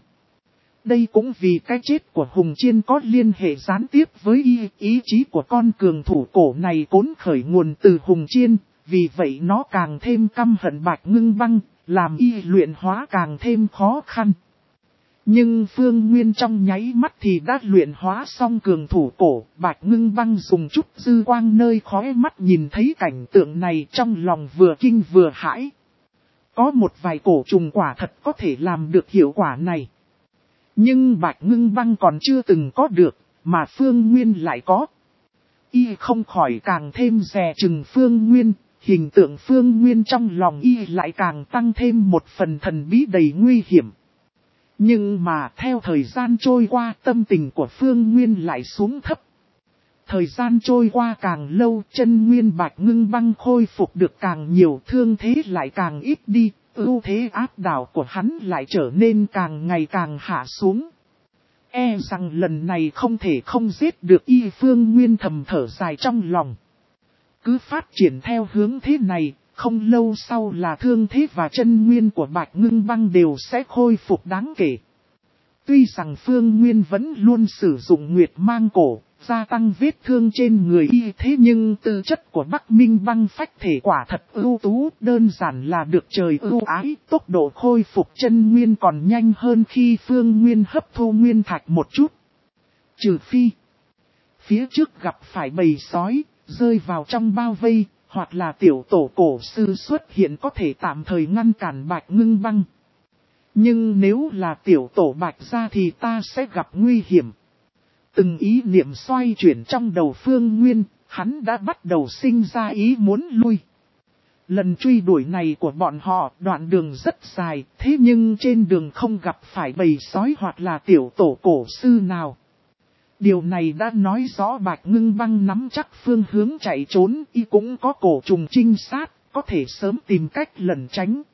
Đây cũng vì cái chết của Hùng Chiên có liên hệ gián tiếp với y, ý chí của con cường thủ cổ này vốn khởi nguồn từ Hùng Chiên, vì vậy nó càng thêm căm hận Bạch Ngưng Băng, làm y luyện hóa càng thêm khó khăn. Nhưng Phương Nguyên trong nháy mắt thì đã luyện hóa xong cường thủ cổ. Bạch Ngưng Băng dùng chút dư quang nơi khóe mắt nhìn thấy cảnh tượng này, trong lòng vừa kinh vừa hãi. Có một vài cổ trùng quả thật có thể làm được hiệu quả này. Nhưng Bạch Ngưng Băng còn chưa từng có được, mà Phương Nguyên lại có. Y không khỏi càng thêm dè chừng Phương Nguyên, hình tượng Phương Nguyên trong lòng Y lại càng tăng thêm một phần thần bí đầy nguy hiểm. Nhưng mà theo thời gian trôi qua, tâm tình của Phương Nguyên lại xuống thấp. Thời gian trôi qua càng lâu, chân nguyên Bạch Ngưng Băng khôi phục được càng nhiều, thương thế lại càng ít đi, ưu thế áp đảo của hắn lại trở nên càng ngày càng hạ xuống. E rằng lần này không thể không giết được Y. Phương Nguyên thầm thở dài trong lòng. Cứ phát triển theo hướng thế này, không lâu sau là thương thế và chân nguyên của Bạch Ngưng Băng đều sẽ khôi phục đáng kể. Tuy rằng Phương Nguyên vẫn luôn sử dụng Nguyệt Mang Cổ, gia tăng vết thương trên người Y, thế nhưng tư chất của Bắc Minh Băng phách thể quả thật ưu tú, đơn giản là được trời ưu ái, tốc độ khôi phục chân nguyên còn nhanh hơn khi Phương Nguyên hấp thu nguyên thạch một chút. Trừ phi, phía trước gặp phải bầy sói, rơi vào trong bao vây, hoặc là tiểu tổ cổ sư xuất hiện có thể tạm thời ngăn cản Bạch Ngưng Băng. Nhưng nếu là tiểu tổ Bạch gia thì ta sẽ gặp nguy hiểm. Từng ý niệm xoay chuyển trong đầu Phương Nguyên, hắn đã bắt đầu sinh ra ý muốn lui. Lần truy đuổi này của bọn họ đoạn đường rất dài, thế nhưng trên đường không gặp phải bầy sói hoặc là tiểu tổ cổ sư nào. Điều này đã nói rõ Bạch Ngưng Băng nắm chắc phương hướng chạy trốn, y cũng có cổ trùng trinh sát, có thể sớm tìm cách lẩn tránh.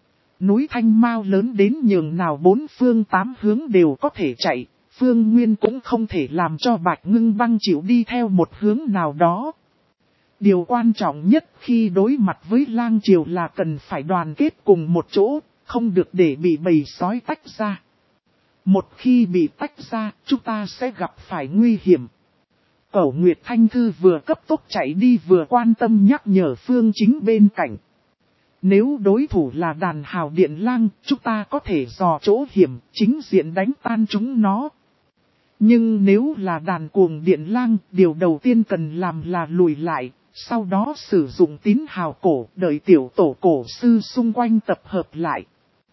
Núi Thanh Mao lớn đến nhường nào bốn phương tám hướng đều có thể chạy, Phương Nguyên cũng không thể làm cho Bạch Ngưng Băng chịu đi theo một hướng nào đó. Điều quan trọng nhất khi đối mặt với lang triều là cần phải đoàn kết cùng một chỗ, không được để bị bầy sói tách ra. Một khi bị tách ra, chúng ta sẽ gặp phải nguy hiểm. Cẩu Nguyệt Thanh Thư vừa cấp tốc chạy đi vừa quan tâm nhắc nhở Phương Chính bên cạnh. Nếu đối thủ là đàn hào điện lang, chúng ta có thể dò chỗ hiểm, chính diện đánh tan chúng nó. Nhưng nếu là đàn cuồng điện lang, điều đầu tiên cần làm là lùi lại, sau đó sử dụng tín hào cổ, đợi tiểu tổ cổ sư xung quanh tập hợp lại.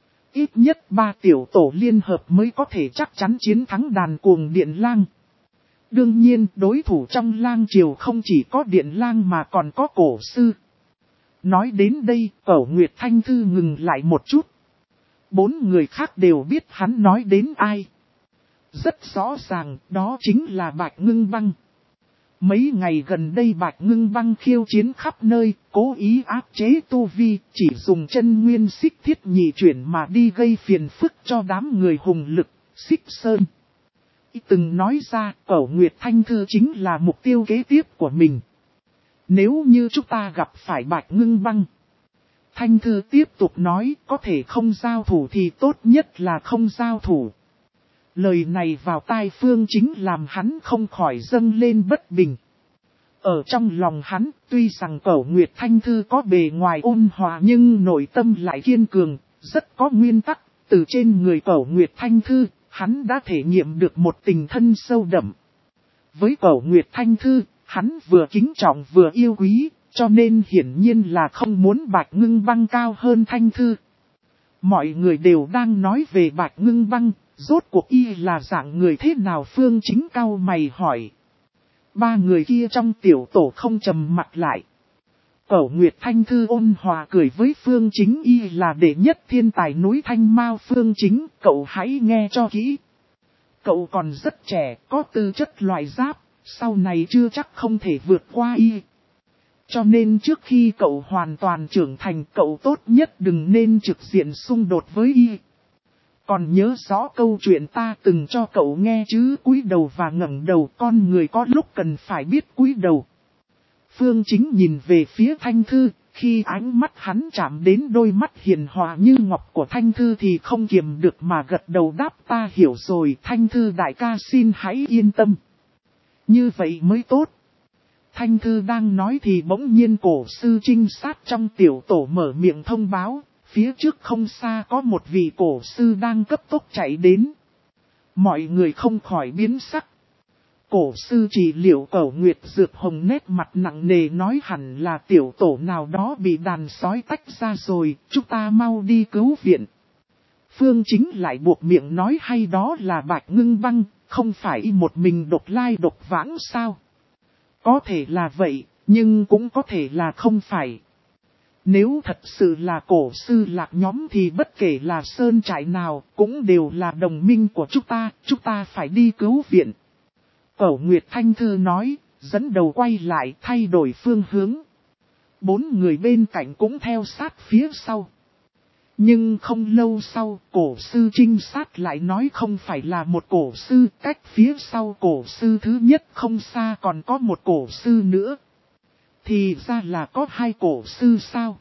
Ít nhất ba tiểu tổ liên hợp mới có thể chắc chắn chiến thắng đàn cuồng điện lang. Đương nhiên, đối thủ trong lang triều không chỉ có điện lang mà còn có cổ sư. Nói đến đây, Cẩu Nguyệt Thanh Thư ngừng lại một chút. Bốn người khác đều biết hắn nói đến ai. Rất rõ ràng, đó chính là Bạch Ngưng Băng. Mấy ngày gần đây Bạch Ngưng Băng khiêu chiến khắp nơi, cố ý áp chế tu vi, chỉ dùng chân nguyên xích thiết nhị chuyển mà đi gây phiền phức cho đám người hùng lực, xích sơn. Y từng nói ra, Cẩu Nguyệt Thanh Thư chính là mục tiêu kế tiếp của mình. Nếu như chúng ta gặp phải Bạch Ngưng Băng, Thanh Thư tiếp tục nói, có thể không giao thủ thì tốt nhất là không giao thủ. Lời này vào tai Phương Chính làm hắn không khỏi dâng lên bất bình. Ở trong lòng hắn, tuy rằng Cẩu Nguyệt Thanh Thư có bề ngoài ôn hòa nhưng nội tâm lại kiên cường, rất có nguyên tắc. Từ trên người Cẩu Nguyệt Thanh Thư, hắn đã thể nghiệm được một tình thân sâu đậm. Với Cẩu Nguyệt Thanh Thư, hắn vừa kính trọng vừa yêu quý, cho nên hiển nhiên là không muốn Bạch Ngưng Băng cao hơn Thanh Thư. Mọi người đều đang nói về Bạch Ngưng Băng, rốt cuộc y là dạng người thế nào? Phương Chính cau mày hỏi. Ba người kia trong tiểu tổ không trầm mặt lại. Cẩu Nguyệt Thanh Thư ôn hòa cười với Phương Chính, y là đệ nhất thiên tài núi Thanh Mao. Phương Chính, cậu hãy nghe cho kỹ. Cậu còn rất trẻ, có tư chất loại giáp, sau này chưa chắc không thể vượt qua y. Cho nên trước khi cậu hoàn toàn trưởng thành, cậu tốt nhất đừng nên trực diện xung đột với y. Còn nhớ rõ câu chuyện ta từng cho cậu nghe chứ? Cúi đầu và ngẩng đầu, con người có lúc cần phải biết cúi đầu. Phương Chính nhìn về phía Thanh Thư, khi ánh mắt hắn chạm đến đôi mắt hiền hòa như ngọc của Thanh Thư thì không kiềm được mà gật đầu đáp, ta hiểu rồi. Thanh Thư đại ca xin hãy yên tâm. Như vậy mới tốt. Thanh Thư đang nói thì bỗng nhiên cổ sư trinh sát trong tiểu tổ mở miệng thông báo, phía trước không xa có một vị cổ sư đang cấp tốc chạy đến. Mọi người không khỏi biến sắc. Cổ sư trị liệu Cẩu Nguyệt Dược Hồng nét mặt nặng nề nói, hẳn là tiểu tổ nào đó bị đàn sói tách ra rồi, chúng ta mau đi cứu viện. Phương Chính lại buộc miệng nói hay đó là Bạch Ngưng Băng, không phải một mình độc lai độc vãng sao? Có thể là vậy, nhưng cũng có thể là không phải. Nếu thật sự là cổ sư lạc nhóm thì bất kể là sơn trại nào cũng đều là đồng minh của chúng ta, chúng ta phải đi cứu viện. Cẩu Nguyệt Thanh Thư nói, dẫn đầu quay lại thay đổi phương hướng. Bốn người bên cạnh cũng theo sát phía sau. Nhưng không lâu sau, cổ sư trinh sát lại nói không phải là một cổ sư, cách phía sau cổ sư thứ nhất không xa còn có một cổ sư nữa. Thì ra là có hai cổ sư sao?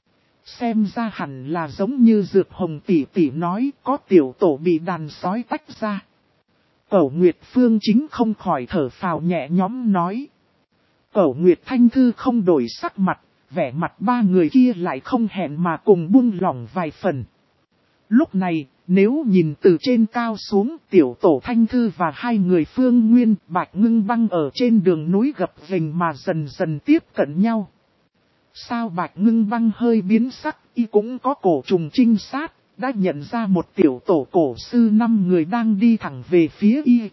Xem ra hẳn là giống như Dược Hồng tỷ tỷ nói, có tiểu tổ bị đàn sói tách ra. Cẩu Nguyệt Phương Chính không khỏi thở phào nhẹ nhõm nói. Cẩu Nguyệt Thanh Thư không đổi sắc mặt, vẻ mặt ba người kia lại không hẹn mà cùng buông lỏng vài phần. Lúc này, nếu nhìn từ trên cao xuống, tiểu tổ Thanh Thư và hai người Phương Nguyên, Bạch Ngưng Băng ở trên đường núi gập ghềnh mà dần dần tiếp cận nhau. Sao Bạch Ngưng Băng hơi biến sắc, y cũng có cổ trùng trinh sát, đã nhận ra một tiểu tổ cổ sư năm người đang đi thẳng về phía y.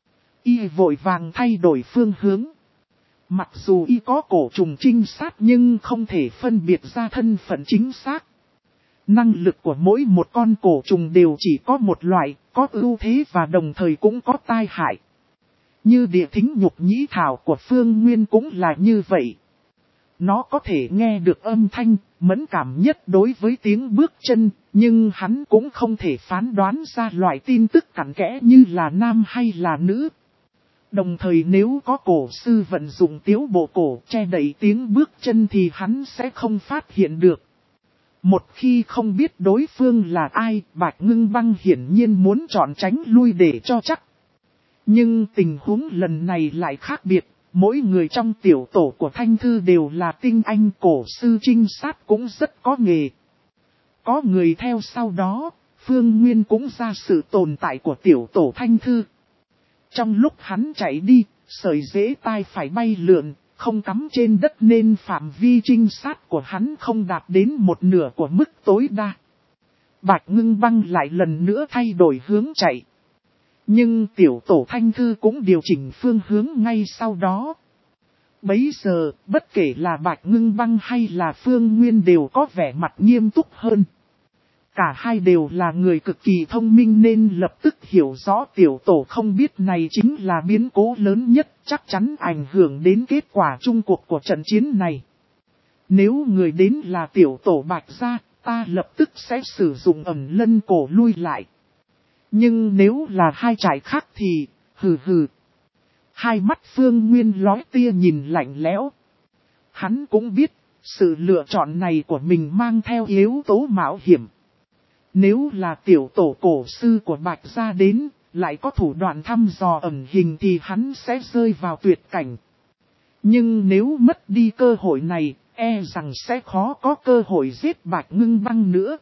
Y vội vàng thay đổi phương hướng. Mặc dù y có cổ trùng trinh sát nhưng không thể phân biệt ra thân phận chính xác. Năng lực của mỗi một con cổ trùng đều chỉ có một loại, có ưu thế và đồng thời cũng có tai hại. Như địa thính nhục nhĩ thảo của Phương Nguyên cũng là như vậy. Nó có thể nghe được âm thanh, mẫn cảm nhất đối với tiếng bước chân, nhưng hắn cũng không thể phán đoán ra loại tin tức cặn kẽ như là nam hay là nữ. Đồng thời nếu có cổ sư vận dụng tiếu bộ cổ che đậy tiếng bước chân thì hắn sẽ không phát hiện được. Một khi không biết đối phương là ai, Bạch Ngưng Băng hiển nhiên muốn chọn tránh lui để cho chắc. Nhưng tình huống lần này lại khác biệt, mỗi người trong tiểu tổ của Thanh Thư đều là tinh anh, cổ sư trinh sát cũng rất có nghề. Có người theo sau đó, Phương Nguyên cũng ra sự tồn tại của tiểu tổ Thanh Thư. Trong lúc hắn chạy đi, sợi rễ tai phải bay lượn, không cắm trên đất nên phạm vi trinh sát của hắn không đạt đến một nửa của mức tối đa. Bạch Ngưng Băng lại lần nữa thay đổi hướng chạy. Nhưng tiểu tổ Thanh Thư cũng điều chỉnh phương hướng ngay sau đó. Bấy giờ, bất kể là Bạch Ngưng Băng hay là Phương Nguyên đều có vẻ mặt nghiêm túc hơn. Cả hai đều là người cực kỳ thông minh nên lập tức hiểu rõ tiểu tổ không biết này chính là biến cố lớn nhất, chắc chắn ảnh hưởng đến kết quả chung cuộc của trận chiến này. Nếu người đến là tiểu tổ Bạch gia, ta lập tức sẽ sử dụng ẩn lân cổ lui lại. Nhưng nếu là hai trại khác thì, hừ hừ. Hai mắt Phương Nguyên lóe tia nhìn lạnh lẽo. Hắn cũng biết, sự lựa chọn này của mình mang theo yếu tố mạo hiểm. Nếu là tiểu tổ cổ sư của Bạch gia đến, lại có thủ đoạn thăm dò ẩn hình thì hắn sẽ rơi vào tuyệt cảnh. Nhưng nếu mất đi cơ hội này, e rằng sẽ khó có cơ hội giết Bạch Ngưng Băng nữa.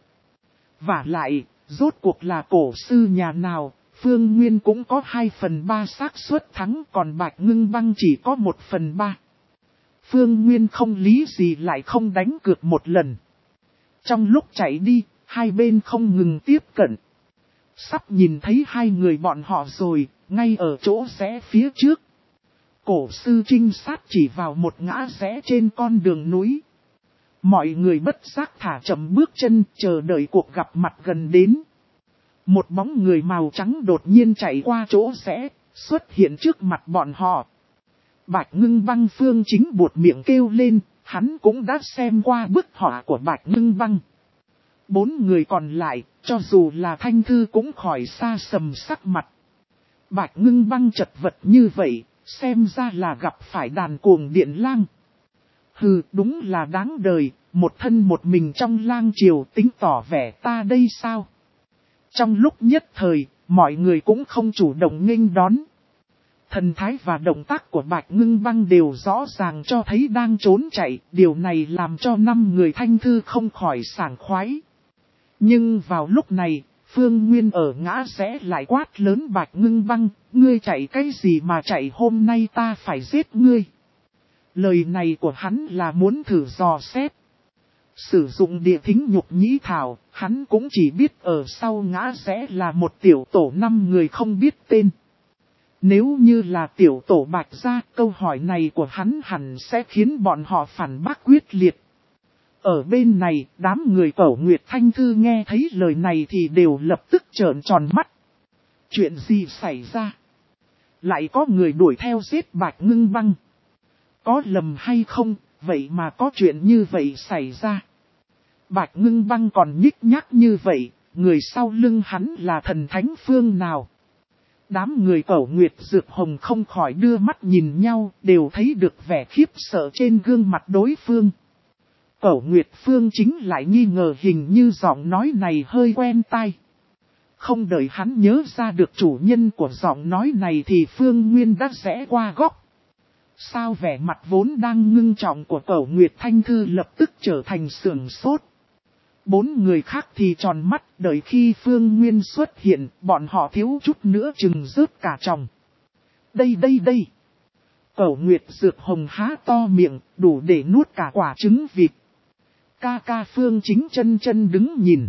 Vả lại, rốt cuộc là cổ sư nhà nào, Phương Nguyên cũng có hai phần ba xác suất thắng còn Bạch Ngưng Băng chỉ có một phần ba. Phương Nguyên không lý gì lại không đánh cược một lần. Trong lúc chạy đi, hai bên không ngừng tiếp cận. Sắp nhìn thấy hai người bọn họ rồi, ngay ở chỗ rẽ phía trước. Cổ sư trinh sát chỉ vào một ngã rẽ trên con đường núi. Mọi người bất giác thả chậm bước chân chờ đợi cuộc gặp mặt gần đến. Một bóng người màu trắng đột nhiên chạy qua chỗ rẽ, xuất hiện trước mặt bọn họ. Bạch Ngưng Băng Phương Chính buột miệng kêu lên, hắn cũng đã xem qua bức họa của Bạch Ngưng Băng. Bốn người còn lại, cho dù là Thanh Thư cũng khỏi xa sầm sắc mặt. Bạch Ngưng Băng chật vật như vậy, xem ra là gặp phải đàn cuồng điện lang. Hừ, đúng là đáng đời, một thân một mình trong lang triều tính tỏ vẻ ta đây sao? Trong lúc nhất thời, mọi người cũng không chủ động nghênh đón. Thần thái và động tác của Bạch Ngưng Băng đều rõ ràng cho thấy đang trốn chạy, điều này làm cho năm người Thanh Thư không khỏi sảng khoái. Nhưng vào lúc này, Phương Nguyên ở ngã rẽ lại quát lớn Bạch Ngưng Băng, ngươi chạy cái gì mà chạy, hôm nay ta phải giết ngươi. Lời này của hắn là muốn thử dò xét. Sử dụng địa thính nhục nhĩ thảo, hắn cũng chỉ biết ở sau ngã rẽ là một tiểu tổ năm người không biết tên. Nếu như là tiểu tổ Bạch Gia, câu hỏi này của hắn hẳn sẽ khiến bọn họ phản bác quyết liệt. Ở bên này, đám người Cẩu Nguyệt Thanh Thư nghe thấy lời này thì đều lập tức trợn tròn mắt. Chuyện gì xảy ra? Lại có người đuổi theo giết Bạch Ngưng Băng. Có lầm hay không, vậy mà có chuyện như vậy xảy ra. Bạch Ngưng Băng còn nhích nhác như vậy, người sau lưng hắn là thần thánh phương nào? Đám người Cẩu Nguyệt Dược Hồng không khỏi đưa mắt nhìn nhau, đều thấy được vẻ khiếp sợ trên gương mặt đối phương. Cẩu Nguyệt Phương chính lại nghi ngờ hình như giọng nói này hơi quen tai. Không đợi hắn nhớ ra được chủ nhân của giọng nói này thì Phương Nguyên đã rẽ qua góc. Sao vẻ mặt vốn đang ngưng trọng của Cẩu Nguyệt Thanh Thư lập tức trở thành sườn sốt. Bốn người khác thì tròn mắt, đợi khi Phương Nguyên xuất hiện, bọn họ thiếu chút nữa chừng rớt cả tròng. Đây đây đây. Cẩu Nguyệt Dược Hồng há to miệng, đủ để nuốt cả quả trứng vịt. Ca ca Phương Chính chân chân đứng nhìn.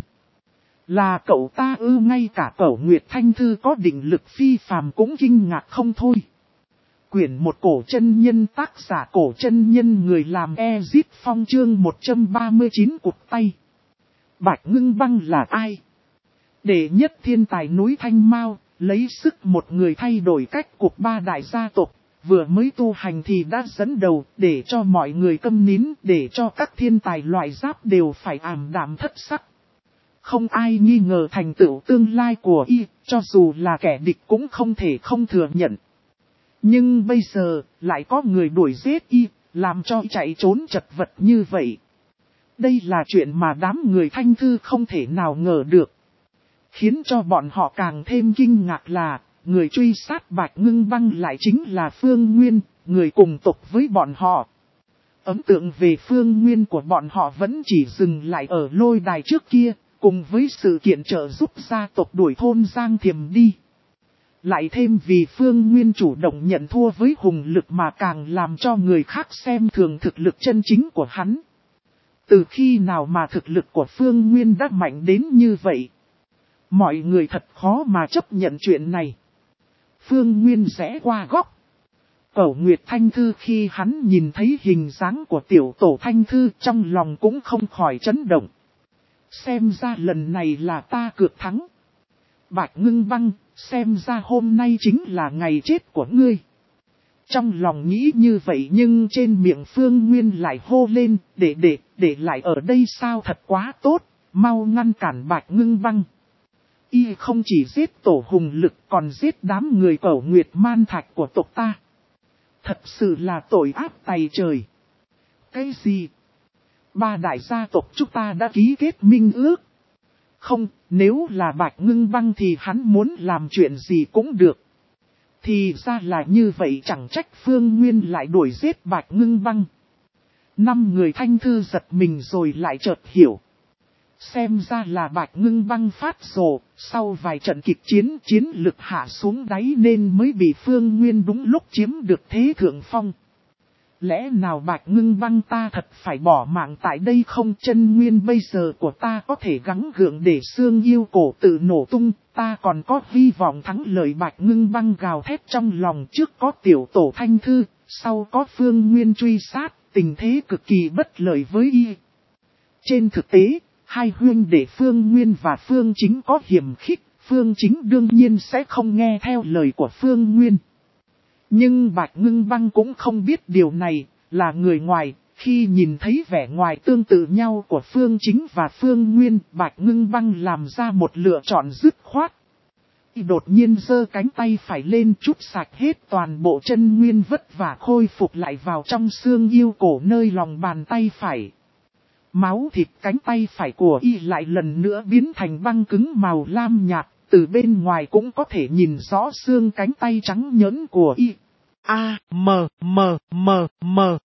Là cậu ta ư? Ngay cả Cẩu Nguyệt Thanh Thư có định lực phi phàm cũng kinh ngạc không thôi. Quyển một cổ chân nhân, tác giả Cổ Chân Nhân, người làm Ezip Phong, chương một trăm ba mươi chín cụt tay. Bạch Ngưng Băng là ai? Đệ nhất thiên tài núi Thanh Mao, lấy sức một người thay đổi cách cục ba đại gia tộc, vừa mới tu hành thì đã dẫn đầu, để cho mọi người câm nín, để cho các thiên tài loại giáp đều phải ảm đạm thất sắc. Không ai nghi ngờ thành tựu tương lai của y, cho dù là kẻ địch cũng không thể không thừa nhận. Nhưng bây giờ, lại có người đuổi giết y, làm cho y chạy trốn chật vật như vậy. Đây là chuyện mà đám người Thanh Thư không thể nào ngờ được. Khiến cho bọn họ càng thêm kinh ngạc là, người truy sát Bạch Ngưng Băng lại chính là Phương Nguyên, người cùng tộc với bọn họ. Ấn tượng về Phương Nguyên của bọn họ vẫn chỉ dừng lại ở lôi đài trước kia, cùng với sự kiện trợ giúp gia tộc đuổi thôn Giang Thiềm đi. Lại thêm vì Phương Nguyên chủ động nhận thua với hùng lực mà càng làm cho người khác xem thường thực lực chân chính của hắn. Từ khi nào mà thực lực của Phương Nguyên đã mạnh đến như vậy? Mọi người thật khó mà chấp nhận chuyện này. Phương Nguyên rẽ qua góc. Cẩu Nguyệt Thanh Thư khi hắn nhìn thấy hình dáng của tiểu tổ Thanh Thư trong lòng cũng không khỏi chấn động. Xem ra lần này là ta cược thắng. Bạch Ngưng Băng, xem ra hôm nay chính là ngày chết của ngươi. Trong lòng nghĩ như vậy nhưng trên miệng Phương Nguyên lại hô lên, để để, để lại ở đây sao thật quá tốt, mau ngăn cản Bạch Ngưng Băng. Y không chỉ giết tổ hùng lực còn giết đám người Cẩu Nguyệt Man Thạch của tộc ta. Thật sự là tội ác tày trời. Cái gì? Ba đại gia tộc chúng ta đã ký kết minh ước. Không, nếu là Bạch Ngưng Băng thì hắn muốn làm chuyện gì cũng được. Thì ra là như vậy, chẳng trách Phương Nguyên lại đuổi giết Bạch Ngưng Băng. Năm người Thanh Thư giật mình rồi lại chợt hiểu. Xem ra là Bạch Ngưng Băng phát rồ, sau vài trận kịch chiến chiến lực hạ xuống đáy nên mới bị Phương Nguyên đúng lúc chiếm được thế thượng phong. Lẽ nào Bạch Ngưng Băng ta thật phải bỏ mạng tại đây không? Chân nguyên bây giờ của ta có thể gắng gượng để xương yêu cổ tự nổ tung, ta còn có hy vọng thắng lợi. Bạch Ngưng Băng gào thét trong lòng, trước có tiểu tổ Thanh Thư, sau có Phương Nguyên truy sát, tình thế cực kỳ bất lợi với y. Trên thực tế, hai huynh đệ Phương Nguyên và Phương Chính có hiềm khích, Phương Chính đương nhiên sẽ không nghe theo lời của Phương Nguyên. Nhưng Bạch Ngưng Băng cũng không biết điều này, là người ngoài, khi nhìn thấy vẻ ngoài tương tự nhau của Phương Chính và Phương Nguyên, Bạch Ngưng Băng làm ra một lựa chọn dứt khoát. Y đột nhiên giơ cánh tay phải lên, chút sạch hết toàn bộ chân nguyên vất vả khôi phục lại vào trong xương yêu cổ nơi lòng bàn tay phải. Máu thịt cánh tay phải của y lại lần nữa biến thành băng cứng màu lam nhạt, từ bên ngoài cũng có thể nhìn rõ xương cánh tay trắng nhẫn của y. A, M, M, M, M.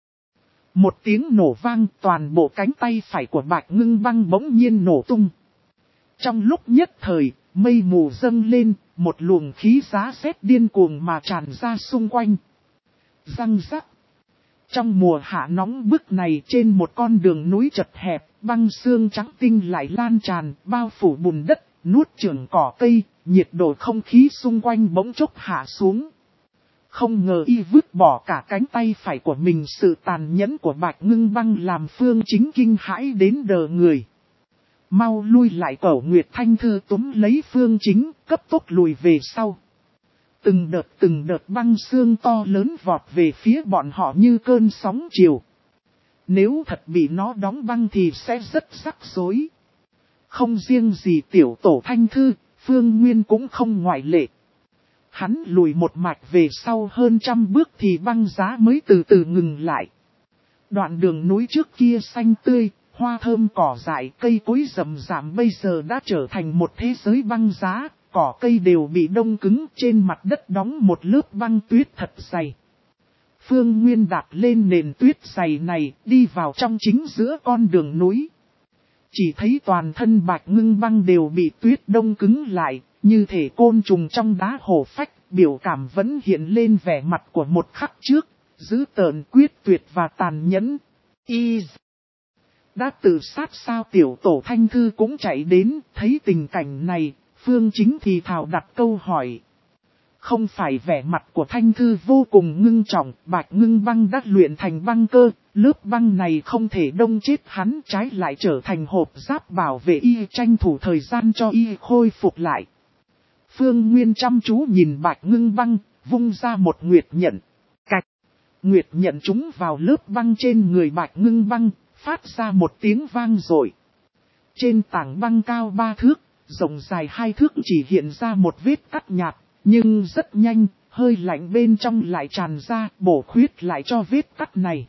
Một tiếng nổ vang, toàn bộ cánh tay phải của Bạch Ngưng Băng bỗng nhiên nổ tung. Trong lúc nhất thời, mây mù dâng lên, một luồng khí giá sét điên cuồng mà tràn ra xung quanh. Răng rắc. Trong mùa hạ nóng bức này trên một con đường núi chật hẹp, băng sương trắng tinh lại lan tràn, bao phủ bùn đất, nuốt chửng cỏ cây, nhiệt độ không khí xung quanh bỗng chốc hạ xuống. Không ngờ y vứt bỏ cả cánh tay phải của mình, sự tàn nhẫn của Bạch Ngưng Băng làm Phương Chính kinh hãi đến đờ người. Mau lui lại, Cẩu Nguyệt Thanh Thư túm lấy Phương Chính, cấp tốc lùi về sau. Từng đợt từng đợt băng sương to lớn vọt về phía bọn họ như cơn sóng chiều. Nếu thật bị nó đóng băng thì sẽ rất rắc rối. Không riêng gì tiểu tổ Thanh Thư, Phương Nguyên cũng không ngoại lệ. Hắn lùi một mạch về sau hơn trăm bước thì băng giá mới từ từ ngừng lại. Đoạn đường núi trước kia xanh tươi, hoa thơm cỏ dại, cây cối rậm rạp bây giờ đã trở thành một thế giới băng giá, cỏ cây đều bị đông cứng, trên mặt đất đóng một lớp băng tuyết thật dày. Phương Nguyên đạp lên nền tuyết dày này, đi vào trong chính giữa con đường núi. Chỉ thấy toàn thân Bạch Ngưng Băng đều bị tuyết đông cứng lại, như thể côn trùng trong đá hổ phách, biểu cảm vẫn hiện lên vẻ mặt của một khắc trước, dữ tợn, quyết tuyệt và tàn nhẫn. Y đã tự sát sao? Tiểu tổ Thanh Thư cũng chạy đến, thấy tình cảnh này, Phương Chính thì thào đặt câu hỏi. Không phải vẻ mặt của Thanh Thư vô cùng ngưng trọng, Bạch Ngưng Băng đã luyện thành băng cơ, lớp băng này không thể đông chết hắn, trái lại trở thành hộp giáp bảo vệ y, tranh thủ thời gian cho y khôi phục lại. Phương Nguyên chăm chú nhìn Bạch Ngưng Băng, vung ra một nguyệt nhận. Cạch! Nguyệt nhận trúng vào lớp băng trên người Bạch Ngưng Băng, phát ra một tiếng vang rội. Trên tảng băng cao ba thước, rộng dài hai thước chỉ hiện ra một vết cắt nhạt, nhưng rất nhanh, hơi lạnh bên trong lại tràn ra, bổ khuyết lại cho vết cắt này.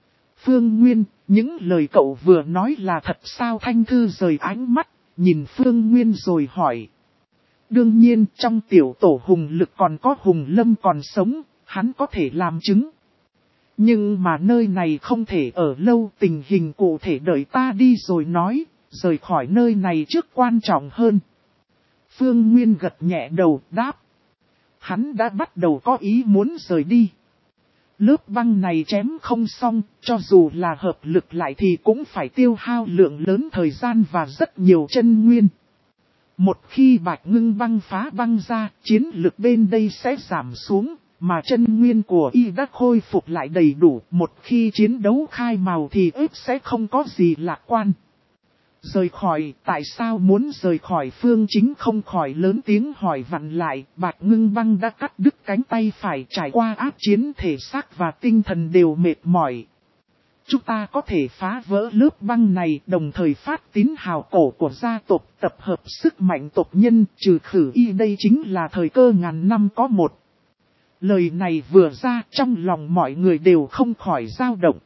Phương Nguyên, những lời cậu vừa nói là thật sao? Thanh Thư rời ánh mắt, nhìn Phương Nguyên rồi hỏi. Đương nhiên, trong tiểu tổ Hùng Lực còn có Hùng Lâm còn sống, hắn có thể làm chứng. Nhưng mà nơi này không thể ở lâu, tình hình cụ thể đợi ta đi rồi nói, rời khỏi nơi này trước quan trọng hơn. Phương Nguyên gật nhẹ đầu, đáp. Hắn đã bắt đầu có ý muốn rời đi. Lớp băng này chém không xong, cho dù là hợp lực lại thì cũng phải tiêu hao lượng lớn thời gian và rất nhiều chân nguyên. Một khi Bạch Ngưng Băng phá băng ra, chiến lực bên đây sẽ giảm xuống, mà chân nguyên của y đã khôi phục lại đầy đủ. Một khi chiến đấu khai mào thì ếp sẽ không có gì lạc quan. Rời khỏi, tại sao muốn rời khỏi? Phương Chính không khỏi lớn tiếng hỏi vặn lại. Bạch Ngưng Băng đã cắt đứt cánh tay phải, trải qua ác chiến, thể xác và tinh thần đều mệt mỏi. Chúng ta có thể phá vỡ lớp băng này, đồng thời phát tín hào cổ của gia tộc, tập hợp sức mạnh tộc nhân, trừ khử y. Đây chính là thời cơ ngàn năm có một. Lời này vừa ra, trong lòng mọi người đều không khỏi dao động.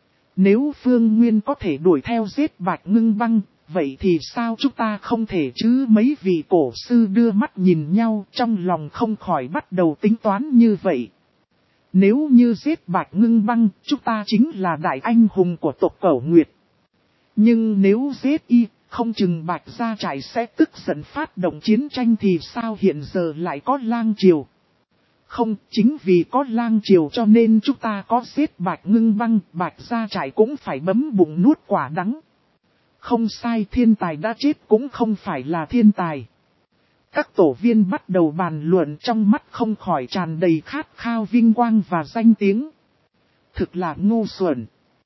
Nếu Phương Nguyên có thể đuổi theo giết Bạch Ngưng Băng, vậy thì sao chúng ta không thể chứ? Mấy vị cổ sư đưa mắt nhìn nhau, trong lòng không khỏi bắt đầu tính toán như vậy. Nếu như giết Bạch Ngưng Băng, chúng ta chính là đại anh hùng của tộc Cẩu Nguyệt. Nhưng nếu giết y, không chừng Bạch Gia Trại sẽ tức giận phát động chiến tranh thì sao? Hiện giờ lại có Lang Triều. Không, chính vì có Lang Triều cho nên chúng ta có giết Bạch Ngưng Băng, Bạch Gia Trại cũng phải bấm bụng nuốt quả đắng. Không sai, thiên tài đã chết cũng không phải là thiên tài. Các tổ viên bắt đầu bàn luận, trong mắt không khỏi tràn đầy khát khao vinh quang và danh tiếng. Thực là ngu xuẩn.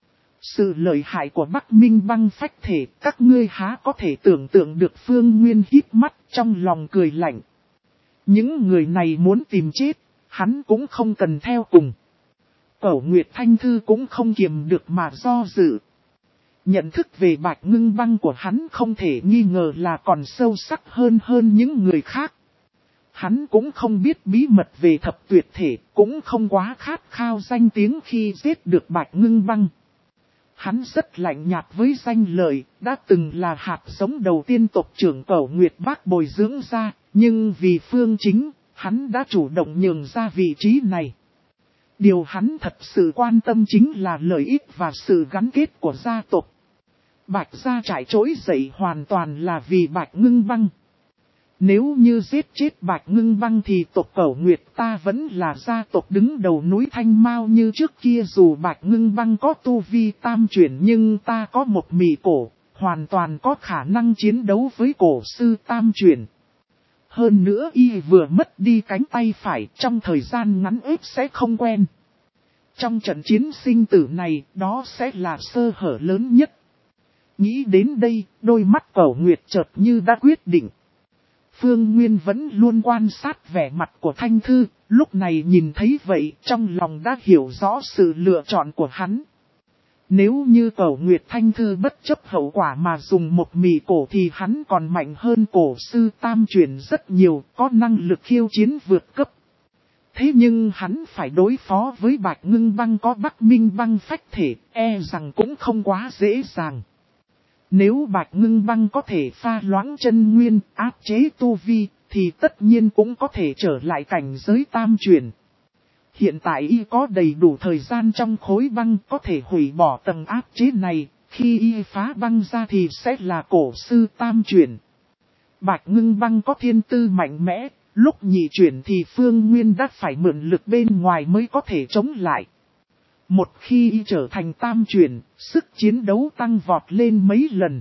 Sự lợi hại của Bắc Minh Băng phách thể, các ngươi há có thể tưởng tượng được? Phương Nguyên híp mắt trong lòng cười lạnh. Những người này muốn tìm chết, hắn cũng không cần theo cùng. Cẩu Nguyệt Thanh Thư cũng không kiềm được mà do dự. Nhận thức về Bạch Ngưng Băng của hắn không thể nghi ngờ là còn sâu sắc hơn hơn những người khác. Hắn cũng không biết bí mật về thập tuyệt thể, cũng không quá khát khao danh tiếng khi giết được Bạch Ngưng Băng. Hắn rất lạnh nhạt với danh lợi, đã từng là hạt giống đầu tiên tộc trưởng Cẩu Nguyệt Bác bồi dưỡng ra, nhưng vì Phương Chính, hắn đã chủ động nhường ra vị trí này. Điều hắn thật sự quan tâm chính là lợi ích và sự gắn kết của gia tộc. Bạch Gia Trại trỗi dậy hoàn toàn là vì Bạch Ngưng Băng. Nếu như giết chết Bạch Ngưng Băng thì tộc Cẩu Nguyệt ta vẫn là gia tộc đứng đầu núi Thanh Mao như trước kia, dù Bạch Ngưng Băng có tu vi tam chuyển nhưng ta có một mị cổ, hoàn toàn có khả năng chiến đấu với cổ sư tam chuyển. Hơn nữa y vừa mất đi cánh tay phải, trong thời gian ngắn ếp sẽ không quen. Trong trận chiến sinh tử này, đó sẽ là sơ hở lớn nhất. Nghĩ đến đây, đôi mắt Cẩu Nguyệt chợt như đã quyết định. Phương Nguyên vẫn luôn quan sát vẻ mặt của Thanh Thư, lúc này nhìn thấy vậy trong lòng đã hiểu rõ sự lựa chọn của hắn. Nếu như Cẩu Nguyệt Thanh Thư bất chấp hậu quả mà dùng một mị cổ thì hắn còn mạnh hơn cổ sư tam chuyển rất nhiều, có năng lực khiêu chiến vượt cấp. Thế nhưng hắn phải đối phó với Bạch Ngưng Băng có Bắc Minh Băng phách thể, e rằng cũng không quá dễ dàng. Nếu Bạch Ngưng Băng có thể pha loãng chân nguyên, áp chế tu vi, thì tất nhiên cũng có thể trở lại cảnh giới tam chuyển. Hiện tại y có đầy đủ thời gian trong khối băng có thể hủy bỏ tầng áp chế này, khi y phá băng ra thì sẽ là cổ sư tam chuyển. Bạch Ngưng Băng có thiên tư mạnh mẽ, lúc nhị chuyển thì Phương Nguyên đã phải mượn lực bên ngoài mới có thể chống lại. Một khi y trở thành tam chuyển, sức chiến đấu tăng vọt lên mấy lần.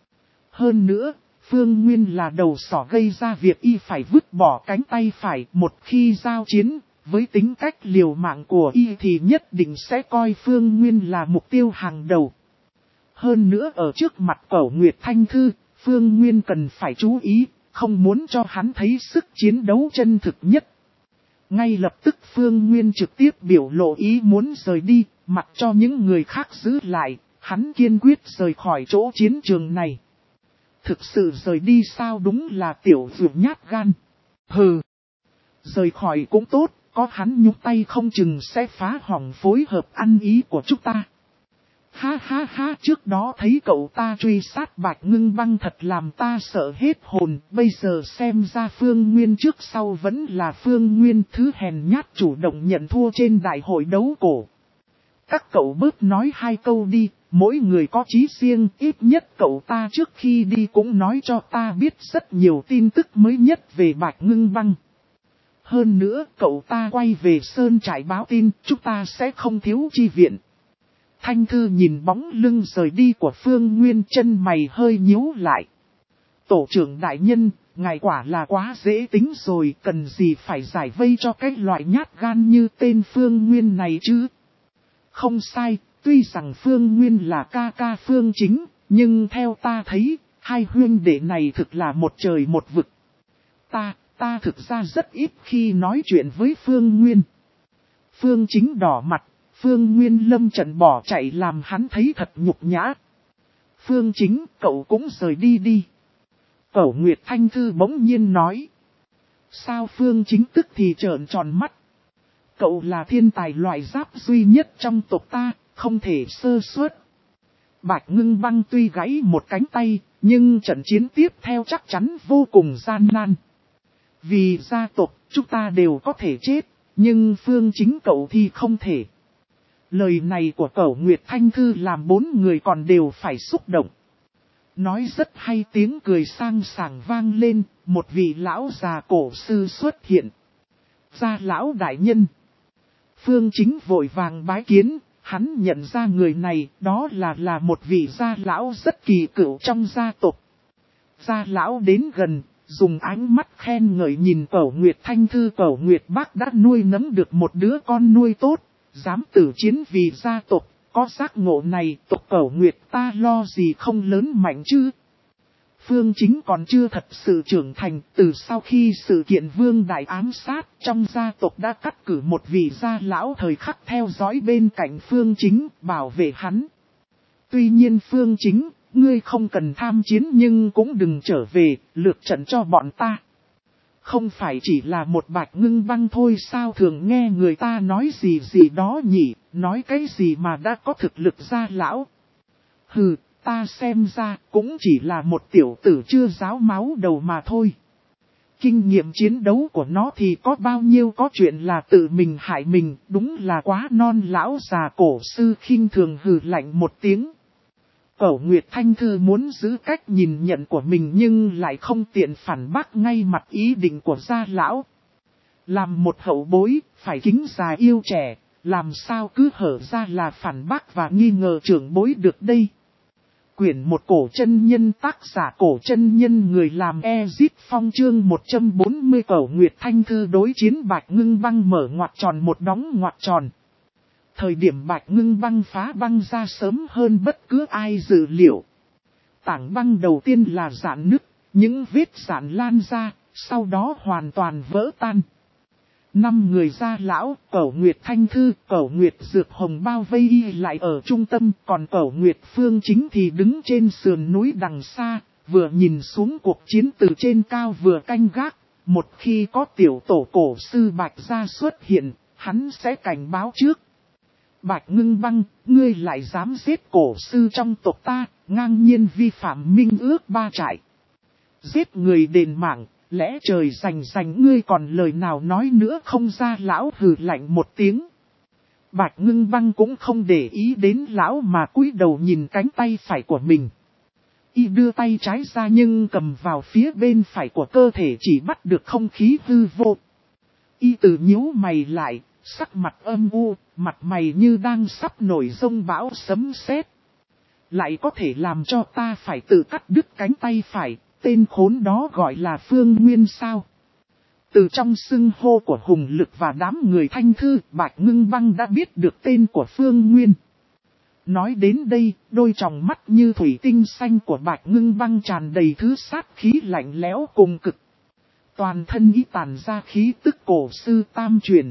Hơn nữa, Phương Nguyên là đầu sỏ gây ra việc y phải vứt bỏ cánh tay phải. Một khi giao chiến, với tính cách liều mạng của y thì nhất định sẽ coi Phương Nguyên là mục tiêu hàng đầu. Hơn nữa ở trước mặt Cẩu Nguyệt Thanh Thư, Phương Nguyên cần phải chú ý, không muốn cho hắn thấy sức chiến đấu chân thực nhất. Ngay lập tức Phương Nguyên trực tiếp biểu lộ ý muốn rời đi, mặc cho những người khác giữ lại, hắn kiên quyết rời khỏi chỗ chiến trường này. Thực sự rời đi sao, đúng là tiểu vượt nhát gan. Hừ, rời khỏi cũng tốt, có hắn nhúc tay không chừng sẽ phá hỏng phối hợp ăn ý của chúng ta. Ha ha ha, trước đó thấy cậu ta truy sát Bạch Ngưng Băng thật làm ta sợ hết hồn, bây giờ xem ra Phương Nguyên trước sau vẫn là Phương Nguyên, thứ hèn nhát chủ động nhận thua trên đại hội đấu cổ. Các cậu bớt nói hai câu đi, mỗi người có chí riêng, ít nhất cậu ta trước khi đi cũng nói cho ta biết rất nhiều tin tức mới nhất về Bạch Ngưng Băng. Hơn nữa, cậu ta quay về Sơn Trại báo tin, chúng ta sẽ không thiếu chi viện. Thanh Thư nhìn bóng lưng rời đi của Phương Nguyên, chân mày hơi nhíu lại. Tổ trưởng đại nhân, ngài quả là quá dễ tính rồi, cần gì phải giải vây cho cái loại nhát gan như tên Phương Nguyên này chứ? Không sai, tuy rằng Phương Nguyên là ca ca Phương Chính, nhưng theo ta thấy, hai huynh đệ này thực là một trời một vực. Ta, ta thực ra rất ít khi nói chuyện với Phương Nguyên. Phương Chính đỏ mặt. Phương Nguyên lâm trận bỏ chạy làm hắn thấy thật nhục nhã. Phương Chính, cậu cũng rời đi đi. Cẩu Nguyệt Thanh Thư bỗng nhiên nói. Sao Phương Chính tức thì trợn tròn mắt. Cậu là thiên tài loại giáp duy nhất trong tộc ta, không thể sơ suất. Bạch Ngưng Băng tuy gãy một cánh tay, nhưng trận chiến tiếp theo chắc chắn vô cùng gian nan. Vì gia tộc, chúng ta đều có thể chết, nhưng Phương Chính cậu thì không thể. Lời này của Cẩu Nguyệt Thanh Thư làm bốn người còn đều phải xúc động. Nói rất hay, tiếng cười sang sảng vang lên, một vị lão già cổ sư xuất hiện. Gia lão đại nhân. Phương Chính vội vàng bái kiến, hắn nhận ra người này, đó là là một vị gia lão rất kỳ cựu trong gia tộc. Gia lão đến gần, dùng ánh mắt khen ngợi nhìn Cẩu Nguyệt Thanh Thư. Cẩu Nguyệt bác đã nuôi nấng được một đứa con nuôi tốt. Dám tử chiến vì gia tộc, có giác ngộ này, tộc Cẩu Nguyệt ta lo gì không lớn mạnh chứ. Phương Chính còn chưa thật sự trưởng thành, từ sau khi sự kiện Vương Đại ám sát, trong gia tộc đã cắt cử một vị gia lão thời khắc theo dõi bên cạnh Phương Chính, bảo vệ hắn. Tuy nhiên Phương Chính, ngươi không cần tham chiến nhưng cũng đừng trở về, lược trận cho bọn ta. Không phải chỉ là một Bạch Ngưng Băng thôi sao, thường nghe người ta nói gì gì đó nhỉ, nói cái gì mà đã có thực lực gia lão. Hừ, ta xem ra cũng chỉ là một tiểu tử chưa ráo máu đầu mà thôi. Kinh nghiệm chiến đấu của nó thì có bao nhiêu, có chuyện là tự mình hại mình, đúng là quá non. Lão già cổ sư khinh thường hừ lạnh một tiếng. Cẩu Nguyệt Thanh Thư muốn giữ cách nhìn nhận của mình nhưng lại không tiện phản bác ngay mặt ý định của gia lão. Làm một hậu bối, phải kính già yêu trẻ, làm sao cứ hở ra là phản bác và nghi ngờ trưởng bối được đây. Quyển một cổ chân nhân, tác giả Cổ Chân Nhân, người làm Ezit Phong, chương một trăm bốn mươi. Cẩu Nguyệt Thanh Thư đối chiến Bạch Ngưng Băng, mở ngoặc tròn một đóng ngoặc tròn. Thời điểm Bạch Ngưng Băng phá băng ra sớm hơn bất cứ ai dự liệu. Tảng băng đầu tiên là rạn nứt, những vết rạn lan ra, sau đó hoàn toàn vỡ tan. Năm người gia lão, Cẩu Nguyệt Thanh Thư, Cẩu Nguyệt Dược Hồng bao vây y lại ở trung tâm, còn Cẩu Nguyệt Phương Chính thì đứng trên sườn núi đằng xa, vừa nhìn xuống cuộc chiến từ trên cao vừa canh gác. Một khi có tiểu tổ cổ sư Bạch gia xuất hiện, hắn sẽ cảnh báo trước. Bạch Ngưng Băng, ngươi lại dám giết cổ sư trong tộc ta, ngang nhiên vi phạm minh ước ba trại. Giết người đền mạng, lẽ trời rành rành, ngươi còn lời nào nói nữa không ra? Lão hừ lạnh một tiếng. Bạch Ngưng Băng cũng không để ý đến lão mà cúi đầu nhìn cánh tay phải của mình. Y đưa tay trái ra nhưng cầm vào phía bên phải của cơ thể chỉ bắt được không khí hư vô. Y từ nhíu mày lại, sắc mặt âm u, mặt mày như đang sắp nổi giông bão sấm sét. Lại có thể làm cho ta phải tự cắt đứt cánh tay phải, tên khốn đó gọi là Phương Nguyên sao? Từ trong xưng hô của Hùng Lực và đám người Thanh Thư, Bạch Ngưng Băng đã biết được tên của Phương Nguyên. Nói đến đây, đôi tròng mắt như thủy tinh xanh của Bạch Ngưng Băng tràn đầy thứ sát khí lạnh lẽo cùng cực. Toàn thân y tàn ra khí tức cổ sư tam truyền.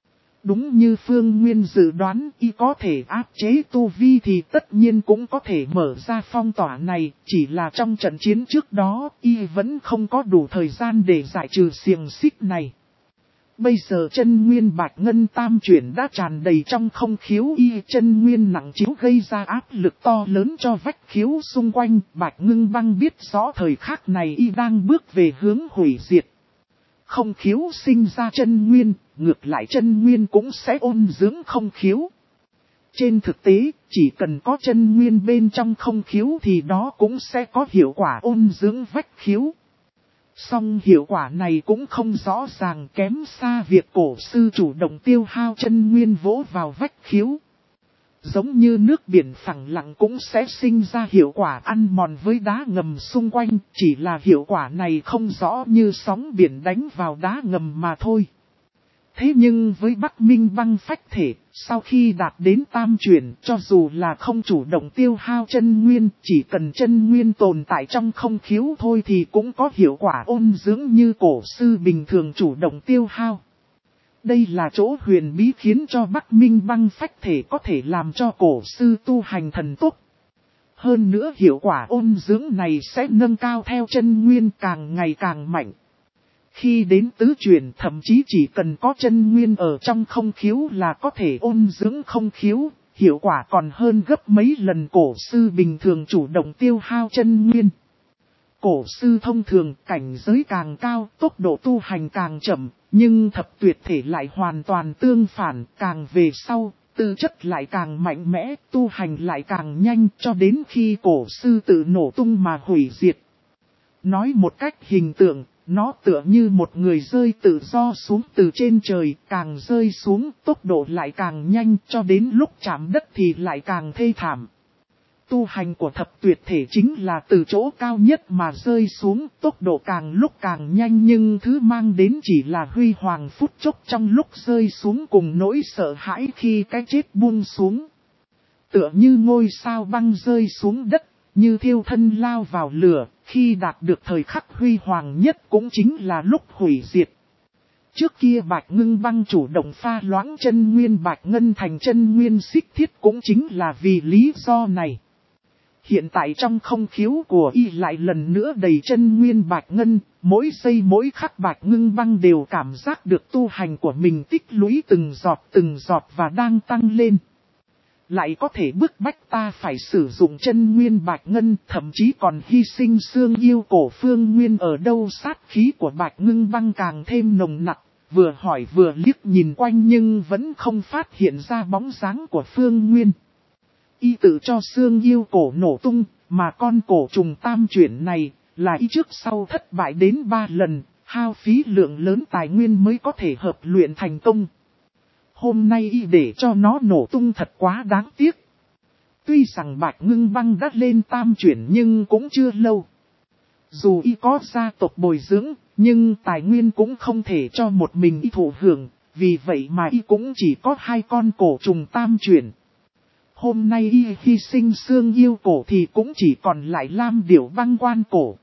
Đúng như Phương Nguyên dự đoán, y có thể áp chế tu vi thì tất nhiên cũng có thể mở ra phong tỏa này, chỉ là trong trận chiến trước đó, y vẫn không có đủ thời gian để giải trừ xiềng xích này. Bây giờ chân nguyên Bạch Ngân tam chuyển đã tràn đầy trong không khiếu y, chân nguyên nặng chiếu gây ra áp lực to lớn cho vách khiếu xung quanh. Bạch Ngưng Băng biết rõ thời khắc này y đang bước về hướng hủy diệt. Không khiếu sinh ra chân nguyên, ngược lại chân nguyên cũng sẽ ôn dưỡng không khiếu. Trên thực tế, chỉ cần có chân nguyên bên trong không khiếu thì đó cũng sẽ có hiệu quả ôn dưỡng vách khiếu. Song hiệu quả này cũng không rõ ràng, kém xa việc cổ sư chủ động tiêu hao chân nguyên vỗ vào vách khiếu. Giống như nước biển phẳng lặng cũng sẽ sinh ra hiệu quả ăn mòn với đá ngầm xung quanh, chỉ là hiệu quả này không rõ như sóng biển đánh vào đá ngầm mà thôi. Thế nhưng với Bắc Minh Băng phách thể, sau khi đạt đến tam chuyển, cho dù là không chủ động tiêu hao chân nguyên, chỉ cần chân nguyên tồn tại trong không khiếu thôi thì cũng có hiệu quả ôn dưỡng như cổ sư bình thường chủ động tiêu hao. Đây là chỗ huyền bí khiến cho Bắc Minh Băng phách thể có thể làm cho cổ sư tu hành thần tốc. Hơn nữa hiệu quả ôn dưỡng này sẽ nâng cao theo chân nguyên càng ngày càng mạnh. Khi đến tứ chuyển thậm chí chỉ cần có chân nguyên ở trong không khiếu là có thể ôn dưỡng không khiếu, hiệu quả còn hơn gấp mấy lần cổ sư bình thường chủ động tiêu hao chân nguyên. Cổ sư thông thường cảnh giới càng cao, tốc độ tu hành càng chậm, nhưng thập tuyệt thể lại hoàn toàn tương phản, càng về sau, tư chất lại càng mạnh mẽ, tu hành lại càng nhanh cho đến khi cổ sư tự nổ tung mà hủy diệt. Nói một cách hình tượng, nó tựa như một người rơi tự do xuống từ trên trời, càng rơi xuống tốc độ lại càng nhanh cho đến lúc chạm đất thì lại càng thê thảm. Tu hành của thập tuyệt thể chính là từ chỗ cao nhất mà rơi xuống, tốc độ càng lúc càng nhanh nhưng thứ mang đến chỉ là huy hoàng phút chốc trong lúc rơi xuống cùng nỗi sợ hãi khi cái chết buông xuống. Tựa như ngôi sao băng rơi xuống đất, như thiêu thân lao vào lửa, khi đạt được thời khắc huy hoàng nhất cũng chính là lúc hủy diệt. Trước kia Bạch Ngưng Băng chủ động pha loãng chân nguyên Bạch Ngân thành chân nguyên xích thiết cũng chính là vì lý do này. Hiện tại trong không khiếu của y lại lần nữa đầy chân nguyên Bạch Ngân, mỗi giây mỗi khắc Bạch Ngưng Băng đều cảm giác được tu hành của mình tích lũy từng giọt từng giọt và đang tăng lên. Lại có thể bức bách ta phải sử dụng chân nguyên Bạch Ngân, thậm chí còn hy sinh xương yêu cổ Phương Nguyên. Ở đâu sát khí của Bạch Ngưng Băng càng thêm nồng nặc, vừa hỏi vừa liếc nhìn quanh nhưng vẫn không phát hiện ra bóng dáng của Phương Nguyên. y tự cho xương yêu cổ nổ tung, mà con cổ trùng tam chuyển này là y trước sau thất bại đến ba lần, hao phí lượng lớn tài nguyên mới có thể hợp luyện thành công. Hôm nay y để cho nó nổ tung thật quá đáng tiếc. Tuy rằng Bạch Ngưng Băng đã lên tam chuyển nhưng cũng chưa lâu. Dù y có gia tộc bồi dưỡng, nhưng tài nguyên cũng không thể cho một mình y thụ hưởng, vì vậy mà y cũng chỉ có hai con cổ trùng tam chuyển. Hôm nay y hy sinh xương yêu cổ thì cũng chỉ còn lại lam điểu băng quan cổ.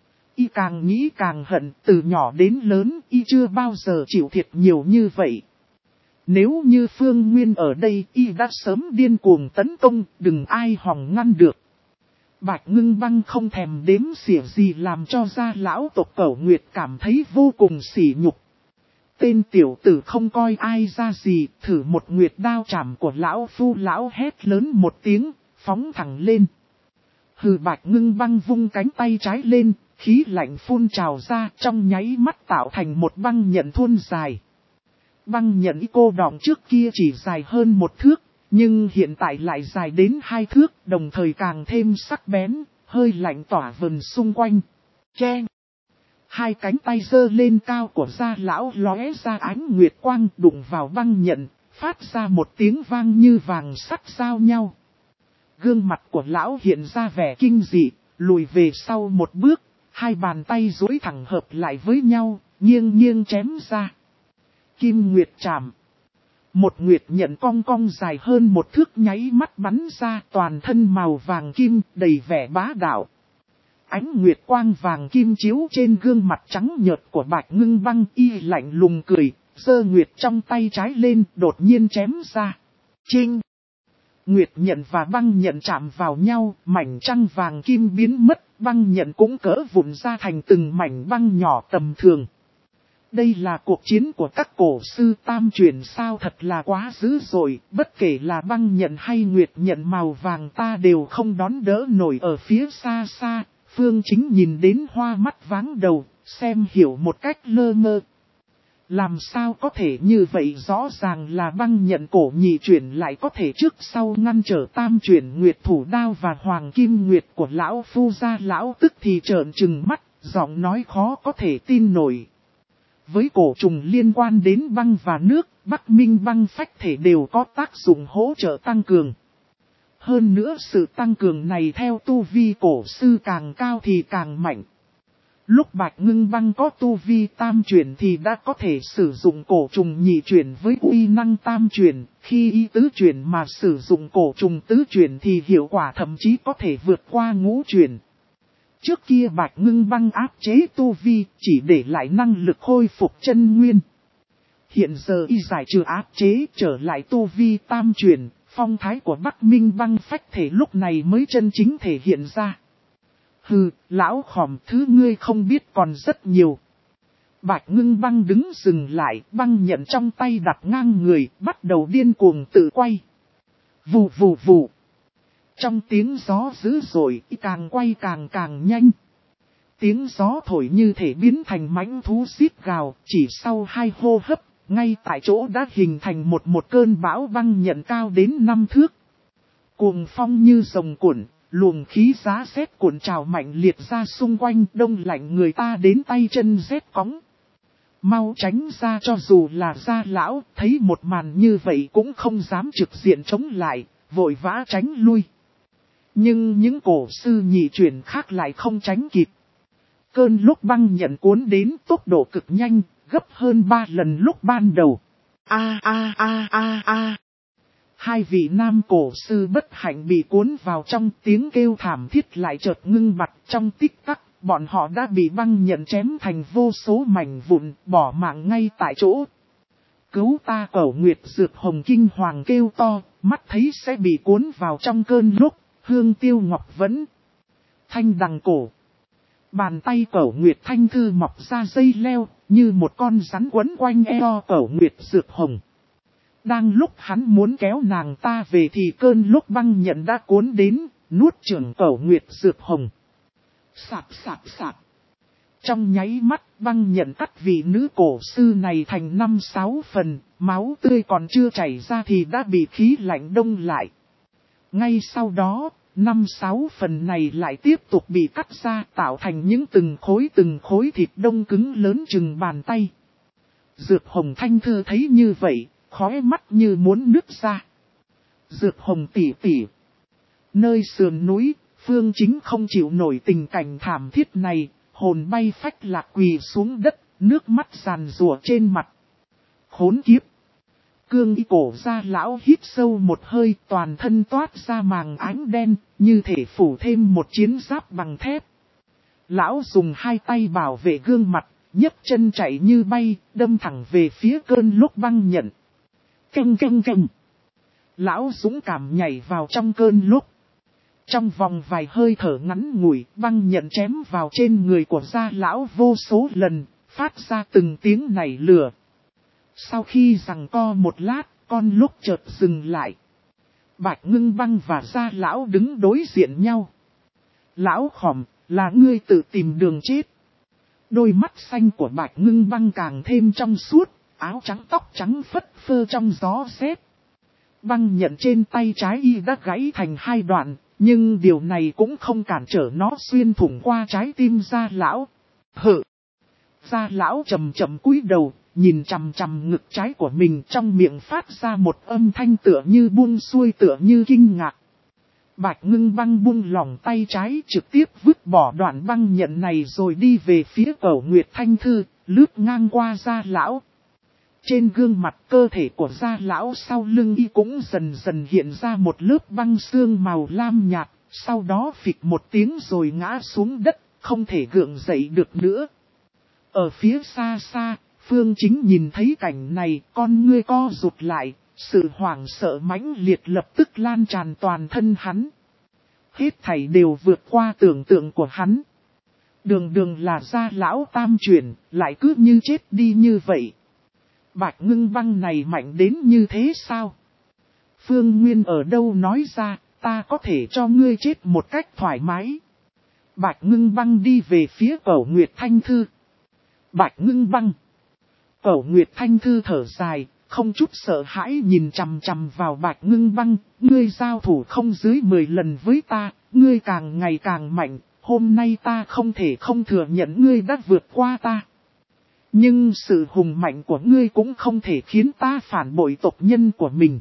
Y càng nghĩ càng hận, từ nhỏ đến lớn y chưa bao giờ chịu thiệt nhiều như vậy. Nếu như Phương Nguyên ở đây y đã sớm điên cuồng tấn công, đừng ai hòng ngăn được. Bạch Ngưng Băng không thèm đếm xỉa gì làm cho gia lão tộc Cẩu Nguyệt cảm thấy vô cùng sỉ nhục. Tên tiểu tử không coi ai ra gì, thử một nguyệt đao chảm của lão phu. Lão hét lớn một tiếng, phóng thẳng lên. Hừ, Bạch Ngưng Băng vung cánh tay trái lên, khí lạnh phun trào ra, trong nháy mắt tạo thành một băng nhận thuôn dài. Băng nhận cô đọng trước kia chỉ dài hơn một thước, nhưng hiện tại lại dài đến hai thước, đồng thời càng thêm sắc bén, hơi lạnh tỏa vần xung quanh. Cheng! Hai cánh tay giơ lên cao của gia lão lóe ra ánh nguyệt quang, đụng vào băng nhận, phát ra một tiếng vang như vàng sắt giao nhau. Gương mặt của lão hiện ra vẻ kinh dị, lùi về sau một bước, hai bàn tay duỗi thẳng hợp lại với nhau, nghiêng nghiêng chém ra. Kim Nguyệt Trảm. Một nguyệt nhận cong cong dài hơn một thước nháy mắt bắn ra, toàn thân màu vàng kim, đầy vẻ bá đạo. Ánh nguyệt quang vàng kim chiếu trên gương mặt trắng nhợt của Bạch Ngưng Băng, y lạnh lùng cười, giơ nguyệt trong tay trái lên, đột nhiên chém ra. Chinh! Nguyệt nhận và băng nhận chạm vào nhau, mảnh trăng vàng kim biến mất, băng nhận cũng cỡ vụn ra thành từng mảnh băng nhỏ tầm thường. Đây là cuộc chiến của các cổ sư tam truyền sao, thật là quá dữ dội, bất kể là băng nhận hay nguyệt nhận màu vàng ta đều không đón đỡ nổi. Ở phía xa xa, Phương Chính nhìn đến hoa mắt váng đầu, xem hiểu một cách lơ mơ. Làm sao có thể như vậy, rõ ràng là băng nhận cổ nhị chuyển lại có thể trước sau ngăn trở tam chuyển nguyệt thủ đao và hoàng kim nguyệt của lão phu gia. Lão tức thì trợn trừng mắt, giọng nói khó có thể tin nổi. Với cổ trùng liên quan đến băng và nước, Bắc Minh băng phách thể đều có tác dụng hỗ trợ tăng cường. Hơn nữa sự tăng cường này theo tu vi cổ sư càng cao thì càng mạnh. Lúc Bạch Ngưng Băng có tu vi tam chuyển thì đã có thể sử dụng cổ trùng nhị chuyển với uy năng tam chuyển, khi y tứ chuyển mà sử dụng cổ trùng tứ chuyển thì hiệu quả thậm chí có thể vượt qua ngũ chuyển. Trước kia Bạch Ngưng Băng áp chế tu vi chỉ để lại năng lực khôi phục chân nguyên. Hiện giờ y giải trừ áp chế trở lại tu vi tam chuyển, phong thái của Bắc Minh băng phách thể lúc này mới chân chính thể hiện ra. Hừ, lão khòm, thứ ngươi không biết còn rất nhiều. Bạch Ngưng Băng đứng dừng lại, băng nhận trong tay đặt ngang người, bắt đầu điên cuồng tự quay. Vù vù vù. Trong tiếng gió dữ dội, càng quay càng càng nhanh. Tiếng gió thổi như thể biến thành mãnh thú xít gào, chỉ sau hai hô hấp, ngay tại chỗ đã hình thành một một cơn bão băng nhận cao đến năm thước. Cuồng phong như rồng cuộn, luồng khí giá rét cuộn trào mạnh liệt ra xung quanh, đông lạnh người ta đến tay chân rét cóng. Mau tránh ra, cho dù là gia lão, thấy một màn như vậy cũng không dám trực diện chống lại, vội vã tránh lui. Nhưng những cổ sư nhị chuyển khác lại không tránh kịp. Cơn lúc băng nhận cuốn đến tốc độ cực nhanh, gấp hơn ba lần lúc ban đầu. A a a a a. Hai vị nam cổ sư bất hạnh bị cuốn vào trong, tiếng kêu thảm thiết lại chợt ngưng bặt. Trong tích tắc, bọn họ đã bị băng nhận chém thành vô số mảnh vụn, bỏ mạng ngay tại chỗ. Cứu ta! Cẩu Nguyệt Dược Hồng kinh hoàng kêu to, mắt thấy sẽ bị cuốn vào trong cơn lúc. Hương Tiêu Ngọc Vẫn, thanh đằng cổ. Bàn tay Cẩu Nguyệt Thanh Thư mọc ra dây leo, như một con rắn quấn quanh eo Cẩu Nguyệt Dược Hồng. Đang lúc hắn muốn kéo nàng ta về thì cơn lúc băng nhận đã cuốn đến, nuốt chửng Cẩu Nguyệt Dược Hồng. Sạp sạp sạp. Trong nháy mắt, băng nhận cắt vị nữ cổ sư này thành năm sáu phần, máu tươi còn chưa chảy ra thì đã bị khí lạnh đông lại. Ngay sau đó, năm sáu phần này lại tiếp tục bị cắt ra tạo thành những từng khối từng khối thịt đông cứng lớn chừng bàn tay. Dược Hồng Thanh Thư thấy như vậy, khóe mắt như muốn nứt ra. Dược Hồng tỷ tỷ. Nơi sườn núi, Phương Chính không chịu nổi tình cảnh thảm thiết này, hồn bay phách lạc quỳ xuống đất, nước mắt giàn rủa trên mặt. Khốn kiếp. Cương y cổ ra lão hít sâu một hơi, toàn thân toát ra màng ánh đen, như thể phủ thêm một chiến giáp bằng thép. Lão dùng hai tay bảo vệ gương mặt, nhấc chân chạy như bay, đâm thẳng về phía cơn lốc băng nhận. Canh canh canh. Lão dũng cảm nhảy vào trong cơn lốc. Trong vòng vài hơi thở ngắn ngủi, băng nhận chém vào trên người của gia lão vô số lần, phát ra từng tiếng nảy lửa. Sau khi giằng co một lát, con lốc chợt dừng lại. Bạch Ngưng Băng và gia lão đứng đối diện nhau. Lão khòm, là ngươi tự tìm đường chết. Đôi mắt xanh của Bạch Ngưng Băng càng thêm trong suốt, áo trắng tóc trắng phất phơ trong gió rét. Băng nhận trên tay trái y đã gãy thành hai đoạn, nhưng điều này cũng không cản trở nó xuyên thủng qua trái tim gia lão. Hự! Gia lão chậm chậm cúi đầu, nhìn chằm chằm ngực trái của mình, trong miệng phát ra một âm thanh tựa như buông xuôi tựa như kinh ngạc. Bạch Ngưng Băng buông lỏng tay trái, trực tiếp vứt bỏ đoạn băng nhận này rồi đi về phía Cẩu Nguyệt Thanh Thư, lướt ngang qua gia lão. Trên gương mặt cơ thể của gia lão sau lưng y cũng dần dần hiện ra một lớp băng xương màu lam nhạt, sau đó phịch một tiếng rồi ngã xuống đất, không thể gượng dậy được nữa. Ở phía xa xa, Phương Chính nhìn thấy cảnh này, con ngươi co rụt lại, sự hoảng sợ mãnh liệt lập tức lan tràn toàn thân hắn. Hết thảy đều vượt qua tưởng tượng của hắn. Đường đường là gia lão tam chuyển, lại cứ như chết đi như vậy. Bạch Ngưng Băng này mạnh đến như thế sao? Phương Nguyên ở đâu nói ra, ta có thể cho ngươi chết một cách thoải mái. Bạch Ngưng Băng đi về phía Cẩu Nguyệt Thanh Thư. Bạch Ngưng Băng. Cẩu Nguyệt Thanh Thư thở dài, không chút sợ hãi nhìn chằm chằm vào Bạch Ngưng Băng. Ngươi giao thủ không dưới mười lần với ta, ngươi càng ngày càng mạnh, hôm nay ta không thể không thừa nhận ngươi đã vượt qua ta. Nhưng sự hùng mạnh của ngươi cũng không thể khiến ta phản bội tộc nhân của mình.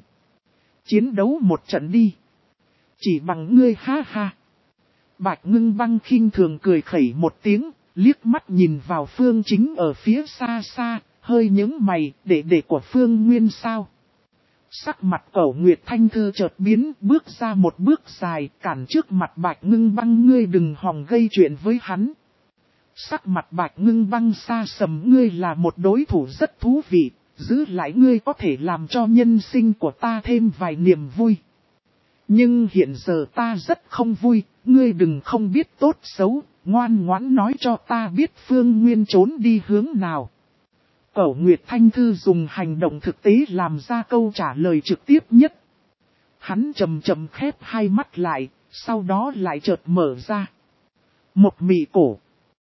Chiến đấu một trận đi. Chỉ bằng ngươi ha ha. Bạch Ngưng Băng khinh thường cười khẩy một tiếng, liếc mắt nhìn vào Phương Chính ở phía xa xa, hơi nhướng mày, để để của Phương Nguyên sao. Sắc mặt Cẩu Nguyệt Thanh Thư chợt biến, bước ra một bước dài, cản trước mặt Bạch Ngưng Băng, ngươi đừng hòng gây chuyện với hắn. Sắc mặt Bạch Ngưng Băng xa sầm, ngươi là một đối thủ rất thú vị, giữ lại ngươi có thể làm cho nhân sinh của ta thêm vài niềm vui. Nhưng hiện giờ ta rất không vui, ngươi đừng không biết tốt xấu, ngoan ngoãn nói cho ta biết Phương Nguyên trốn đi hướng nào. Cẩu Nguyệt Thanh Thư dùng hành động thực tế làm ra câu trả lời trực tiếp nhất. Hắn chậm chậm khép hai mắt lại, sau đó lại chợt mở ra. Một mị cổ.